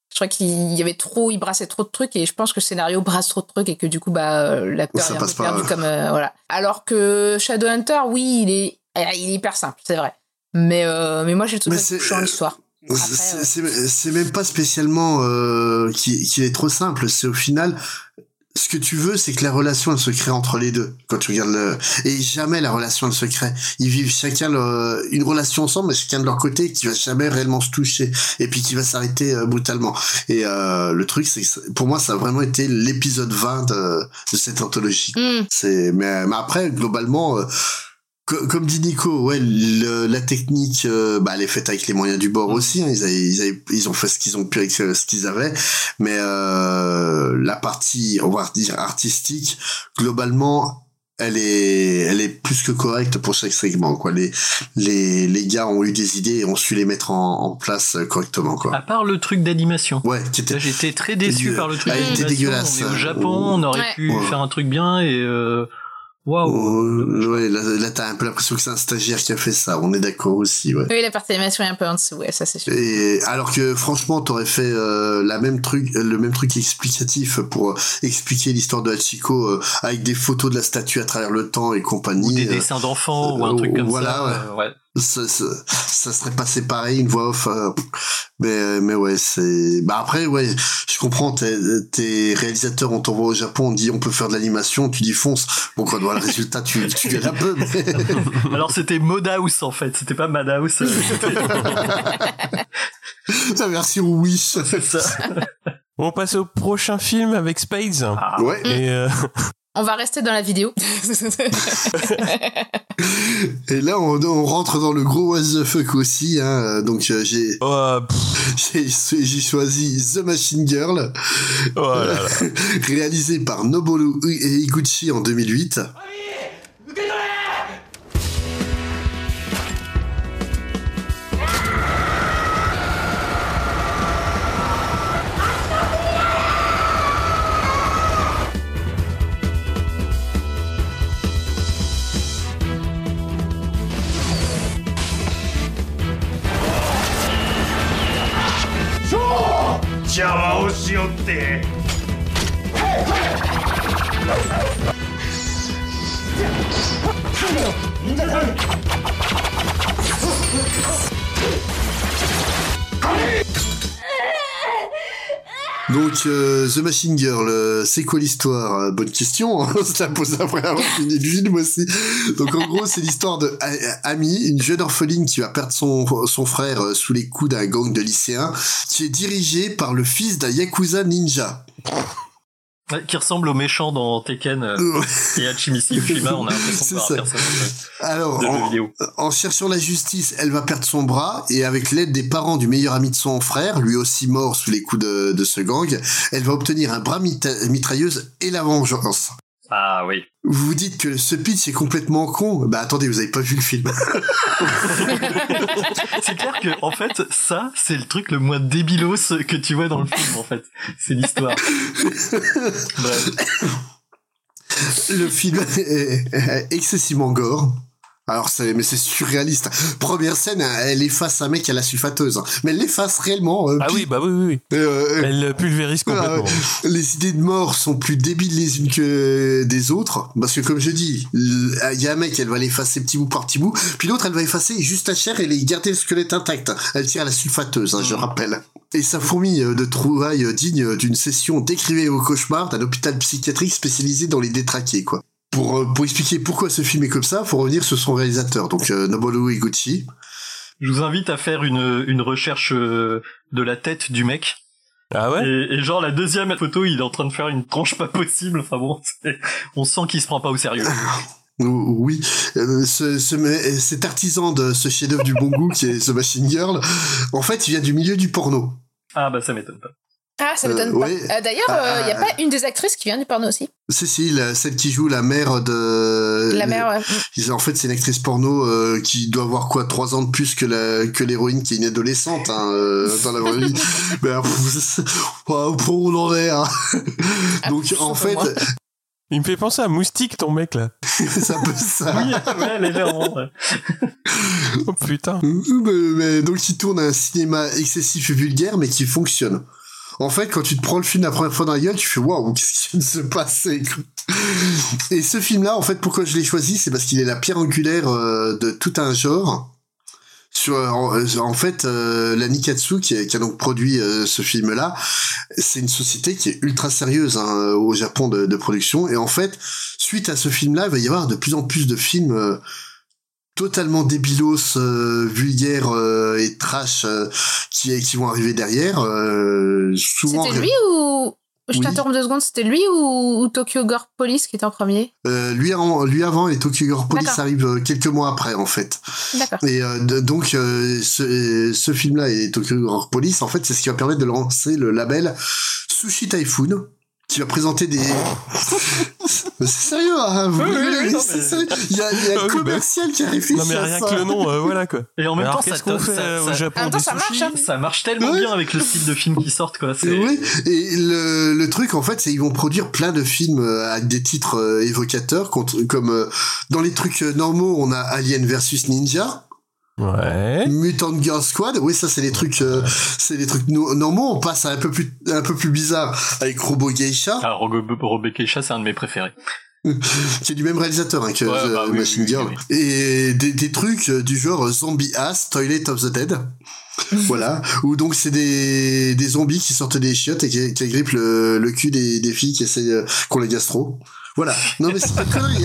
Je crois il brassait trop de trucs et je pense que le scénario brasse trop de trucs et que du coup, l'acteur est un peu perdu comme, voilà. Alors que Shadowhunter, oui, il est hyper simple, c'est vrai. Mais moi, j'ai trouvé touchant l'histoire. C'est même pas spécialement qu'il est trop simple. C'est au final, ce que tu veux, c'est que la relation elle se crée entre les deux. Quand tu regardes et jamais la relation elle se crée. Ils vivent chacun une relation ensemble, mais chacun de leur côté, qui va jamais réellement se toucher et puis qui va s'arrêter brutalement. Et le truc, c'est que pour moi, ça a vraiment été l'épisode 20 de cette anthologie. Mais après, globalement. Comme dit Nico, ouais, la technique, elle est faite avec les moyens du bord aussi. Hein, ils ont fait ce qu'ils ont pu avec ce qu'ils avaient, mais la partie, on va dire artistique, globalement, elle est plus que correcte pour chaque segment. Quoi, les gars ont eu des idées et ont su les mettre en place correctement. Quoi. À part le truc d'animation. Ouais, là, j'étais très déçu par le truc d'animation. Était dégueulasse. On est au Japon, on aurait pu faire un truc bien et. Waouh! Ouais, là t'as un peu l'impression que c'est un stagiaire qui a fait ça, on est d'accord aussi, ouais. Oui, la partie animation est un peu en dessous, ouais, ça c'est sûr. Et alors que franchement, t'aurais fait le même truc explicatif pour expliquer l'histoire de Hachiko avec des photos de la statue à travers le temps et compagnie. Ou des dessins d'enfants ou un truc comme ça. Ouais. Ça serait passé pareil, une voix off. Mais ouais, c'est. Après, ouais, je comprends. Tes réalisateurs, on t'envoie au Japon, on dit on peut faire de l'animation, tu dis fonce. Bon, quand on voit le résultat, tu gueules un peu. Mais... Alors c'était Madhouse en fait, c'était pas Madhouse. La version Wish. C'est ça. On passe au prochain film avec Spades. Ouais. Et on va rester dans la vidéo. Et là, on rentre dans le gros what the fuck aussi. Hein. Donc, j'ai choisi The Machine Girl, réalisé par Noboru Higuchi en 2008. Donc, The Machine Girl, c'est quoi l'histoire? Bonne question, hein, je la pose après avoir fini le film aussi. Donc, en gros, c'est l'histoire de Ami, une jeune orpheline qui va perdre son frère sous les coups d'un gang de lycéens, qui est dirigé par le fils d'un Yakuza ninja. Qui ressemble au méchant dans Tekken et Hachimichi Yushima, on a l'impression de voir un personnage alors, de jeu vidéo. En cherchant la justice, elle va perdre son bras et avec l'aide des parents du meilleur ami de son frère, lui aussi mort sous les coups de ce gang, elle va obtenir un bras mitrailleuse et la vengeance. Ah oui. Vous vous dites que ce pitch est complètement con. Bah attendez, vous avez pas vu le film. C'est clair que, en fait, ça, c'est le truc le moins débilos que tu vois dans le film, en fait. C'est l'histoire. Bref. Le film est excessivement gore. Alors mais c'est surréaliste. Première scène, elle efface un mec à la sulfateuse, mais elle l'efface réellement. Oui. Elle pulvérise complètement. Les idées de mort sont plus débiles les unes que des autres, parce que comme je dis, il y a un mec, elle va l'effacer petit bout par petit bout, puis l'autre, elle va effacer juste la chair et garder le squelette intact. Elle tire à la sulfateuse, je rappelle. Et ça fourmille de trouvailles dignes d'une session d'écrivain au cauchemar d'un hôpital psychiatrique spécialisé dans les détraqués, quoi. Pour expliquer pourquoi ce film est comme ça, faut revenir sur son réalisateur, donc Noboru Higuchi. Je vous invite à faire une recherche de la tête du mec. Ah ouais? Et genre la deuxième photo, il est en train de faire une tronche pas possible. Enfin bon, on sent qu'il se prend pas au sérieux. Oui, cet artisan de ce chef-d'œuvre du bon goût qui est The Machine Girl, en fait, il vient du milieu du porno. Ah bah ça m'étonne pas. Ah, ça m'étonne pas. Ouais. D'ailleurs, il y a pas une des actrices qui vient du porno aussi? Si, celle qui joue la mère de... La mère, ouais. En fait, c'est une actrice porno qui doit avoir 3 ans de plus que l'héroïne qui est une adolescente dans la vraie vie. Mais pour où on en est, hein. Donc, en fait... Il me fait penser à Moustique, ton mec, là. C'est un peu ça. Oui, ouais, légèrement. Ouais. Oh putain. Mais donc, il tourne un cinéma excessif et vulgaire, mais qui fonctionne. En fait, quand tu te prends le film la première fois dans la gueule, tu fais waouh, qu'est-ce qui vient de se passer, quoi. Et ce film-là, en fait, pourquoi je l'ai choisi, c'est parce qu'il est la pierre angulaire de tout un genre. En fait, la Nikatsu qui a donc produit ce film-là, c'est une société qui est ultra sérieuse au Japon de production. Et en fait, suite à ce film-là, il va y avoir de plus en plus de films totalement débilos, vulgaires et trash qui vont arriver derrière. Souvent. C'était lui ou je t'interromps 2 secondes, c'était lui ou Tokyo Gore Police qui était en premier? Lui avant, et Tokyo Gore Police arrive quelques mois après, en fait. D'accord. Et donc ce film-là et Tokyo Gore Police, en fait, c'est ce qui va permettre de lancer le label Sushi Typhoon, qui va présenter des... C'est sérieux, hein, vous rigolez, c'est sérieux. Il y a un commercial qui a réfléchi à ça. Non, mais rien que le nom, voilà, quoi. Et en même temps, qu'est-ce qu'on fait au Japon? En même temps, ça marche, hein. Ça marche tellement bien avec le style de film qui sortent, quoi. Oui, et le truc, en fait, c'est qu'ils vont produire plein de films avec des titres évocateurs, comme dans les trucs normaux, on a Alien versus Ninja. Ouais. Mutant Girl Squad, oui, ça c'est les trucs normaux. On passe à un peu plus bizarre avec Robo Geisha. Ah, Robo Geisha, c'est un de mes préférés. Qui est du même réalisateur que Machine Girl. Oui. Et des trucs du genre Zombie Ass, Toilet of the Dead. Voilà, où donc c'est des zombies qui sortent des chiottes et qui agrippent le cul des filles qui essaient qu'on les gastro. Voilà. Non mais c'est pas de connerie.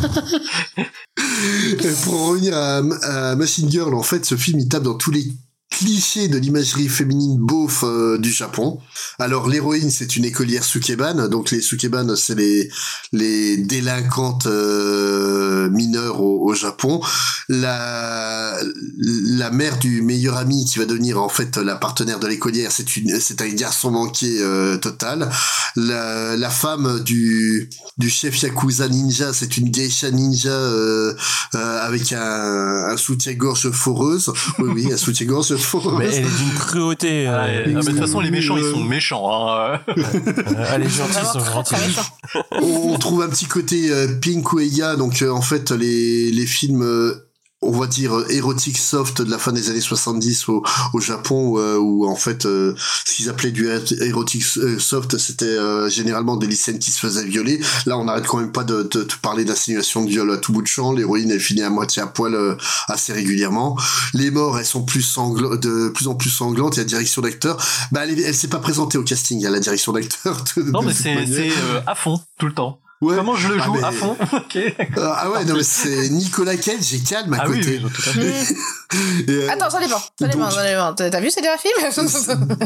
Pour en revenir à Machine Girl, en fait, ce film il tape dans tous les clichés de l'imagerie féminine beauf du Japon. Alors l'héroïne c'est une écolière sukeban, donc les sukeban c'est les délinquantes mineures au Japon. La mère du meilleur ami qui va devenir en fait la partenaire de l'écolière, c'est un garçon manqué total. La femme du chef yakuza ninja, c'est une geisha ninja avec un soutien-gorge foreuse. Oui, un soutien-gorge foreuse. Mais elle est d'une cruauté. De toute façon, les méchants, ils sont méchants. Hein. Les gentils sont gentils. On trouve un petit côté Pink Uega, donc en fait les films on va dire érotique soft de la fin des années 70 au Japon, où en fait ce qu'ils appelaient du érotique soft, c'était généralement des lycéennes qui se faisaient violer. Là on n'arrête quand même pas de parler d'insinuation de viol à tout bout de champ. L'héroïne elle finit à moitié à poil assez régulièrement. Les morts elles sont de plus en plus sanglantes. Il y a direction d'acteur, elle s'est pas présentée au casting, il y a la direction d'acteur non mais c'est à fond tout le temps. Ouais. Comment je le joue à fond? Okay, ah ouais, non mais c'est Nicolas Cage et Calme à côté. Oui, tout à fait. Attends, ça dépend. T'as vu ces derniers films?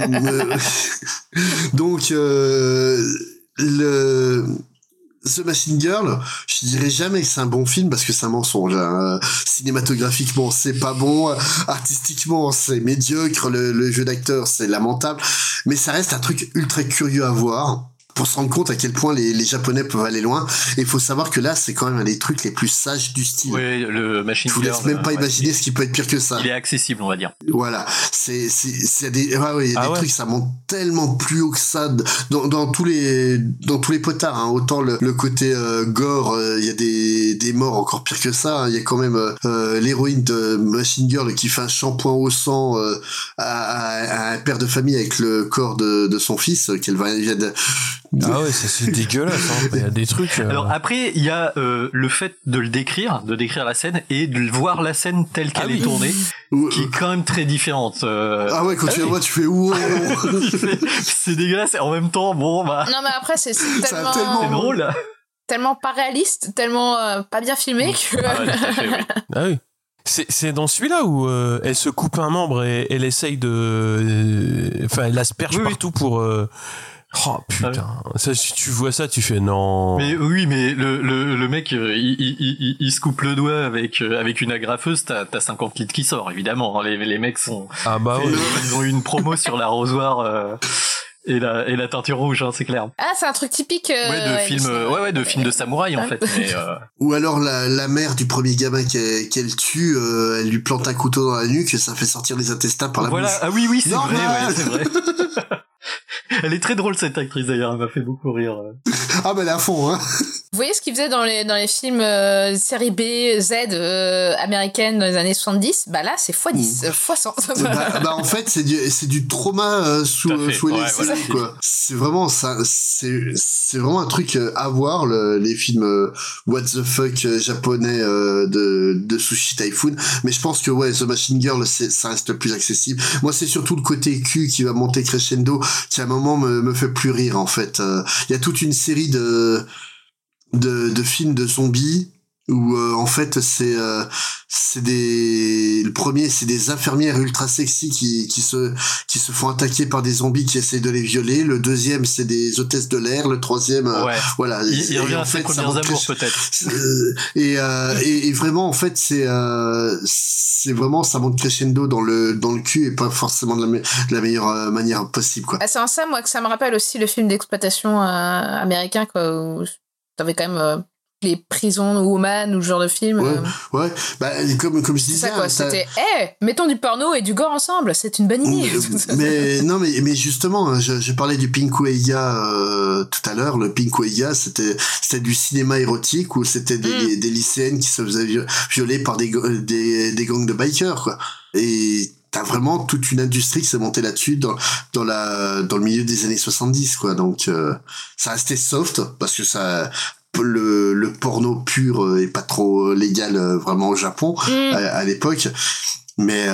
Donc The Machine Girl, je dirais jamais que c'est un bon film parce que c'est un mensonge. Hein. Cinématographiquement, c'est pas bon. Artistiquement, c'est médiocre. Le jeu d'acteur, c'est lamentable. Mais ça reste un truc ultra curieux à voir, pour se rendre compte à quel point les Japonais peuvent aller loin. Et il faut savoir que là, c'est quand même un des trucs les plus sages du style. Oui, le Machine Girl. Je vous laisse même pas imaginer ce qui peut être pire que ça. Il est accessible, on va dire. Voilà. Il y a des trucs, ça monte tellement plus haut que ça dans tous les potards, hein. Autant le côté gore, il y a des morts encore pire que ça, hein. Il y a quand même l'héroïne de Machine Girl qui fait un shampoing au sang à un père de famille avec le corps de son fils qu'elle vient de... Ah ouais, c'est dégueulasse, hein. Il y a des trucs. Alors après, il y a le fait de décrire la scène et de voir la scène telle qu'elle est tournée, qui est quand même très différente. Ah ouais, quand tu la vois, tu fais ouh. C'est dégueulasse et en même temps, bon bah. Non mais après c'est tellement. C'est drôle. Tellement pas réaliste, tellement pas bien filmé que. Ah ouais, tout à fait, oui. Ah oui. C'est dans celui-là où elle se coupe un membre et elle essaye enfin, elle asperge partout pour. Oh putain, ça, si tu vois ça, tu fais non. Mais oui, mais le mec, il se coupe le doigt avec une agrafeuse, t'as 50 litres qui sort, évidemment. Les mecs sont. Ah bah ouais. Ils ont eu une promo sur l'arrosoir. Et la teinture rouge, hein, c'est clair. Ah, c'est un truc typique. De film de samouraï en fait. Mais, Ou alors la mère du premier gamin qu'elle tue, elle lui plante un couteau dans la nuque et ça fait sortir les intestins par la bouche. Ah oui, c'est vrai, ouais, c'est vrai. Elle est très drôle cette actrice d'ailleurs, elle m'a fait beaucoup rire. Ah bah elle est à fond, hein. Vous voyez ce qu'il faisait dans les films série B, Z américaines dans les années 70 ? Bah là, c'est x10, x100. Bah en fait, c'est du trauma sous LSD, voilà, quoi. C'est vraiment ça, c'est vraiment un truc à voir, les films what the fuck japonais de Sushi Typhoon. Mais je pense que The Machine Girl, ça reste le plus accessible. Moi, c'est surtout le côté cul qui va monter crescendo, qui à un moment me fait plus rire, en fait. Il y a toute une série de films de zombies où en fait le premier c'est des infirmières ultra sexy qui se font attaquer par des zombies qui essayent de les violer. Le deuxième c'est des hôtesses de l'air. Le troisième voilà, il revient à ses premiers amours peut-être. Et vraiment en fait c'est vraiment, ça monte crescendo dans le cul et pas forcément de la meilleure manière possible, quoi. C'est en ça moi que ça me rappelle aussi le film d'exploitation américain, quoi, où t'avais quand même les prisons woman ou ce genre de film. Ouais. Bah, comme je disais. C'est ça, quoi. C'était, mettons du porno et du gore ensemble, c'est une bonne idée. mais justement, je parlais du Pinkwaiya tout à l'heure. Le Pinkwaiya, c'était du cinéma érotique où c'était des lycéennes qui se faisaient violer par des gangs de bikers, quoi. Et t'as vraiment toute une industrie qui s'est montée là-dessus dans le milieu des années 70, quoi. Donc, ça restait soft parce que le porno pur est pas trop légal vraiment au Japon à l'époque. Mais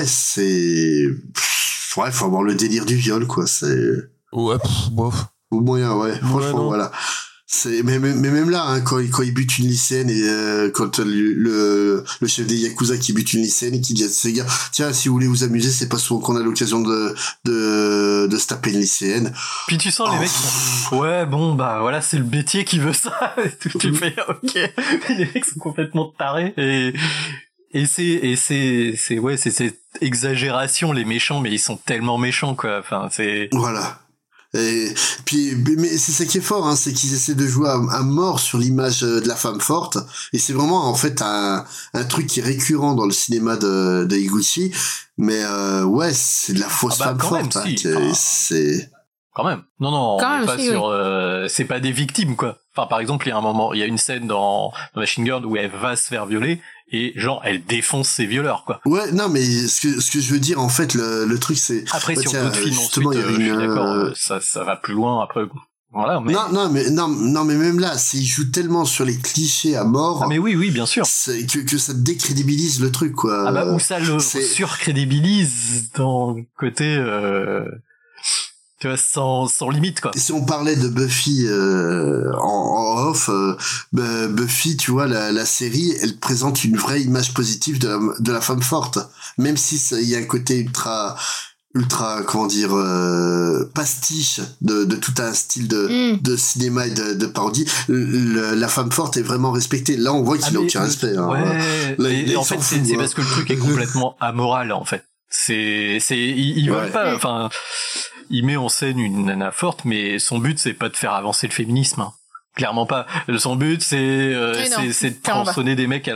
faut avoir le délire du viol, quoi. C'est bof. Au moyen, franchement, voilà. Mais même là, hein, quand il bute une lycéenne et quand le chef des Yakuza qui bute une lycéenne et qui dit à ses gars, tiens, si vous voulez vous amuser, c'est pas souvent qu'on a l'occasion de se taper une lycéenne. Puis tu sens les mecs voilà, c'est le métier qui veut ça. Tu fais ok. Les mecs sont complètement tarés et c'est cette exagération, les méchants, mais ils sont tellement méchants, quoi. Enfin, c'est voilà. Et puis, mais c'est ça qui est fort, hein, c'est qu'ils essaient de jouer à mort sur l'image de la femme forte, et c'est vraiment en fait un truc qui est récurrent dans le cinéma de Higuchi, mais c'est de la fausse femme forte, c'est quand même. Non, quand on même, est pas sur c'est pas des victimes, quoi. Enfin, par exemple, il y a une scène dans Machine Girl où elle va se faire violer et genre elle défonce ses violeurs, quoi. Ouais, non, mais ce que je veux dire en fait, le truc c'est après sur d'autres films ensuite, je suis d'accord, ça va plus loin après. Voilà, mais non, mais même là, il joue tellement sur les clichés à mort. Ah mais oui, bien sûr. Que ça décrédibilise le truc, quoi. Ah bah ou ça le surcrédibilise dans le côté tu vois, sans limite, quoi. Et si on parlait de Buffy en off, Buffy, tu vois, la série, elle présente une vraie image positive de la femme forte, même si il y a un côté ultra comment dire pastiche de tout un style de cinéma et de parodie. La femme forte est vraiment respectée. Là, on voit qu'il n'a aucun respect. Hein. Ouais. Là, en fait, c'est parce que le truc est complètement amoral, en fait. Ils veulent pas. Enfin, il met en scène une nana forte, mais son but c'est pas de faire avancer le féminisme. Hein. Clairement pas. Son but c'est de tronçonner des mecs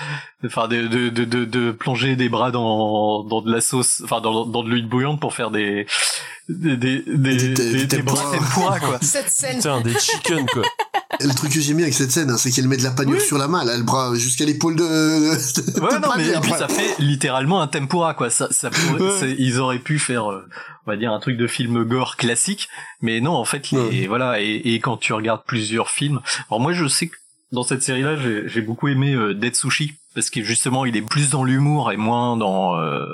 de plonger des bras dans de la sauce, enfin dans de l'huile bouillante pour faire des bras tempura, quoi. Cette scène. Putain, des chicken, quoi. Le truc que j'ai mis avec cette scène, hein, c'est qu'elle met de la panure sur la main, elle a le bras jusqu'à l'épaule mais et puis ça fait littéralement un tempura, quoi. Ça pourrait, ils auraient pu faire, on va dire, un truc de film gore classique, mais non, en fait, voilà. Et quand tu regardes plusieurs films, alors moi je sais que dans cette série-là, j'ai beaucoup aimé Dead Sushi, parce que justement, il est plus dans l'humour et moins dans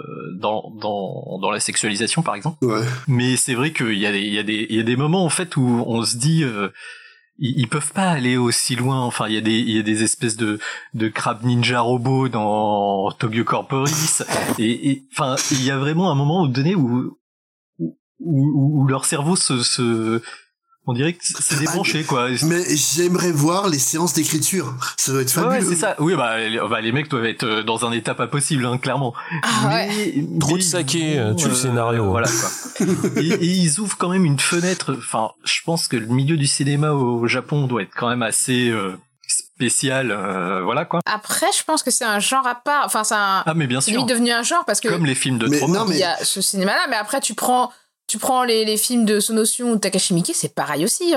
la sexualisation, par exemple. Ouais. Mais c'est vrai qu'il y a des moments en fait où on se dit ils peuvent pas aller aussi loin. Enfin, il y a des espèces de crabes ninja robots dans Tokyo Corporis et enfin, il y a vraiment un moment donné où leur cerveau on dirait que c'est débranché, quoi. Mais j'aimerais voir les séances d'écriture. Ça doit être fabuleux. Ouais, c'est ça. Oui, les mecs doivent être dans un état pas possible, hein, clairement. Trop de saké, tue le scénario. Voilà, quoi. et ils ouvrent quand même une fenêtre. Enfin, je pense que le milieu du cinéma au Japon doit être quand même assez spécial, voilà, quoi. Après, je pense que c'est un genre à part. Enfin, mais bien sûr. C'est devenu un genre parce que comme les films de trauma. Il y a ce cinéma-là, mais après tu prends Tu prends les films de Sonotion ou Takashi Miike, c'est pareil aussi.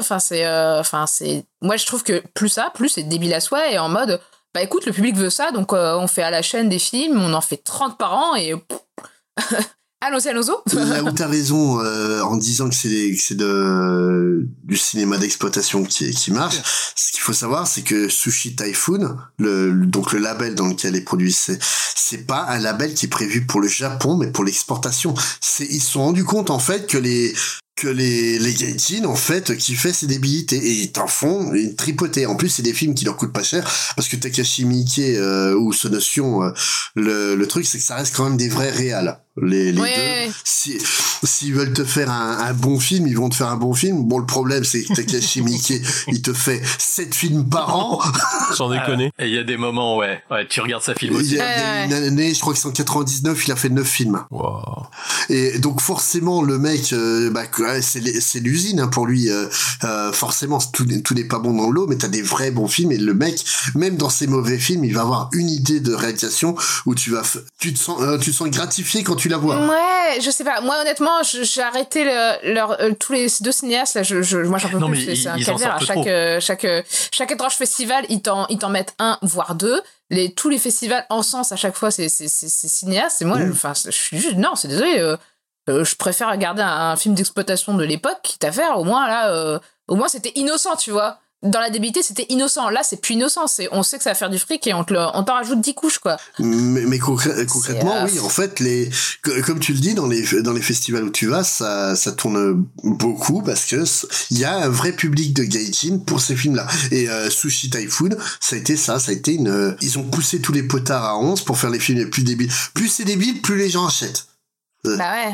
Moi, je trouve que plus c'est débile à soi et en mode, bah écoute, le public veut ça, donc on fait à la chaîne des films, on en fait 30 par an et allons-y. Là où t'as raison en disant que c'est du cinéma d'exploitation qui marche, ce qu'il faut savoir, c'est que Sushi Typhoon, donc le label dans lequel est produit, c'est pas un label qui est prévu pour le Japon, mais pour l'exportation. Ils se sont rendus compte en fait que les gaijin en fait kiffaient ces débilités et ils t'en font une tripotée. En plus c'est des films qui leur coûtent pas cher parce que Takashi Miike ou Sonotion, le truc c'est que ça reste quand même des vrais réals. Les deux, s'ils veulent te faire un bon film, ils vont te faire un bon film. Bon, le problème, c'est que Takashi Miike, il te fait 7 films par an. Sans déconner. Et il y a des moments, ouais, tu regardes sa film aussi. Il y a une année, je crois que c'est en 99, il a fait 9 films. Wow. Et donc, forcément, le mec, c'est l'usine, hein, pour lui. Forcément, tout n'est pas bon dans l'eau, mais t'as des vrais bons films. Et le mec, même dans ses mauvais films, il va avoir une idée de réalisation où tu te sens gratifié quand tu la vois. Ouais, je sais pas. Moi, honnêtement, j'ai arrêté tous les deux cinéastes là. Moi, j'en peux plus. C'est un calvaire. À chaque étrange festival, ils t'en mettent un, voire deux. Tous les festivals encensent à chaque fois ces cinéastes. Et moi, je suis juste non, c'est désolé. Je préfère regarder un film d'exploitation de l'époque, quitte à faire. Au moins, c'était innocent, tu vois. Dans la débilité, c'était innocent. Là, c'est plus innocent. On sait que ça va faire du fric et on t'en rajoute 10 couches, quoi. Mais concrètement, oui. En fait, comme tu le dis, dans les festivals où tu vas, ça tourne beaucoup parce que il y a un vrai public de gaijin pour ces films-là. Et Sushi Typhoon, ça a été ils ont poussé tous les potards à 11 pour faire les films les plus débiles. Plus c'est débile, plus les gens achètent. Bah ouais.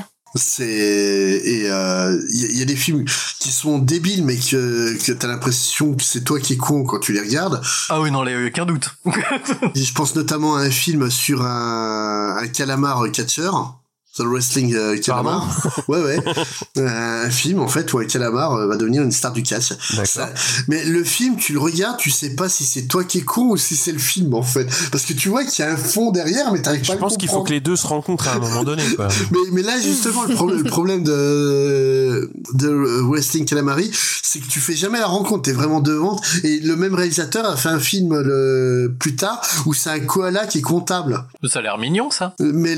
Il y a des films qui sont débiles mais que t'as l'impression que c'est toi qui es con quand tu les regardes. Ah oui, non, il n'y a aucun doute. Je pense notamment à un film sur un calamar catcheur. The Wrestling Calamar. Ouais. Un film, en fait, où un calamar va devenir une star du catch. Mais le film, tu le regardes, tu sais pas si c'est toi qui es con ou si c'est le film, en fait. Parce que tu vois qu'il y a un fond derrière, mais t'arrives pas à le comprendre. Je pense qu'il faut que les deux se rencontrent à un moment donné, quoi. mais là, justement, le problème de Wrestling Calamari, c'est que tu fais jamais la rencontre, t'es vraiment devant. Et le même réalisateur a fait un film plus tard où c'est un koala qui est comptable. Ça a l'air mignon, ça. Mais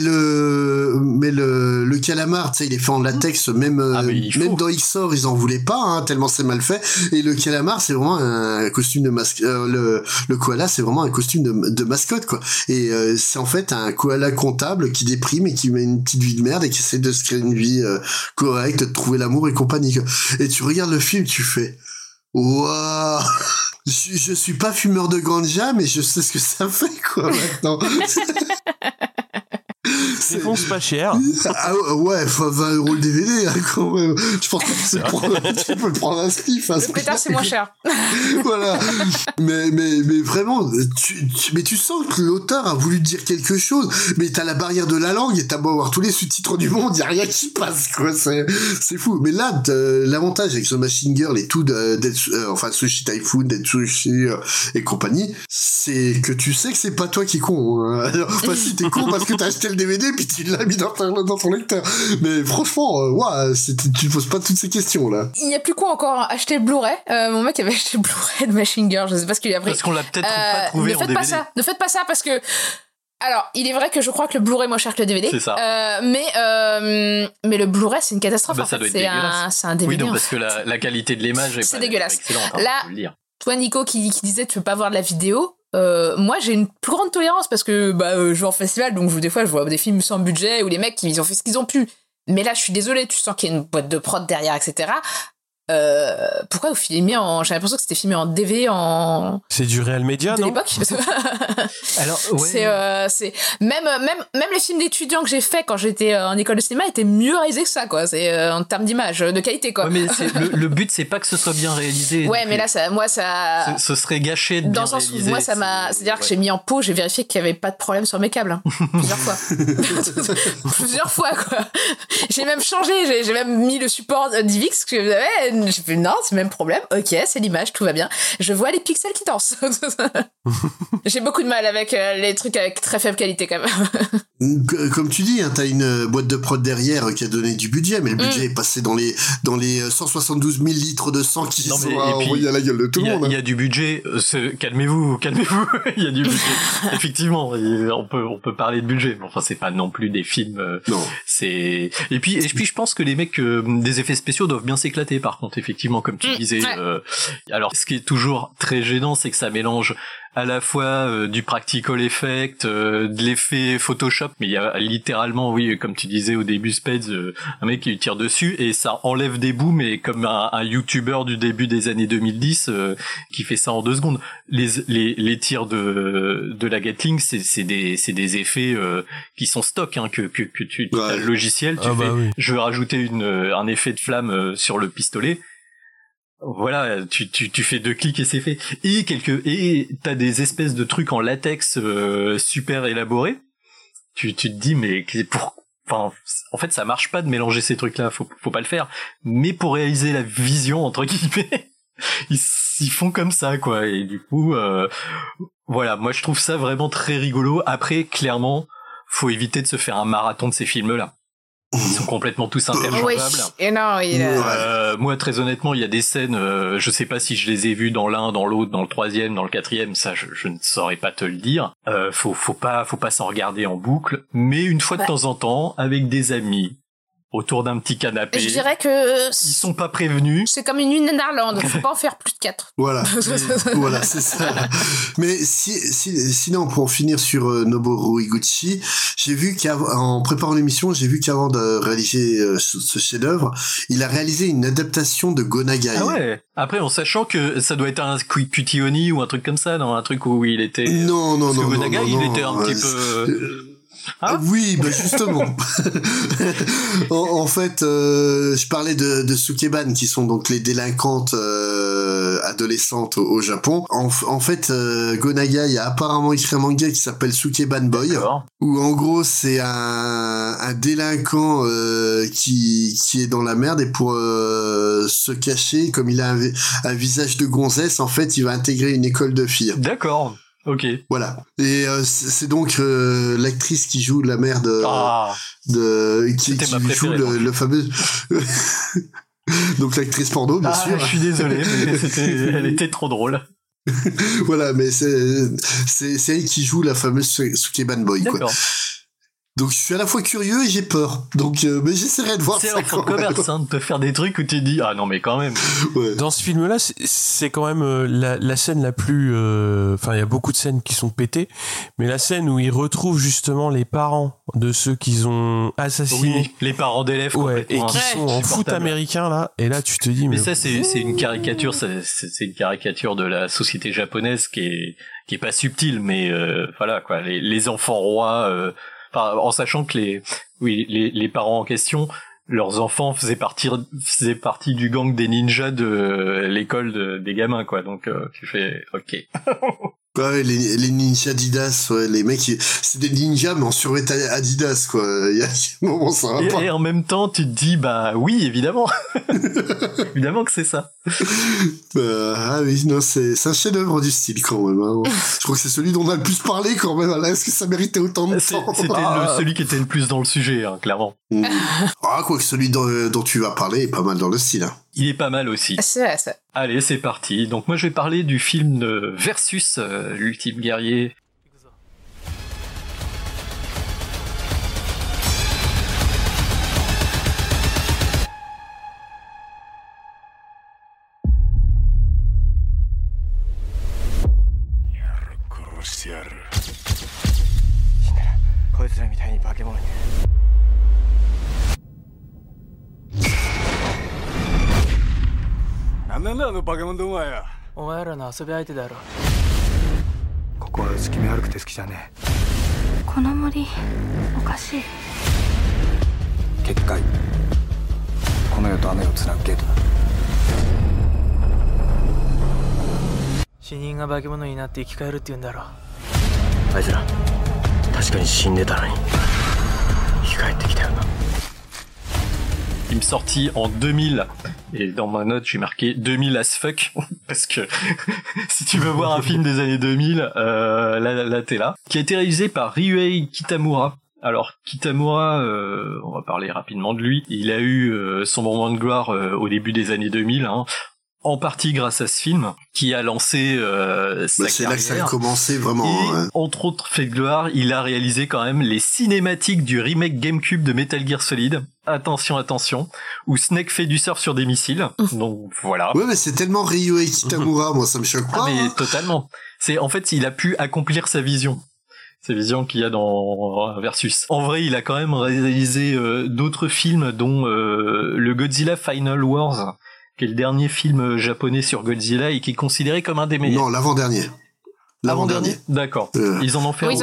le calamar, tu sais, il est fait en latex, même dans XOR, ils en voulaient pas, hein, tellement c'est mal fait. Et le calamar, c'est vraiment un costume de mascotte. Le koala, c'est vraiment un costume de mascotte, quoi. Et c'est en fait un koala comptable qui déprime et qui met une petite vie de merde et qui essaie de se créer une vie correcte, de trouver l'amour et compagnie, quoi. Et tu regardes le film, tu fais waouh. Je suis pas fumeur de ganja, mais je sais ce que ça fait, quoi, maintenant. Défonce pas cher. Ah ouais, 20 € le DVD, hein, quand même. Je pense que tu peux le prendre un spliff. Le pétard, c'est moins cher. Voilà. Mais vraiment, tu sens que l'auteur a voulu dire quelque chose, mais t'as la barrière de la langue et t'as beau avoir tous les sous-titres du monde, y a rien qui passe, quoi. C'est fou. Mais là, l'avantage avec The Machine Girl et tout, Sushi Typhoon, Dead Sushi et compagnie, c'est que tu sais que c'est pas toi qui est con. Hein. Alors, si t'es con parce que t'as acheté le DVD puis tu l'as mis dans ton lecteur. Mais franchement, tu poses pas toutes ces questions là. Il y a plus quoi encore acheter le Blu-ray. Mon mec avait acheté le Blu-ray de Machine Girl. Je sais pas ce qu'il a pris. Parce qu'on l'a peut-être pas trouvé en DVD. Ne faites pas ça parce que. Alors, il est vrai que je crois que le Blu-ray est moins cher que le DVD. C'est ça. Mais le Blu-ray, c'est une catastrophe. Ça doit être dégueulasse. C'est un DVD. Oui, non, parce que la qualité de l'image est dégueulasse. Excellente. Hein, là, toi, Nico, qui disait tu veux pas voir de la vidéo. Moi j'ai une plus grande tolérance parce que je vais en festival, donc des fois je vois des films sans budget où les mecs ils ont fait ce qu'ils ont pu, mais là je suis désolée, tu sens qu'il y a une boîte de prod derrière, etc. Pourquoi vous filmez j'ai l'impression que c'était filmé en DV c'est du Real Media, non? L'époque. Alors ouais. C'est même les films d'étudiants que j'ai fait quand j'étais en école de cinéma étaient mieux réalisés que ça, quoi. C'est en termes d'image, de qualité, quoi. Ouais, mais le but c'est pas que ce soit bien réalisé. Ouais, mais là ce serait gâché de dans bien le sens où réaliser. moi c'est-à-dire que j'ai mis en pot, j'ai vérifié qu'il y avait pas de problème sur mes câbles, hein. Plusieurs fois, quoi. J'ai même changé, j'ai même mis le support DivX que j'avais. J'ai fait non, c'est le même problème. Ok, c'est l'image, tout va bien. Je vois les pixels qui dansent. J'ai beaucoup de mal avec les trucs avec très faible qualité quand même. Comme tu dis, hein, t'as une boîte de prod derrière qui a donné du budget, mais le budget est passé dans les 172 000 litres de sang qui sont envoyés à la gueule de tout le monde. Il y a du budget. Calmez-vous. Il y a du budget. Effectivement, on peut parler de budget, mais enfin c'est pas non plus des films. Non. Et puis je pense que les mecs des effets spéciaux doivent bien s'éclater. Par contre, effectivement, comme tu disais. Alors, ce qui est toujours très gênant, c'est que ça mélange à la fois du practical effect, de l'effet Photoshop, mais il y a littéralement, oui, comme tu disais au début, Spades, un mec qui lui tire dessus et ça enlève des bouts, mais comme un YouTuber du début des années 2010 qui fait ça en 2 secondes. Les tirs de la Gatling, c'est des effets qui sont stock, hein, que tu as le logiciel, je veux rajouter un effet de flamme sur le pistolet. Voilà, tu fais 2 clics et c'est fait. Et t'as des espèces de trucs en latex super élaborés. Tu te dis mais en fait ça marche pas de mélanger ces trucs-là, faut pas le faire. Mais pour réaliser la vision entre guillemets, ils font comme ça quoi. Et du coup, voilà, moi je trouve ça vraiment très rigolo. Après, clairement, faut éviter de se faire un marathon de ces films-là. Ils sont complètement tous interchangeables. Oui, et non, moi, très honnêtement, il y a des scènes, je sais pas si je les ai vues dans l'un, dans l'autre, dans le troisième, dans le quatrième, ça, je ne saurais pas te le dire. Faut pas s'en regarder en boucle, mais une fois de temps en temps, avec des amis, autour d'un petit canapé. Je dirais que... Ils sont pas prévenus. C'est comme une nuit en Irlande, faut pas en faire plus de 4. Voilà. Voilà, c'est ça. Mais sinon, pour finir sur Noboru Iguchi, j'ai vu en préparant l'émission, qu'avant de réaliser ce chef-d'œuvre, il a réalisé une adaptation de Go Nagai. Ah ouais. Après, en sachant que ça doit être un Cutie Oni ou un truc comme ça, dans un truc où il était... Non. Go Nagai, il était un petit peu... Oui, bah justement. en fait, je parlais de Sukeban, qui sont donc les délinquantes adolescentes au Japon. En fait, Go Nagai a apparemment écrit un manga qui s'appelle Sukeban Boy, où en gros c'est un délinquant qui est dans la merde, et pour se cacher, comme il a un visage de gonzesse, en fait, il va intégrer une école de filles. D'accord. Ok. Voilà. Et c'est donc l'actrice qui joue la mère qui joue le fameux donc l'actrice porno, bien sûr. Je suis désolé, mais elle était trop drôle. Voilà, mais c'est elle qui joue la fameuse Sukeban Boy, quoi. Donc je suis à la fois curieux et j'ai peur. Donc mais j'essaierai de voir ça. C'est un commerce, hein, de te faire des trucs où tu te dis ah non mais quand même. Ouais. Dans ce film-là, c'est quand même la scène la plus. Enfin, il y a beaucoup de scènes qui sont pétées, mais la scène où ils retrouvent justement les parents de ceux qu'ils ont assassinés. Oui, les parents d'élèves. Ouais, et qui sont en foot américain là. Et là, tu te dis. Mais ça, c'est une caricature. C'est une caricature de la société japonaise qui est pas subtile, mais voilà quoi. Les enfants rois. En sachant que les parents en question, leurs enfants faisaient partie du gang des ninjas de l'école des gamins, quoi. Donc tu fais ok. Ouais, les ninjas Adidas, ouais, les mecs, c'est des ninjas mais en survêt Adidas, quoi. Il y a un moment ça va pas. Et en même temps, tu te dis bah oui, évidemment, évidemment que c'est ça. Ah oui, non, c'est un chef-d'œuvre du style quand même. Hein. Je crois que c'est celui dont on a le plus parlé quand même. Est-ce que ça méritait autant de temps? C'était celui qui était le plus dans le sujet, hein, clairement. Ah, quoi que celui dont tu vas parler est pas mal dans le style. Hein. Il est pas mal aussi. C'est ça. Allez, c'est parti. Donc moi je vais parler du film Versus, l'ultime guerrier. film sorti en 2000. Et dans ma note, j'ai marqué 2000 as fuck. Parce que si tu veux voir un film des années 2000, là t'es là. Qui a été réalisé par Ryuhei Kitamura. Alors Kitamura, on va parler rapidement de lui. Il a eu son moment de gloire au début des années 2000, hein, en partie grâce à ce film qui a lancé sa c'est carrière. là que ça a commencé vraiment. Et, entre autres faits de gloire, il a réalisé quand même les cinématiques du remake GameCube de Metal Gear Solid. Attention, où Snake fait du surf sur des missiles. Donc voilà. Ouais, mais c'est tellement Ryuhei Kitamura, moi ça me choque pas. Ah mais totalement. C'est en fait, il a pu accomplir sa vision. Ces visions qu'il y a dans Versus. En vrai, il a quand même réalisé d'autres films, dont le Godzilla Final Wars, qui est le dernier film japonais sur Godzilla et qui est considéré comme un des meilleurs. Non, l'avant-dernier. L'avant-dernier. D'accord. Ils en ont fait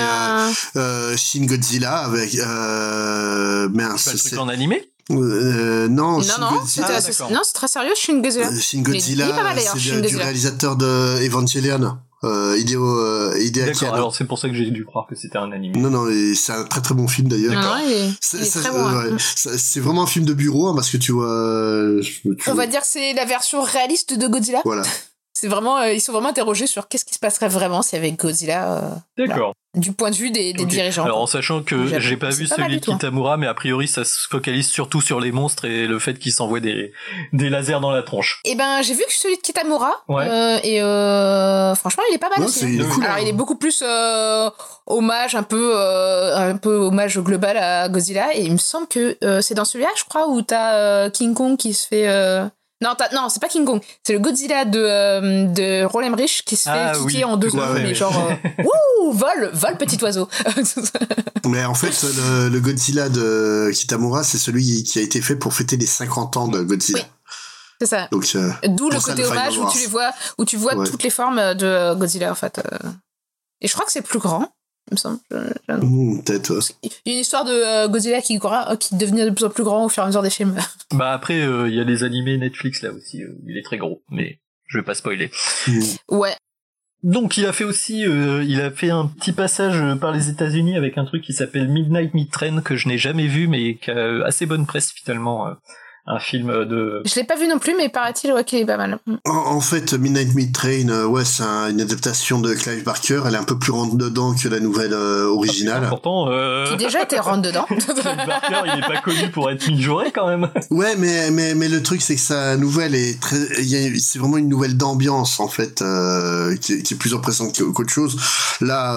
Shin Godzilla avec mince. C'est pas le truc en animé non, c'est très sérieux, Shin Godzilla. Shin Godzilla, il est pas mal, d'ailleurs, c'est du réalisateur de Evangelion. Hideaki D'accord, Anno. alors c'est pour ça que j'ai dû croire que c'était un animé. Non, et c'est un très très bon film d'ailleurs. Non, il est très bon. C'est vraiment un film de bureau, hein, parce que tu vois... On va dire que c'est la version réaliste de Godzilla. Voilà. C'est vraiment, ils sont vraiment interrogés sur qu'est-ce qui se passerait vraiment s'il y avait Godzilla. D'accord. Du point de vue des dirigeants. Alors en sachant que j'ai pas vu celui de Kitamura, mais a priori ça se focalise surtout sur les monstres et le fait qu'ils s'envoient des lasers dans la tronche. Eh ben j'ai vu que celui de Kitamura, ouais. Franchement il est pas mal aussi. Il est cool, alors il est beaucoup plus hommage, un peu hommage global à Godzilla, et il me semble que c'est dans celui-là, je crois, où t'as King Kong qui se fait... Non, c'est pas King Kong, c'est le Godzilla de Roland Emmerich qui se fait kicker en 2 secondes, mais genre wouh, vol petit oiseau. Mais en fait, le Godzilla de Kitamura, c'est celui qui a été fait pour fêter les 50 ans de Godzilla. Oui. C'est ça. Donc, d'où le côté hommage où tu vois toutes les formes de Godzilla en fait. Et je crois que c'est plus grand, il me semble. Peut-être. Il y a une histoire de Godzilla qui devenait de plus en plus grand au fur et à mesure des films. Bah après, il y a des animés Netflix là aussi, il est très gros, mais je vais pas spoiler. Ouais. Donc il a fait aussi, un petit passage par les États-Unis avec un truc qui s'appelle Midnight Meat Train, que je n'ai jamais vu, mais qui a assez bonne presse finalement. Un film de... Je l'ai pas vu non plus, mais paraît-il qu'il est pas mal. En fait, Midnight Meat Train, c'est une adaptation de Clive Barker. Elle est un peu plus rentre dedans que la nouvelle originale. Pourtant, qui déjà était rentre dedans. Clive Barker, il est pas connu pour être mijauré quand même. Ouais, mais le truc c'est que sa nouvelle est c'est vraiment une nouvelle d'ambiance en fait, qui est plus oppressante qu'autre chose. Là,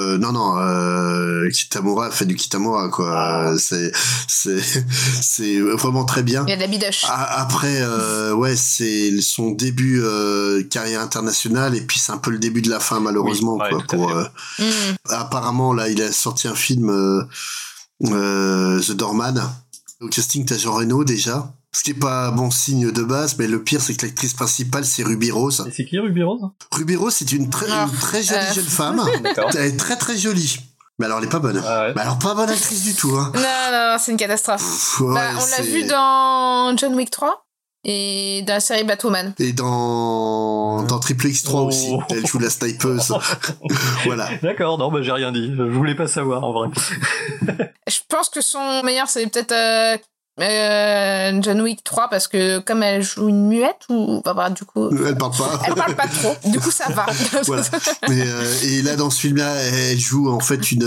Kitamura fait du Kitamura quoi. C'est vraiment très bien. Il y a de la bidoche. Après, c'est son début carrière internationale, et puis c'est un peu le début de la fin malheureusement. Apparemment, là, il a sorti un film The Doorman. Au casting, t'as Jean Reno déjà. Ce qui est pas bon signe de base, mais le pire, c'est que l'actrice principale, c'est Ruby Rose. Et c'est qui Ruby Rose ? Ruby Rose, c'est une très jolie jeune femme. Elle est très très jolie. Mais alors, elle est pas bonne. Mais alors, pas bonne actrice du tout. Hein. Non, c'est une catastrophe. On l'a vu dans John Wick 3 et dans la série Batwoman. Et dans Triple X3 aussi. Elle joue la snipeuse. Voilà. D'accord, non, j'ai rien dit. Je voulais pas savoir, en vrai. Je pense que son meilleur, c'est peut-être John Wick 3, parce que comme elle joue une muette, du coup... Elle parle pas. Elle parle pas trop. Du coup, ça va. Voilà. Et là, dans ce film-là, elle joue en fait une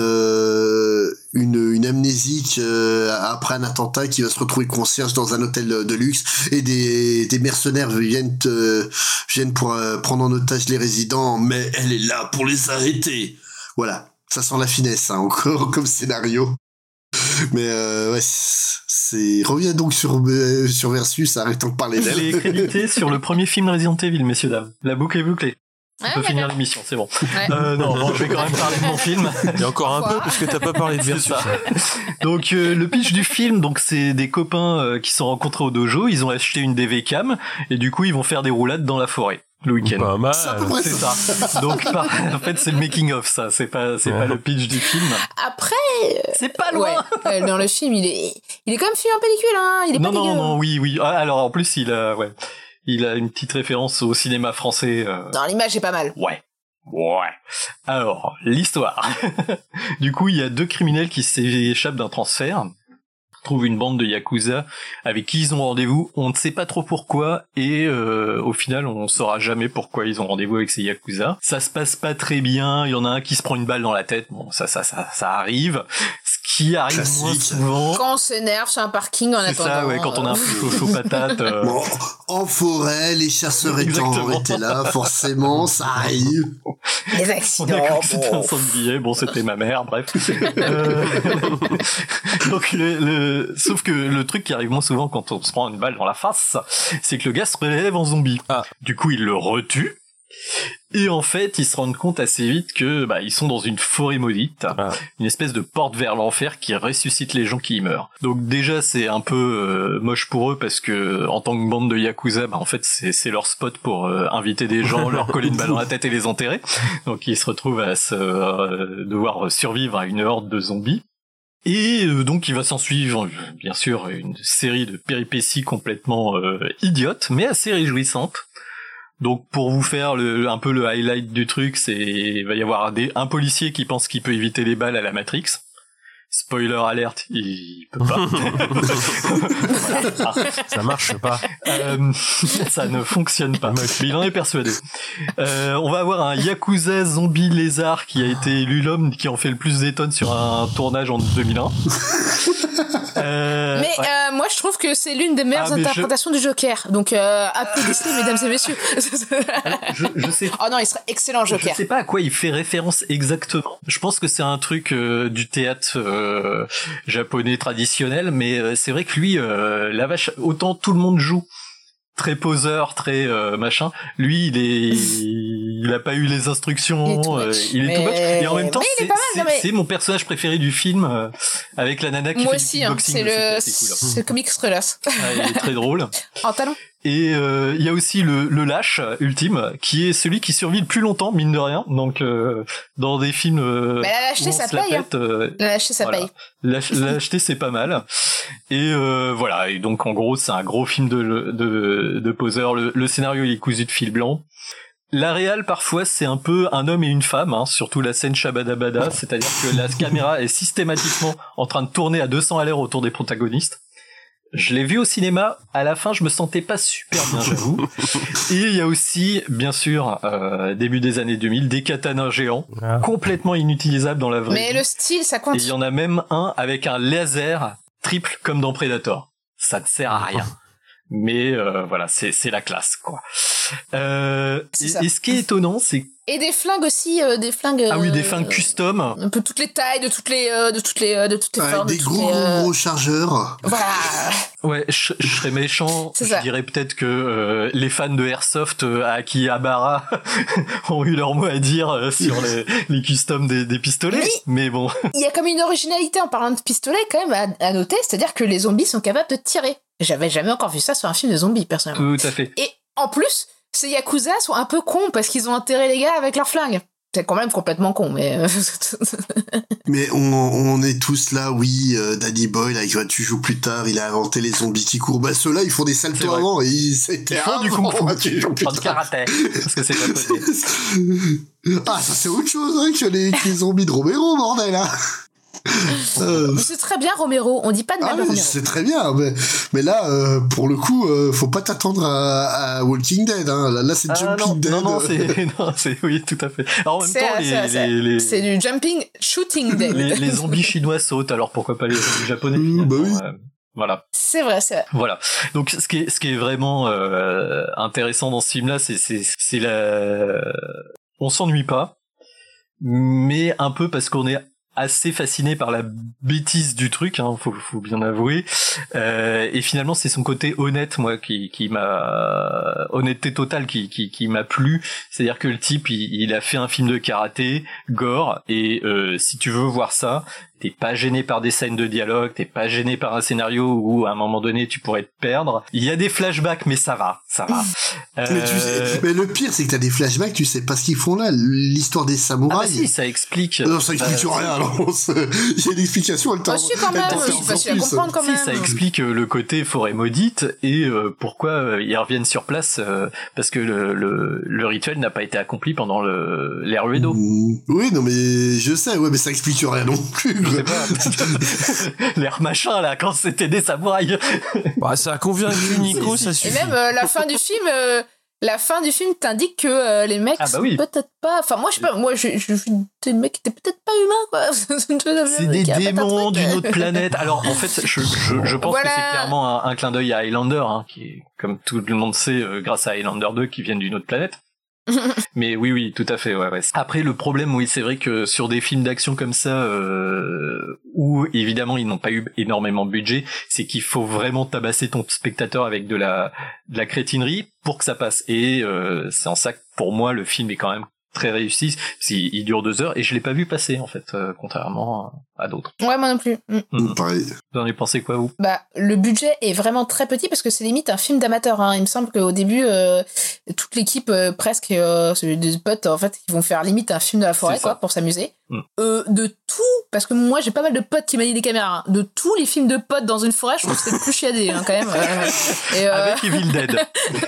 amnésique après un attentat, qui va se retrouver concierge dans un hôtel de luxe, et des mercenaires viennent pour prendre en otage les résidents, mais elle est là pour les arrêter. Voilà. Ça sent la finesse, hein, encore, comme scénario. Mais reviens donc sur Versus, arrêtons de parler d'elle. Elle est créditée sur le premier film Resident Evil, messieurs dames. La boucle est bouclée. On peut finir l'émission, c'est bon. Ouais. Non, je vais quand même parler de mon film. Il y a encore un peu, parce que t'as pas parlé de Versus. Donc le pitch du film, donc c'est des copains qui se sont rencontrés au dojo, ils ont acheté une DV cam, et du coup ils vont faire des roulades dans la forêt le week-end. Pas mal. C'est ça. Donc en fait c'est le making of, ça. C'est pas le pitch du film. Après, c'est pas loin. Ouais, dans le film, il est quand même filmé en pellicule, hein. Il est pas dégueu. Non, oui. Ah, alors en plus il a une petite référence au cinéma français. Non, l'image est pas mal. Ouais. Alors, l'histoire. Du coup, il y a 2 criminels qui s'échappent d'un transfert. retrouvent une bande de yakuza avec qui ils ont rendez-vous. On ne sait pas trop pourquoi et au final on saura jamais pourquoi ils ont rendez-vous avec ces yakuza. Ça se passe pas très bien. Il y en a un qui se prend une balle dans la tête. Bon, ça arrive. Ce qui arrive moins souvent. Quand on s'énerve sur un parking en attendant. C'est ça, ouais, quand on a un peu chaud patate. Bon, en forêt, les chasseurs étaient là, forcément, ça arrive. Les accidents. On a cru que c'était un sanglier. Bon, c'était ma mère, bref. Donc, sauf que le truc qui arrive moins souvent quand on se prend une balle dans la face, c'est que le gars se relève en zombie. Du coup, il le retue. Et en fait, ils se rendent compte assez vite que ils sont dans une forêt maudite, une espèce de porte vers l'enfer qui ressuscite les gens qui y meurent. Donc déjà, c'est un peu moche pour eux parce que en tant que bande de yakuza, en fait, c'est leur spot pour inviter des gens, leur coller une balle dans la tête et les enterrer. Donc ils se retrouvent à devoir survivre à une horde de zombies. Et donc il va s'en suivre, bien sûr, une série de péripéties complètement idiotes, mais assez réjouissantes. Donc pour vous faire un peu le highlight du truc, il va y avoir un policier qui pense qu'il peut éviter les balles à la Matrix. Spoiler alerte, il peut pas. Ça marche pas. Ça ne fonctionne pas. Mais il en est persuadé. On va avoir un Yakuza zombie lézard qui a été élu l'homme qui en fait le plus des tonnes sur un tournage en 2001. Moi je trouve que c'est l'une des meilleures interprétations du Joker. Donc applaudissez mesdames et messieurs. Alors, je sais. Oh non, il serait excellent Joker. Je sais pas à quoi il fait référence exactement. Je pense que c'est un truc du théâtre japonais traditionnel, mais c'est vrai que lui, la vache, autant tout le monde joue très poseur, très machin. Lui, il a pas eu les instructions. Il est tout moche. Et en même temps, c'est mon personnage préféré du film avec la nana qui fait du kickboxing. C'est le comic Strellas. Il est très drôle. En talon. Et il y a aussi le lâche ultime, qui est celui qui survit le plus longtemps, mine de rien. Donc dans des films, la lâcheté ça paye. La lâcheté ça paye. La lâcheté c'est pas mal. Et voilà. Et donc en gros c'est un gros film de poseur. Le scénario il est cousu de fil blanc. La réal parfois c'est un peu un homme et une femme, surtout la scène Shabadabada, c'est-à-dire que la caméra est systématiquement en train de tourner à 200 à l'heure autour des protagonistes. Je l'ai vu au cinéma, à la fin je me sentais pas super bien, j'avoue. Et il y a aussi, bien sûr, début des années 2000, des katanas géants, complètement inutilisables dans la vraie vie. Mais le style, ça compte. Et il y en a même un avec un laser triple comme dans Predator. Ça ne sert à rien. Mais voilà, c'est la classe, quoi. Et ce qui est étonnant, c'est et des flingues aussi, des flingues. Ah oui, des flingues custom. Un peu toutes les tailles, de toutes les formes. Des gros chargeurs. Voilà. Ouais, je serais méchant. Je dirais peut-être que les fans de Airsoft à Akihabara ont eu leur mot à dire sur les customs des pistolets. Mais bon. Il y a comme une originalité en parlant de pistolets quand même à noter, c'est-à-dire que les zombies sont capables de tirer. J'avais jamais encore vu ça sur un film de zombies, personnellement. Tout à fait. Et en plus, ces Yakuza sont un peu cons parce qu'ils ont enterré les gars avec leurs flingues. C'est quand même complètement con, mais... mais on est tous là, oui, Danny Boyle, avec tu joues plus tard, il a inventé les zombies qui courent. Bah ceux-là, ils font des saltos avant, et c'était avant, du coup, de karaté, parce que c'est pas possible. Ah, ça c'est autre chose que les zombies de Romero, bordel, hein. C'est très bien Romero, on dit pas de mal de Romero. C'est très bien, mais là pour le coup faut pas t'attendre à Walking Dead, hein. Là c'est Jumping Dead. Non, c'est oui, tout à fait. Alors en même temps c'est du Jumping Shooting Dead. Les zombies chinois sautent, alors pourquoi pas les zombies japonais? Bah oui. Voilà. C'est vrai. Voilà. Donc ce qui est vraiment intéressant dans ce film là, c'est on s'ennuie pas, mais un peu parce qu'on est assez fasciné par la bêtise du truc, faut bien avouer. Et finalement, c'est son côté honnête, moi, qui m'a honnêteté totale, qui m'a plu. C'est-à-dire que le type, il a fait un film de karaté, gore, et si tu veux voir ça, t'es pas gêné par des scènes de dialogue, t'es pas gêné par un scénario où à un moment donné tu pourrais te perdre. Il y a des flashbacks, mais ça va. Mais le pire c'est que t'as des flashbacks, tu sais pas ce qu'ils font là. L'histoire des samouraïs. Ah bah si, ça explique. Non, ça explique rien. Alors, il y a une explication. Elle t'en. Quand même, c'est facile à comprendre quand même. Si, ça explique le côté forêt maudite et pourquoi ils reviennent sur place parce que le rituel n'a pas été accompli pendant l'ère Uedo. Oui, non mais je sais, ouais, mais ça explique rien non plus. sais pas. L'air machin, là, quand c'était des samouraïs. Bah, ça a convaincu Nico, ça suffit. Et même la fin du film... La fin du film t'indique que les mecs sont peut-être pas... Enfin, moi, je sais pas. Moi, j'ai vu des mecs qui étaient peut-être pas humains, quoi. C'est des démons d'une autre planète. Alors, en fait, je pense que c'est clairement un clin d'œil à Highlander, hein, qui est, comme tout le monde sait, grâce à Highlander 2, qui viennent d'une autre planète. Mais oui, tout à fait, ouais. Après, le problème, oui, c'est vrai que sur des films d'action comme ça, où évidemment ils n'ont pas eu énormément de budget, c'est qu'il faut vraiment tabasser ton spectateur avec de la crétinerie pour que ça passe. Et c'est en ça que pour moi le film est quand même très réussi. Il dure 2 heures et je l'ai pas vu passer en fait, contrairement à d'autres. Ouais, moi non plus. Pareil. Vous en avez pensé quoi, vous? Bah, le budget est vraiment très petit parce que c'est limite un film d'amateur. Hein. Il me semble qu'au début, toute l'équipe presque, c'est des potes en fait qui vont faire limite un film de la forêt quoi pour s'amuser. De tout, parce que moi j'ai pas mal de potes qui manient des caméras. Hein. De tous les films de potes dans une forêt, je trouve que c'est le plus chiadé quand même. Avec Evil Dead.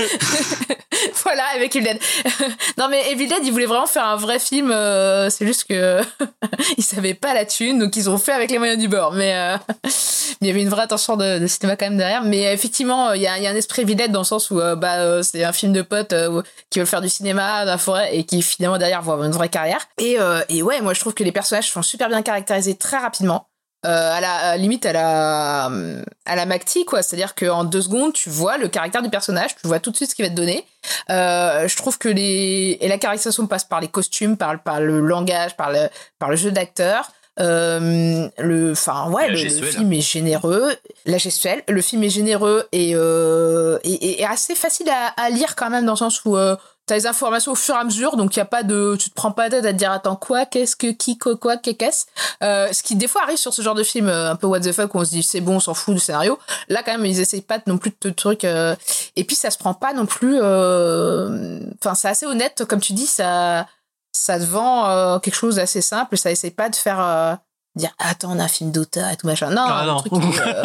Voilà, avec Evil Dead. Non mais Evil Dead, ils voulaient vraiment faire un vrai film. C'est juste que ils savaient pas la thune, donc ils ont fait avec les moyens du bord. Mais il y avait une vraie attention de cinéma quand même derrière. Mais effectivement, il y a un esprit Evil Dead dans le sens où c'est un film de potes qui veulent faire du cinéma dans la forêt et qui finalement derrière vont avoir une vraie carrière. Et ouais, moi je trouve que les personnages sont super bien caractérisés très rapidement. À la limite à la Macti quoi, c'est-à-dire qu'en 2 secondes tu vois le caractère du personnage, tu vois tout de suite ce qu'il va te donner. Je trouve que la caractérisation passe par les costumes, par le langage, par le jeu d'acteur. Le film est généreux, la gestuelle, le film est généreux et assez facile à lire quand même dans le sens où t'as les informations au fur et à mesure, donc tu te prends pas la tête à te dire attends quoi, qu'est-ce que qui quoi qu'est-ce, ce qui des fois arrive sur ce genre de film un peu what the fuck où on se dit c'est bon, on s'en fout du scénario. Là quand même ils essayent pas non plus de trucs et puis ça se prend pas non plus enfin c'est assez honnête comme tu dis, ça te vend quelque chose d'assez simple, ça essaye pas de faire dire attends on a un film d'auteur et tout machin, non. Truc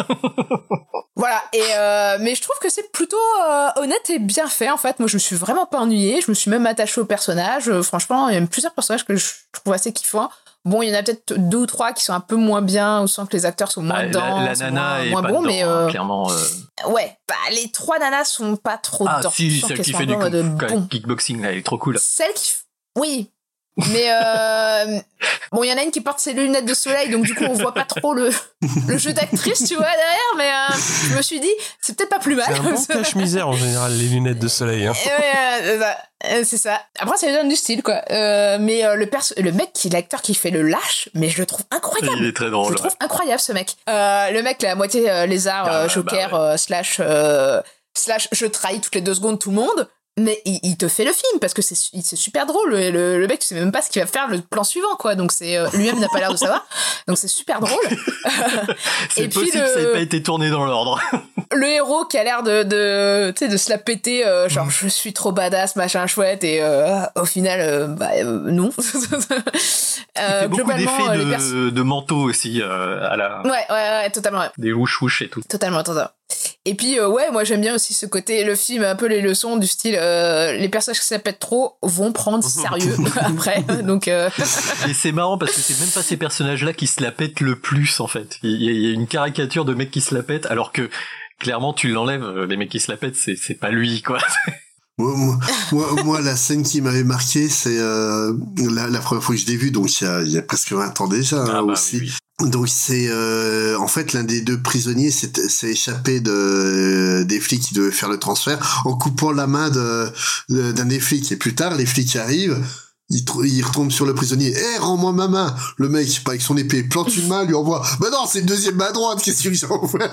voilà, et mais je trouve que c'est plutôt honnête et bien fait en fait. Moi je me suis vraiment pas ennuyée, je me suis même attachée aux personnages. Franchement il y a plusieurs personnages que je trouve assez kiffants. Bon, il y en a peut-être 2 ou 3 qui sont un peu moins bien, ou sans que les acteurs sont moins dedans, la nana moins est pas bons, dedans, mais clairement. Ouais, les 3 nanas sont pas trop dedans. Si, celle qui fait du kickboxing là, elle est trop cool. Celle qui oui. Mais bon, il y en a une qui porte ses lunettes de soleil, donc du coup on voit pas trop le jeu d'actrice, tu vois, derrière. Mais je me suis dit, c'est peut-être pas plus mal. C'est un bon cache-misère en général, les lunettes de soleil. Hein. C'est ça. Après, ça lui donne du style, quoi. Mais le mec l'acteur qui fait le lâche, mais je le trouve incroyable. Il est très drôle. Je le trouve incroyable, ce mec. Le mec, la moitié lézard, joker, slash je trahis toutes les 2 secondes tout le monde. Mais il te fait le film parce que c'est super drôle. Le mec, tu sais même pas ce qu'il va faire le plan suivant, quoi. Donc lui-même n'a pas l'air de savoir. Donc c'est super drôle. C'est possible que ça ait pas été tourné dans l'ordre. Le héros qui a l'air de se la péter, genre je suis trop badass, machin chouette, et au final, non. Il fait beaucoup d'effets de manteau aussi à la. Ouais, totalement. Ouais. Des wouch et tout. Totalement. Et puis moi j'aime bien aussi ce côté, le film un peu les leçons du style les personnages qui s'appellent trop vont prendre sérieux après, donc et c'est marrant parce que c'est même pas ces personnages là qui se la pètent le plus en fait. Il y a une caricature de mecs qui se la pètent alors que clairement tu l'enlèves, les mecs qui se la pètent c'est pas lui quoi. Moi, la scène qui m'avait marqué, c'est la première fois que je l'ai vu, donc il y a presque 20 ans déjà aussi. Oui. Donc c'est en fait l'un des 2 prisonniers s'est échappé des flics qui devaient faire le transfert en coupant la main d'un des flics. Et plus tard, les flics arrivent. Il retombe sur le prisonnier. Rends-moi ma main. Le mec, avec son épée, plante une main, lui envoie. Bah non, c'est le 2e main droite. Qu'est-ce que j'envoie?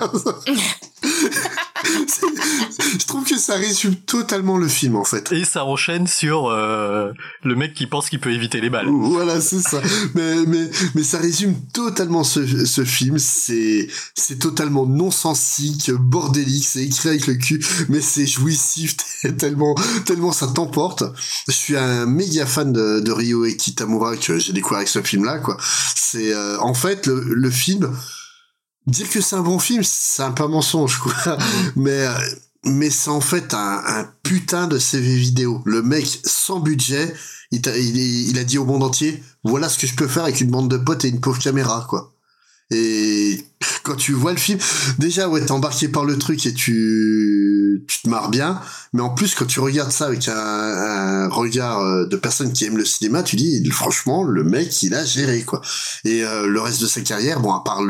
Je trouve que ça résume totalement le film, en fait. Et ça enchaîne sur le mec qui pense qu'il peut éviter les balles. Voilà, c'est ça. Mais ça résume totalement ce film. C'est totalement non-sensique, bordélique, c'est écrit avec le cul, mais c'est jouissif tellement ça t'emporte. Je suis un méga fan de Ryo Kitamura que j'ai découvert avec ce film-là, quoi. C'est en fait le film. Dire que c'est un bon film, c'est un peu mensonge, quoi. Mais c'est en fait un putain de CV vidéo. Le mec, sans budget, il a dit au monde entier, voilà ce que je peux faire avec une bande de potes et une pauvre caméra, quoi. Et quand tu vois le film, déjà, ouais, t'es embarqué par le truc et tu te marres bien. Mais en plus, quand tu regardes ça avec un regard de personne qui aime le cinéma, tu dis, franchement, le mec, il a géré, quoi. Et le reste de sa carrière, bon, à part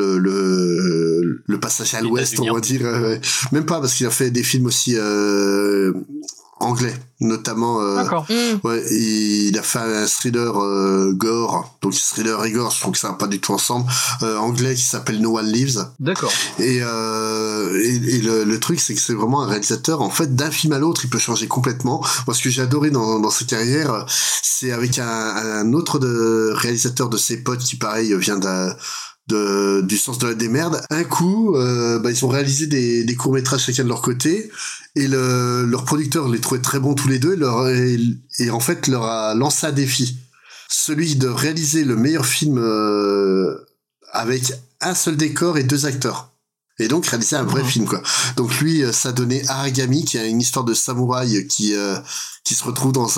le passage à l'Ouest, on va dire, même pas, parce qu'il a fait des films aussi anglais, notamment. D'accord. Ouais, il a fait un thriller gore, donc thriller et gore, je trouve que ça va pas du tout ensemble. Anglais qui s'appelle No One Lives. D'accord. Et le truc, c'est que c'est vraiment un réalisateur. En fait, d'un film à l'autre, il peut changer complètement. Moi, ce que j'ai adoré dans sa carrière, c'est avec un autre réalisateur de ses potes qui, pareil, vient du sens de la démerde. Un coup, ils ont réalisé des courts-métrages chacun de leur côté, et leur producteur les trouvait très bons tous les deux, et en fait leur a lancé un défi. Celui de réaliser le meilleur film avec un seul décor et 2 acteurs. Et donc réaliser un vrai film, quoi. Donc lui, ça donnait Aragami, qui a une histoire de samouraï qui se retrouve dans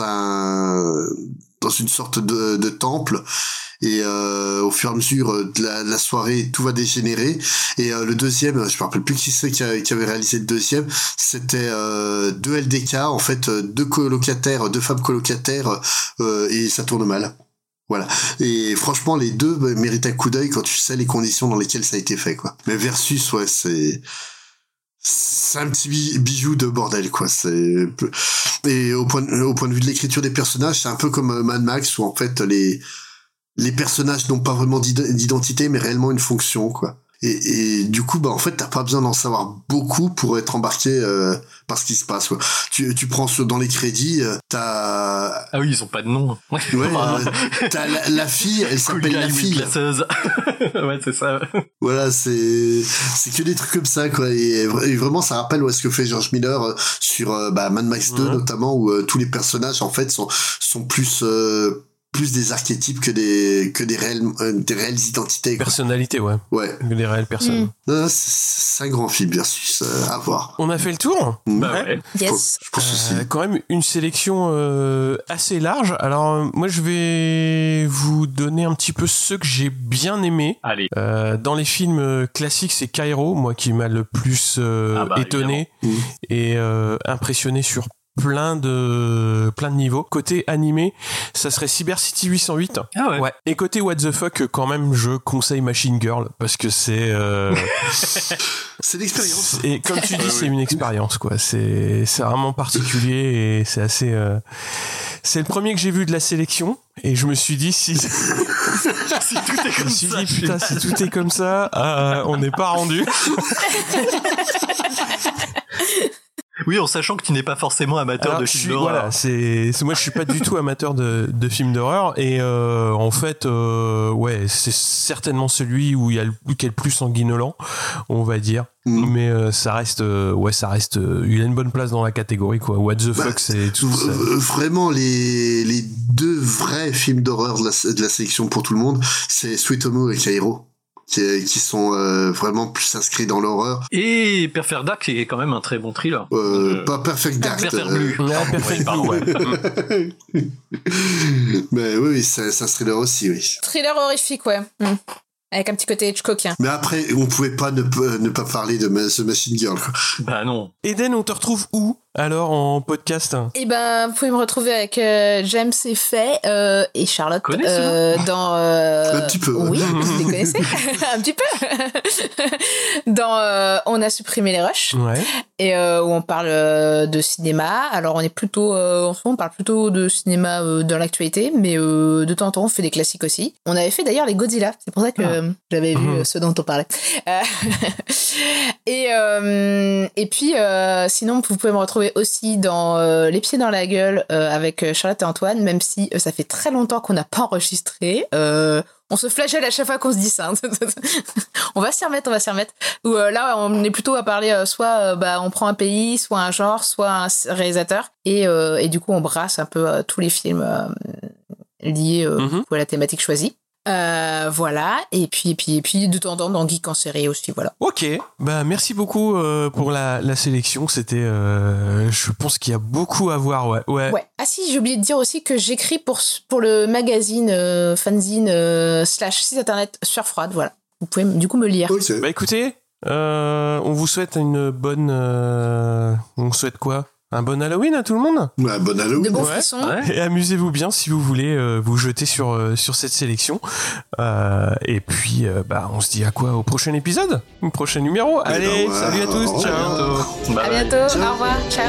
une sorte de temple. Et au fur et à mesure de la soirée, tout va dégénérer. Et le deuxième, je me rappelle plus qui c'est qui avait réalisé le deuxième, c'était 2 LDK, en fait, 2 femmes colocataires, et ça tourne mal. Voilà. Et franchement, les deux méritent un coup d'œil quand tu sais les conditions dans lesquelles ça a été fait, quoi. Mais Versus, ouais, c'est un petit bijou de bordel, quoi. Et au point de vue de l'écriture des personnages, c'est un peu comme Mad Max, où en fait les personnages n'ont pas vraiment d'identité, mais réellement une fonction, quoi. Et du coup, en fait, t'as pas besoin d'en savoir beaucoup pour être embarqué par ce qui se passe, quoi. Tu prends dans les crédits, t'as... Ah oui, ils ont pas de nom. Ouais, t'as la fille, elle s'appelle la fille. Ouais, c'est ça. Voilà, c'est que des trucs comme ça, quoi. Et vraiment, ça rappelle ce que fait George Miller sur Mad Max 2, notamment, où tous les personnages, en fait, sont plus des archétypes que des réelles identités, quoi. Personnalités, ouais. Que des réelles personnes. C'est un grand film, Versus, à voir. On a fait le tour. Bah ouais. Yes. Je pense aussi. Quand même une sélection assez large. Alors moi, je vais vous donner un petit peu ceux que j'ai bien aimés. Allez. Dans les films classiques, c'est Kairo, moi, qui m'a le plus étonné et impressionné sur plein de niveaux. Côté animé, ça serait Cyber City 808. Ah ouais. Et côté What the Fuck, quand même, je conseille Machine Girl, parce que c'est c'est l'expérience. Et comme tu dis, c'est une expérience, quoi. C'est vraiment particulier, et c'est assez c'est le premier que j'ai vu de la sélection, et je me suis dit, si tout est comme ça, putain, si tout est comme ça, on n'est pas rendu. Oui, en sachant que tu n'es pas forcément amateur de films d'horreur. Voilà, moi je suis pas du tout amateur de films d'horreur, et en fait c'est certainement celui où il y a le plus sanguinolent, on va dire. Mais ça reste il a une bonne place dans la catégorie, quoi. What the fuck, c'est tout ça. Vraiment, les 2 vrais films d'horreur de la sélection pour tout le monde, c'est Sweet Home et Kairo, qui sont vraiment plus inscrits dans l'horreur. Et Perfect Dark, qui est quand même un très bon thriller. Pas Perfect Dark. Perfect Blue. Perfect Blue, ouais. Mais oui, c'est un thriller aussi, oui. Thriller horrifique, ouais. Avec un petit côté Hitchcockien. Mais après, on pouvait pas ne pas parler de The Machine Girl, quoi. Bah non. Eden, on te retrouve où alors en podcast? Eh ben, vous pouvez me retrouver avec James et Faye et Charlotte dans un petit peu. Oui, vous les connaissez un petit peu. Dans On a supprimé les rushs. Ouais. Et où on parle de cinéma. Alors on est plutôt en ce moment on parle plutôt de cinéma dans l'actualité, mais de temps en temps on fait des classiques aussi. On avait fait d'ailleurs les Godzilla. C'est pour ça que j'avais vu ceux dont on parlait. Et puis sinon vous pouvez me retrouver aussi dans Les pieds dans la gueule avec Charlotte et Antoine, même si ça fait très longtemps qu'on n'a pas enregistré. On se flagelle à chaque fois qu'on se dit ça. On va s'y remettre. Ou là, on est plutôt à parler soit on prend un pays, soit un genre, soit un réalisateur, et du coup on brasse un peu tous les films liés à la thématique choisie. Voilà, et puis de temps en temps dans Geek en série aussi, voilà. Ok, bah merci beaucoup pour la sélection. C'était, je pense qu'il y a beaucoup à voir, ouais. Ah si, j'ai oublié de dire aussi que j'écris pour le magazine fanzine / site internet Sueur Froide, voilà. vous pouvez du coup me lire. Okay. Bah écoutez, on vous souhaite une bonne... on souhaite quoi ? Un bon Halloween à tout le monde. Ouais, bon Halloween. De bons frissons. Et amusez-vous bien si vous voulez vous jeter sur cette sélection. Et puis, on se dit à quoi au prochain épisode, au prochain numéro. Allez, salut à tous, ciao. À bientôt, ciao. Au revoir, ciao.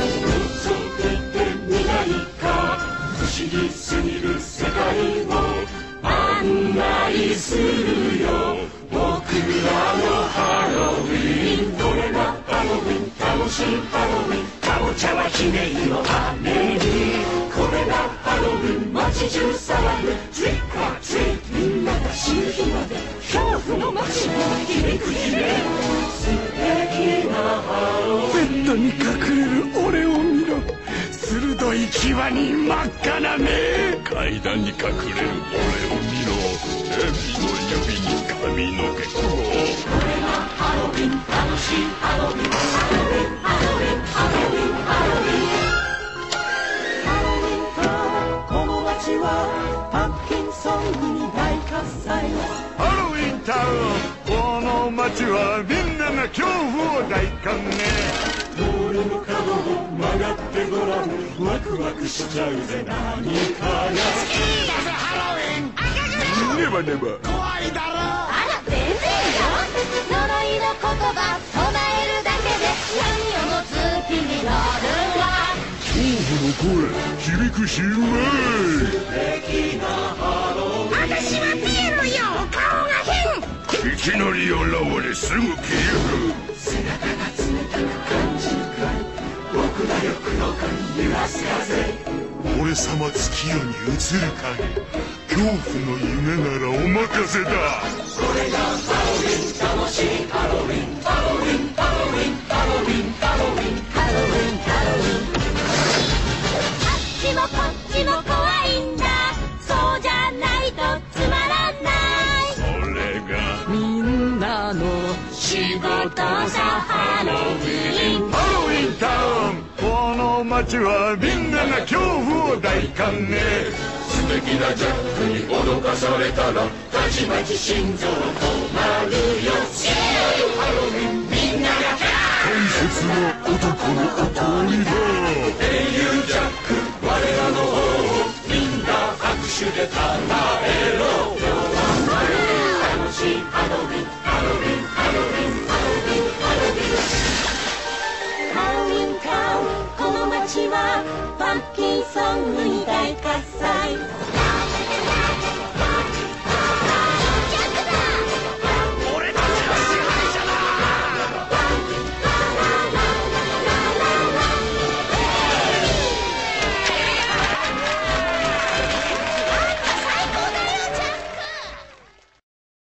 かぼちゃは悲鳴を上げるこれがハロウィン街中騒ぐ Trick or treat みんなが死ぬ日まで恐怖の街が響く悲鳴素敵なハロウィンベッドに隠れる俺を見ろ鋭い際に真っ赤な目階段に隠れる俺を見ろ蛇の指に髪の毛これがハロウィン楽しいハロウィンハロウィンハロウィンハロウィンハロウィンハロウィンタウンこの街はパンプキンソングに大喝采ハロウィンタウンこの街はみんなが恐怖を大歓迎通りの角を曲がってごらんワクワクしちゃうぜ何かが好きだぜハロウィンネバネバ怖いだろあら全然よ呪いの言葉唱えるだけで闇を持つ気になるわ恐怖の声響くしうまい素敵なハロウィン私はピエロよ顔が変いきなり現れすぐ消える背中が冷たく感じるくらい僕だよ黒く揺らす風俺様月夜に映る影恐怖の夢ならお任せだこれがハロウィン楽しいハロウィンハロウィンハロウィンハロウィンハロウィンハロウィンハロウィンあっちもこっちも怖いんだそうじゃないとつまらないそれがみんなの仕事さハロウィンハロウィンタウンこの街はみんなが恐怖を大歓迎素敵なジャックに脅かされたらたちまち心臓止まるよハロウィンみんなが大切な男のおとりだ英雄ジャック我らの王みんな拍手でたたえろ今日は楽しいハロウィンハロウィンハロウィンハロウィンハロウィンハロウィンタウンこの街はパンプキンソングに大喝采